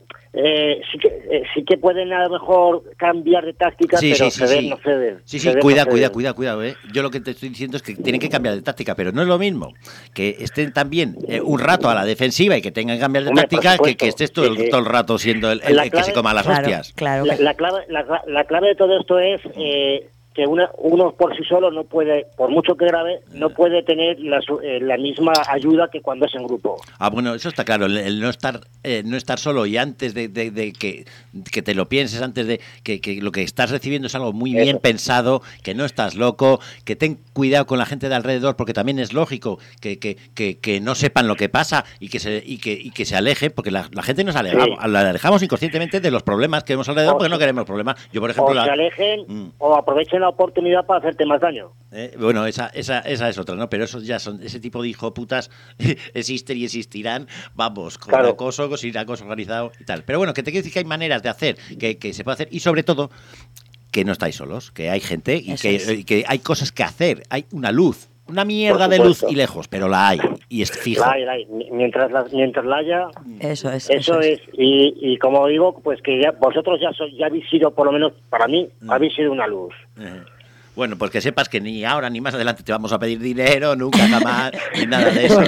Sí que pueden a lo mejor cambiar de táctica, pero ceder no ceden. Sí, cuidado. Yo lo que te estoy diciendo es que tienen que cambiar de táctica, pero no es lo mismo que estén también un rato a la defensiva y que tengan que cambiar de táctica que estés todo el rato siendo el que se coma las hostias. Claro. La clave de todo esto es que uno por sí solo no puede, por mucho que grabe, no puede tener la misma ayuda que cuando es en grupo. Bueno, eso está claro, el no estar solo y antes de que te lo pienses, antes de que lo que estás recibiendo es algo muy bien pensado, que no estás loco, que ten cuidado con la gente de alrededor, porque también es lógico que no sepan lo que pasa y que se alejen, porque la gente nos alejamos inconscientemente de los problemas que vemos alrededor porque no queremos problemas. Yo, por ejemplo, se alejen o aprovechen la oportunidad para hacerte más daño. Bueno, esa es otra, ¿no? Pero esos ya son, ese tipo de hijoputas existen y existirán, vamos, con acoso organizado y tal. Pero bueno, que te quiero decir que hay maneras de hacer, que se puede hacer, y sobre todo, que no estáis solos, que hay gente y que hay cosas que hacer, hay una luz. Una mierda de luz y lejos, pero la hay, y es fijo. La hay. Mientras la haya, eso es. Y como digo, pues que vosotros ya habéis sido, por lo menos para mí, habéis sido una luz. Bueno, pues que sepas que ni ahora ni más adelante te vamos a pedir dinero, nunca jamás, ni nada de eso,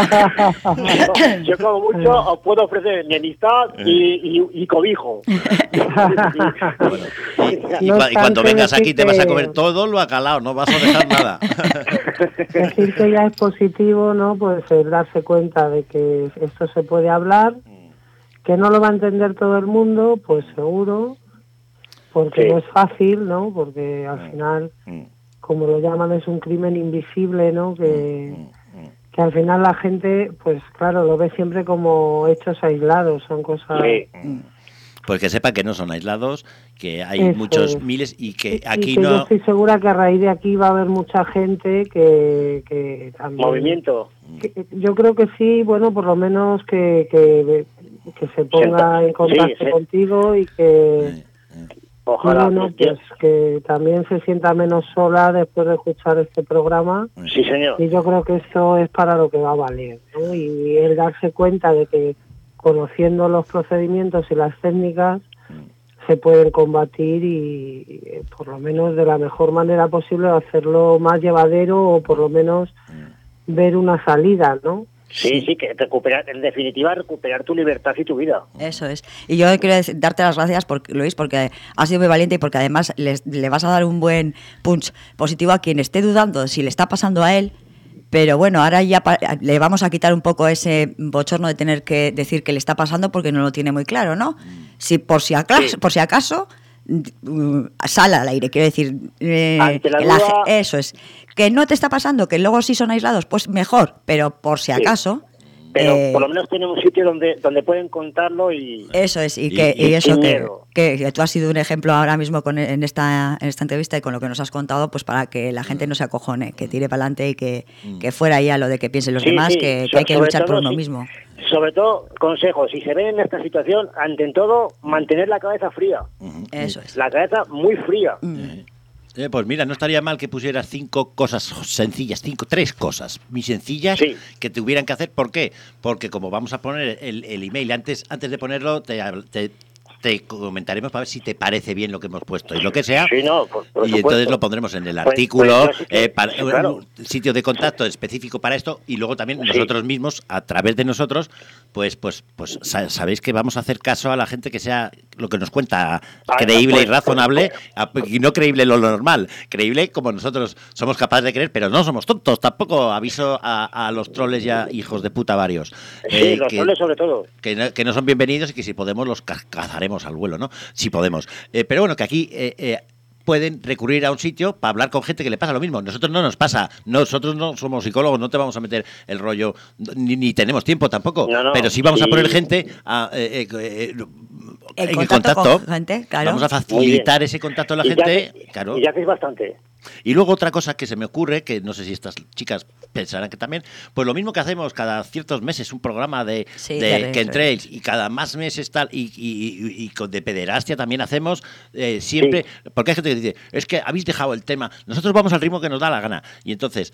Yo como mucho os puedo ofrecer mi amistad y cobijo. Y cuando vengas aquí te vas a comer todo lo acalado, no vas a dejar nada. Decir que ya es positivo, ¿no? Pues darse cuenta de que esto se puede hablar, que no lo va a entender todo el mundo, pues seguro, porque no es fácil, ¿no? Porque al final, como lo llaman, es un crimen invisible, ¿no? Que al final la gente, pues claro, lo ve siempre como hechos aislados, son cosas... Pues que sepa que no son aislados, que hay muchos miles y que aquí y que yo estoy segura que a raíz de aquí va a haber mucha gente que también... ¿Movimiento? Yo creo que sí, bueno, por lo menos que se ponga en contacto contigo y que... Ojalá. Bueno, pues que también se sienta menos sola después de escuchar este programa. Sí, señor. Y yo creo que eso es para lo que va a valer, ¿no? Y el darse cuenta de que conociendo los procedimientos y las técnicas se pueden combatir y por lo menos de la mejor manera posible hacerlo más llevadero o por lo menos ver una salida, ¿no? Sí, que recuperar, en definitiva, recuperar tu libertad y tu vida. Eso es. Y yo quiero darte las gracias, Luis, porque has sido muy valiente y porque además le vas a dar un buen punch positivo a quien esté dudando si le está pasando a él. Pero bueno, ahora ya le vamos a quitar un poco ese bochorno de tener que decir que le está pasando porque no lo tiene muy claro, ¿no? Si por si acaso sale al aire, quiero decir, ante la duda, eso es, que no te está pasando, que luego sí son aislados, pues mejor, pero por si acaso. Pero por lo menos tienen un sitio donde pueden contarlo y... Eso es, y eso que tú has sido un ejemplo ahora mismo en esta entrevista y con lo que nos has contado, pues para que la gente no se acojone, que tire para adelante y que fuera ya lo de que piensen los demás, que hay que luchar por uno mismo. Sobre todo, consejo, si se ven en esta situación, ante todo, mantener la cabeza fría. Eso es. La cabeza muy fría. Pues mira, no estaría mal que pusieras 5 cosas sencillas, 3 cosas muy sencillas que tuvieran que hacer. ¿Por qué? Porque como vamos a poner el email, antes de ponerlo te comentaremos para ver si te parece bien lo que hemos puesto y lo que sea. Sí, no, por y entonces lo pondremos en el artículo, un sitio de contacto específico para esto, y luego también nosotros mismos, a través de nosotros, pues sabéis que vamos a hacer caso a la gente que sea lo que nos cuenta creíble y razonable, y no creíble lo normal, creíble como nosotros somos capaces de creer, pero no somos tontos, tampoco. Aviso a los troles ya hijos de puta varios. Los troles sobre todo. Que no son bienvenidos y que si podemos los cazaremos al vuelo, ¿no? Si podemos. Pero bueno, que aquí pueden recurrir a un sitio para hablar con gente que le pasa lo mismo. Nosotros no nos pasa. Nosotros no somos psicólogos, no te vamos a meter el rollo, ni tenemos tiempo tampoco. No, pero sí vamos a poner gente en contacto con gente, claro. Vamos a facilitar ese contacto a la gente. Claro. Y ya que es bastante. Y luego otra cosa que se me ocurre, que no sé si estas chicas pensarán que también, pues lo mismo que hacemos cada ciertos meses, un programa de que entréis, y cada más meses tal, y con de pederastia también hacemos siempre, porque hay gente que dice, es que habéis dejado el tema, nosotros vamos al ritmo que nos da la gana, y entonces,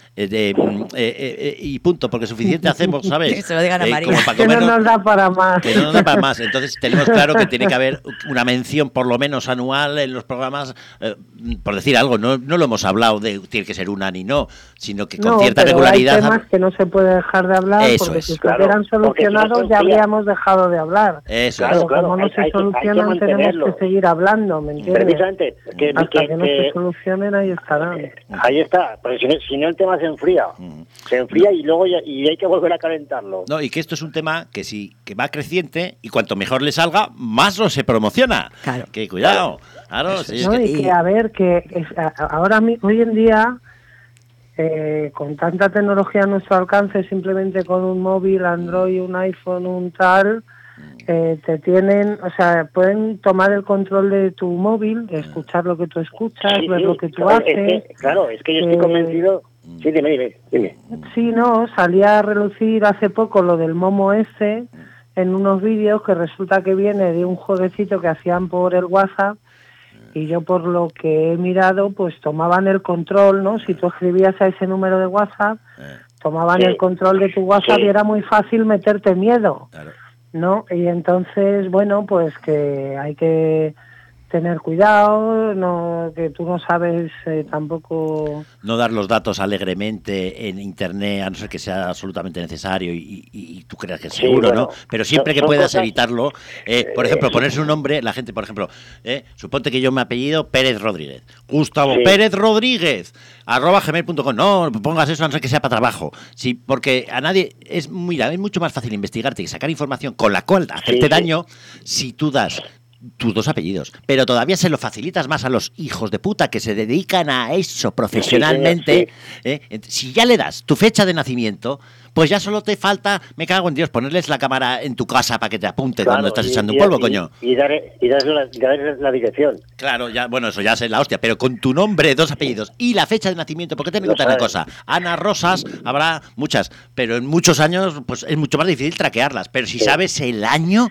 y punto, porque suficiente hacemos, ¿sabes? Que se lo digan a María. Como para comernos, que no nos da para más. Que no nos da para más, entonces tenemos claro que tiene que haber una mención por lo menos anual en los programas, por decir algo, no lo hemos hablado de tiene que ser una ni no, sino que con cierta regularidad. Hay temas que no se puede dejar de hablar, porque si estuvieran solucionados ya habríamos dejado de hablar. Eso claro, como no se solucionan tenemos que seguir hablando, ¿me entiendes? Precisamente. Hasta que no se solucionen ahí estarán. Ahí está, porque si no el tema se enfría. Se enfría y luego y hay que volver a calentarlo. No, y que esto es un tema que va creciente y cuanto mejor le salga, más lo se promociona. Claro. Que cuidado. Claro, sí, no, y que a ver, ahora hoy en día, con tanta tecnología a nuestro alcance, simplemente con un móvil, Android, un iPhone, un tal, te tienen, o sea, pueden tomar el control de tu móvil, escuchar lo que tú escuchas, ver lo que tú haces. Es que yo estoy convencido. Sí, dime. Sí, no, salía a relucir hace poco lo del Momo ese en unos vídeos que resulta que viene de un jueguecito que hacían por el WhatsApp. Y yo por lo que he mirado, pues tomaban el control, ¿no? Si tú escribías a ese número de WhatsApp, tomaban el control de tu WhatsApp y era muy fácil meterte miedo, ¿no? Y entonces, bueno, pues que hay que tener cuidado, no, que tú no sabes tampoco... No dar los datos alegremente en internet, a no ser que sea absolutamente necesario y tú creas que es seguro, bueno, ¿no? Pero siempre que puedas evitarlo, por ejemplo, ponerse un nombre, la gente, por ejemplo, suponte que yo me apellido Pérez Rodríguez, Gustavo Pérez Rodríguez, @gmail.com, no pongas eso a no ser que sea para trabajo, sí, porque a nadie, es mucho más fácil investigarte y sacar información con la cual hacerte daño si tú das tus 2 apellidos, pero todavía se lo facilitas más a los hijos de puta que se dedican a eso profesionalmente. Si ya le das tu fecha de nacimiento, pues ya solo te falta, me cago en Dios, ponerles la cámara en tu casa para que te apunte cuando estás echando un polvo, coño. Y darles la dirección. Claro, ya, bueno, eso ya es la hostia, pero con tu nombre, 2 apellidos y la fecha de nacimiento, porque ten en cuenta una cosa, Ana Rosas habrá muchas, pero en muchos años pues es mucho más difícil traquearlas, pero si sabes el año,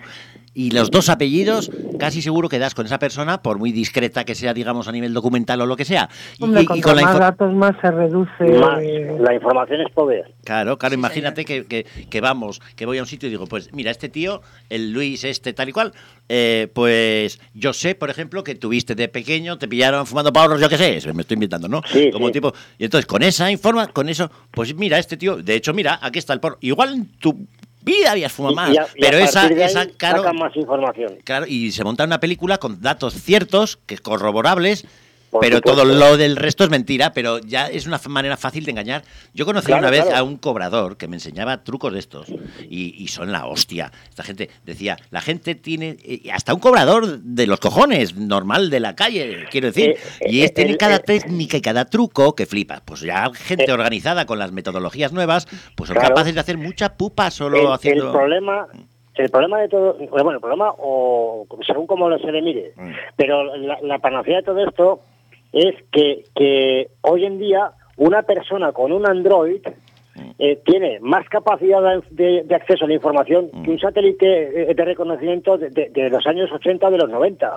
y los dos apellidos, casi seguro que das con esa persona, por muy discreta que sea, digamos, a nivel documental o lo que sea. Hombre, con más datos más se reduce. La información es poder. Claro, imagínate que vamos, que voy a un sitio y digo, pues mira, este tío, el Luis tal y cual, pues yo sé, por ejemplo, que tuviste de pequeño, te pillaron fumando porros, yo qué sé, me estoy inventando, ¿no? Sí, como tipo, y entonces con eso, pues mira, este tío, de hecho, mira, aquí está el porro. Igual en tu vida habías fumado más, pero esa claro, sacan más información. Claro, y se monta una película con datos ciertos, que corroborables, Por pero supuesto. todo lo del resto es mentira, pero ya es una manera fácil de engañar. Yo conocí una vez a un cobrador que me enseñaba trucos de estos y son la hostia. Esta gente decía, la gente tiene hasta un cobrador de los cojones, normal de la calle, quiero decir, y tiene cada técnica y cada truco que flipa. Pues ya gente organizada con las metodologías nuevas, pues son capaces de hacer mucha pupa solo haciendo... El problema de todo, bueno, el problema, o según como se le mire, pero la panacea de todo esto es que hoy en día una persona con un Android tiene más capacidad de acceso a la información que un satélite de reconocimiento de los años 80 o de los 90.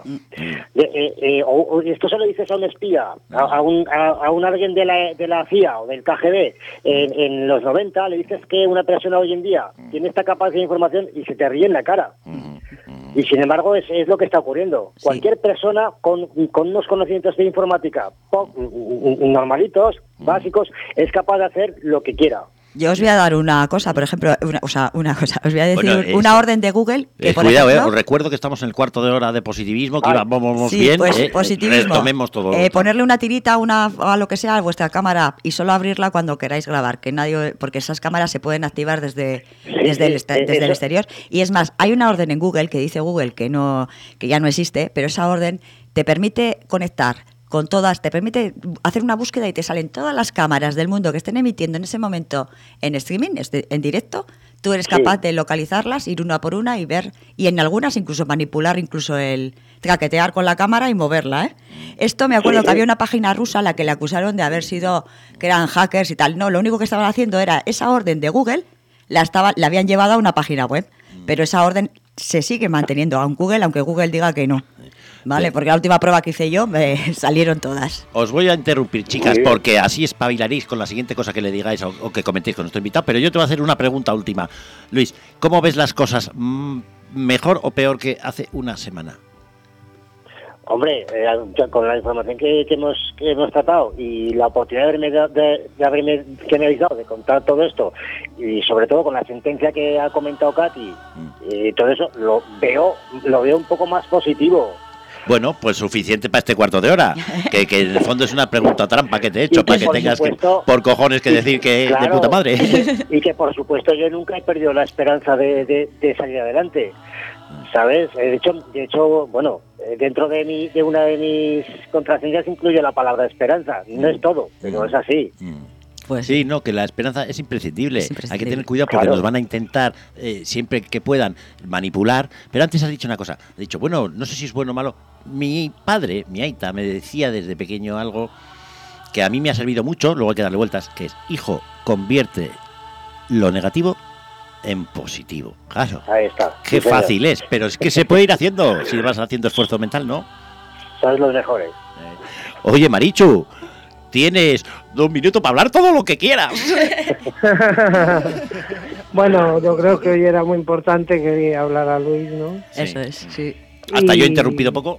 O esto se lo dices a un espía, a un alguien de la CIA o del KGB en los 90, le dices que una persona hoy en día tiene esta capacidad de información y se te ríe en la cara. Y sin embargo es lo que está ocurriendo. Sí. Cualquier persona con unos conocimientos de informática normalitos, básicos, es capaz de hacer lo que quiera. Yo os voy a dar una cosa, por ejemplo, os voy a decir una orden de Google. Que por cuidado, ejemplo, os recuerdo que estamos en el cuarto de hora de positivismo, que íbamos bien. Pues positivismo. Retomemos todo. Ponerle una tirita a lo que sea a vuestra cámara y solo abrirla cuando queráis grabar, que nadie, porque esas cámaras se pueden activar desde el exterior. Y es más, hay una orden en Google que dice Google que ya no existe, pero esa orden te permite conectar con todas, te permite hacer una búsqueda y te salen todas las cámaras del mundo que estén emitiendo en ese momento en streaming, en directo. Tú eres capaz de localizarlas, ir una por una y ver, y en algunas incluso manipular, incluso el traquetear con la cámara y moverla, ¿eh? Esto me acuerdo que había una página rusa a la que le acusaron de haber sido, que eran hackers y tal. No, lo único que estaban haciendo era esa orden de Google, la habían llevado a una página web, pero esa orden se sigue manteniendo a un Google, aunque Google diga que no. Vale, porque la última prueba que hice yo me salieron todas. Os voy a interrumpir, chicas, porque así espabilaréis con la siguiente cosa que le digáis o que comentéis con nuestro invitado. Pero yo te voy a hacer una pregunta última. Luis, ¿cómo ves las cosas? ¿Mejor o peor que hace una semana? Hombre, con la información que hemos tratado y la oportunidad que me habéis dado de contar todo esto, y sobre todo con la sentencia que ha comentado Katy, todo eso lo veo un poco más positivo. Bueno, pues suficiente para este cuarto de hora, que en el fondo es una pregunta trampa que te he hecho, para que tengas por cojones que decir que de puta madre. Y que por supuesto yo nunca he perdido la esperanza de salir adelante, ¿sabes? De hecho, bueno, dentro de una de mis contraseñas incluye la palabra esperanza. No es todo, pero es así. Pues sí, no, que la esperanza es imprescindible. Hay que tener cuidado porque nos van a intentar, siempre que puedan, manipular. Pero antes has dicho una cosa. Has dicho, bueno, no sé si es bueno o malo. Mi padre, mi aita, me decía desde pequeño algo que a mí me ha servido mucho, luego hay que darle vueltas, que es, hijo, convierte lo negativo en positivo. Claro. Ahí está. Qué fácil es, pero es que se puede ir haciendo si vas haciendo esfuerzo mental, ¿no? Sabes los mejores. Oye, Marichu, tienes 2 minutos para hablar todo lo que quieras. Bueno, yo creo que hoy era muy importante que hablara Luis, ¿no? Eso es, sí. Hasta yo he interrumpido poco.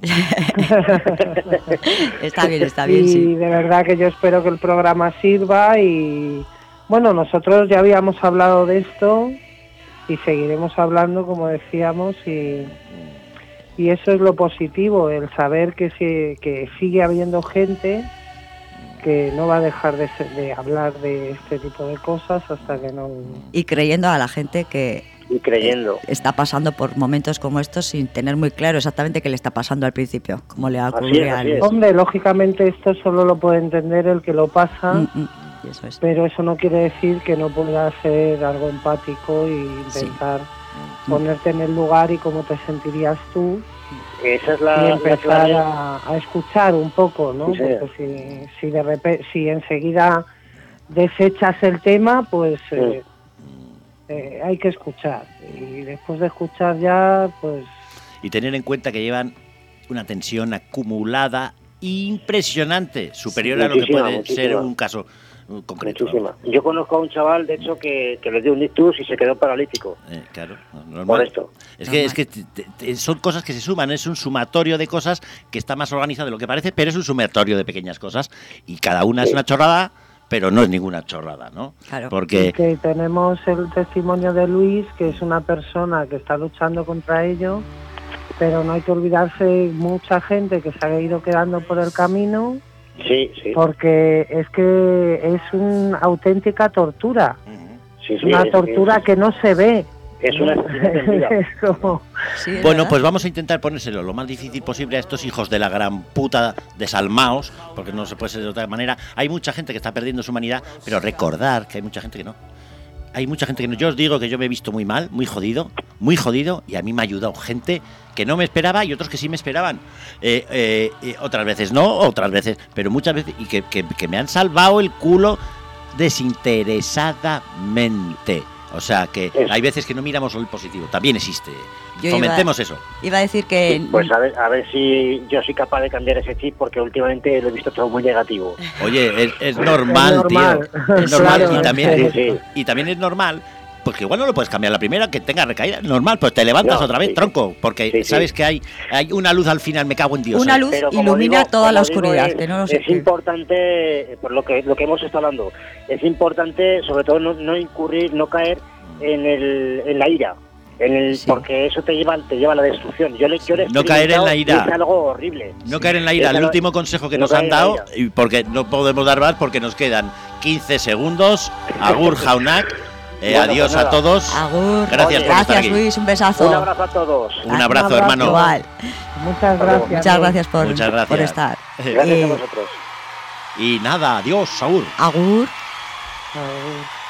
Está bien, y sí. De verdad que yo espero que el programa sirva y, bueno, nosotros ya habíamos hablado de esto y seguiremos hablando, como decíamos, y eso es lo positivo, el saber que sigue habiendo gente que no va a dejar de hablar de este tipo de cosas hasta que no... Y creyendo a la gente que está pasando por momentos como estos sin tener muy claro exactamente qué le está pasando al principio, como le ha ocurrido a Luis. Hombre, lógicamente esto solo lo puede entender el que lo pasa, eso es. Pero eso no quiere decir que no pueda ser algo empático y intentar ponerte en el lugar y cómo te sentirías tú. Esa es y empezar a escuchar un poco, ¿no? Sí, porque si de repente, si enseguida desechas el tema, pues hay que escuchar. Y después de escuchar ya, pues... Y tener en cuenta que llevan una tensión acumulada impresionante, superior a lo que puede ser un caso concreto. Muchísima. Yo conozco a un chaval, de hecho, que le dio un ictus y se quedó paralítico. Claro, normal. Por esto. Es que son cosas que se suman, es un sumatorio de cosas que está más organizado de lo que parece, pero es un sumatorio de pequeñas cosas y cada una es una chorrada, pero no es ninguna chorrada, ¿no? Claro. Porque Y que tenemos el testimonio de Luis, que es una persona que está luchando contra ello, pero no hay que olvidarse mucha gente que se ha ido quedando por el camino. Sí. Porque es que es una auténtica tortura. Sí, una tortura que no se ve. Es una es como... Bueno, pues vamos a intentar ponérselo lo más difícil posible a estos hijos de la gran puta desalmaos, porque no se puede ser de otra manera. Hay mucha gente que está perdiendo su humanidad, pero recordar que hay mucha gente que no. Hay mucha gente que no. Yo os digo que yo me he visto muy mal, muy jodido, y a mí me ha ayudado gente que no me esperaba y otros que sí me esperaban. Otras veces no, otras veces, pero muchas veces, y que me han salvado el culo desinteresadamente. O sea, que hay veces que no miramos solo el positivo, también existe. Fomentemos eso. Iba a decir que... Pues a ver si yo soy capaz de cambiar ese chip, porque últimamente lo he visto todo muy negativo. Oye, es normal, tío. Es normal, claro, y también es normal, porque igual no lo puedes cambiar la primera, que tenga recaída. Normal, pues te levantas otra vez, tronco, porque sabes que hay una luz al final, me cago en Dios. Una luz ilumina toda la oscuridad. Es importante, por lo que hemos estado hablando, es importante sobre todo no incurrir, no caer en la ira. Porque eso te lleva a la destrucción. No caer en la ira. Es algo horrible. No caer en la ira. El último consejo que nos han dado, y porque no podemos dar más porque nos quedan 15 segundos. Agur Jaunak. Adiós pues a todos. Agur. Gracias por estar aquí. Luis, un besazo. Un abrazo a todos. Un abrazo, hermano. Igual. Muchas gracias. Muchas gracias por estar. Gracias a vosotros. Y nada, adiós, Agur. Agur. Agur.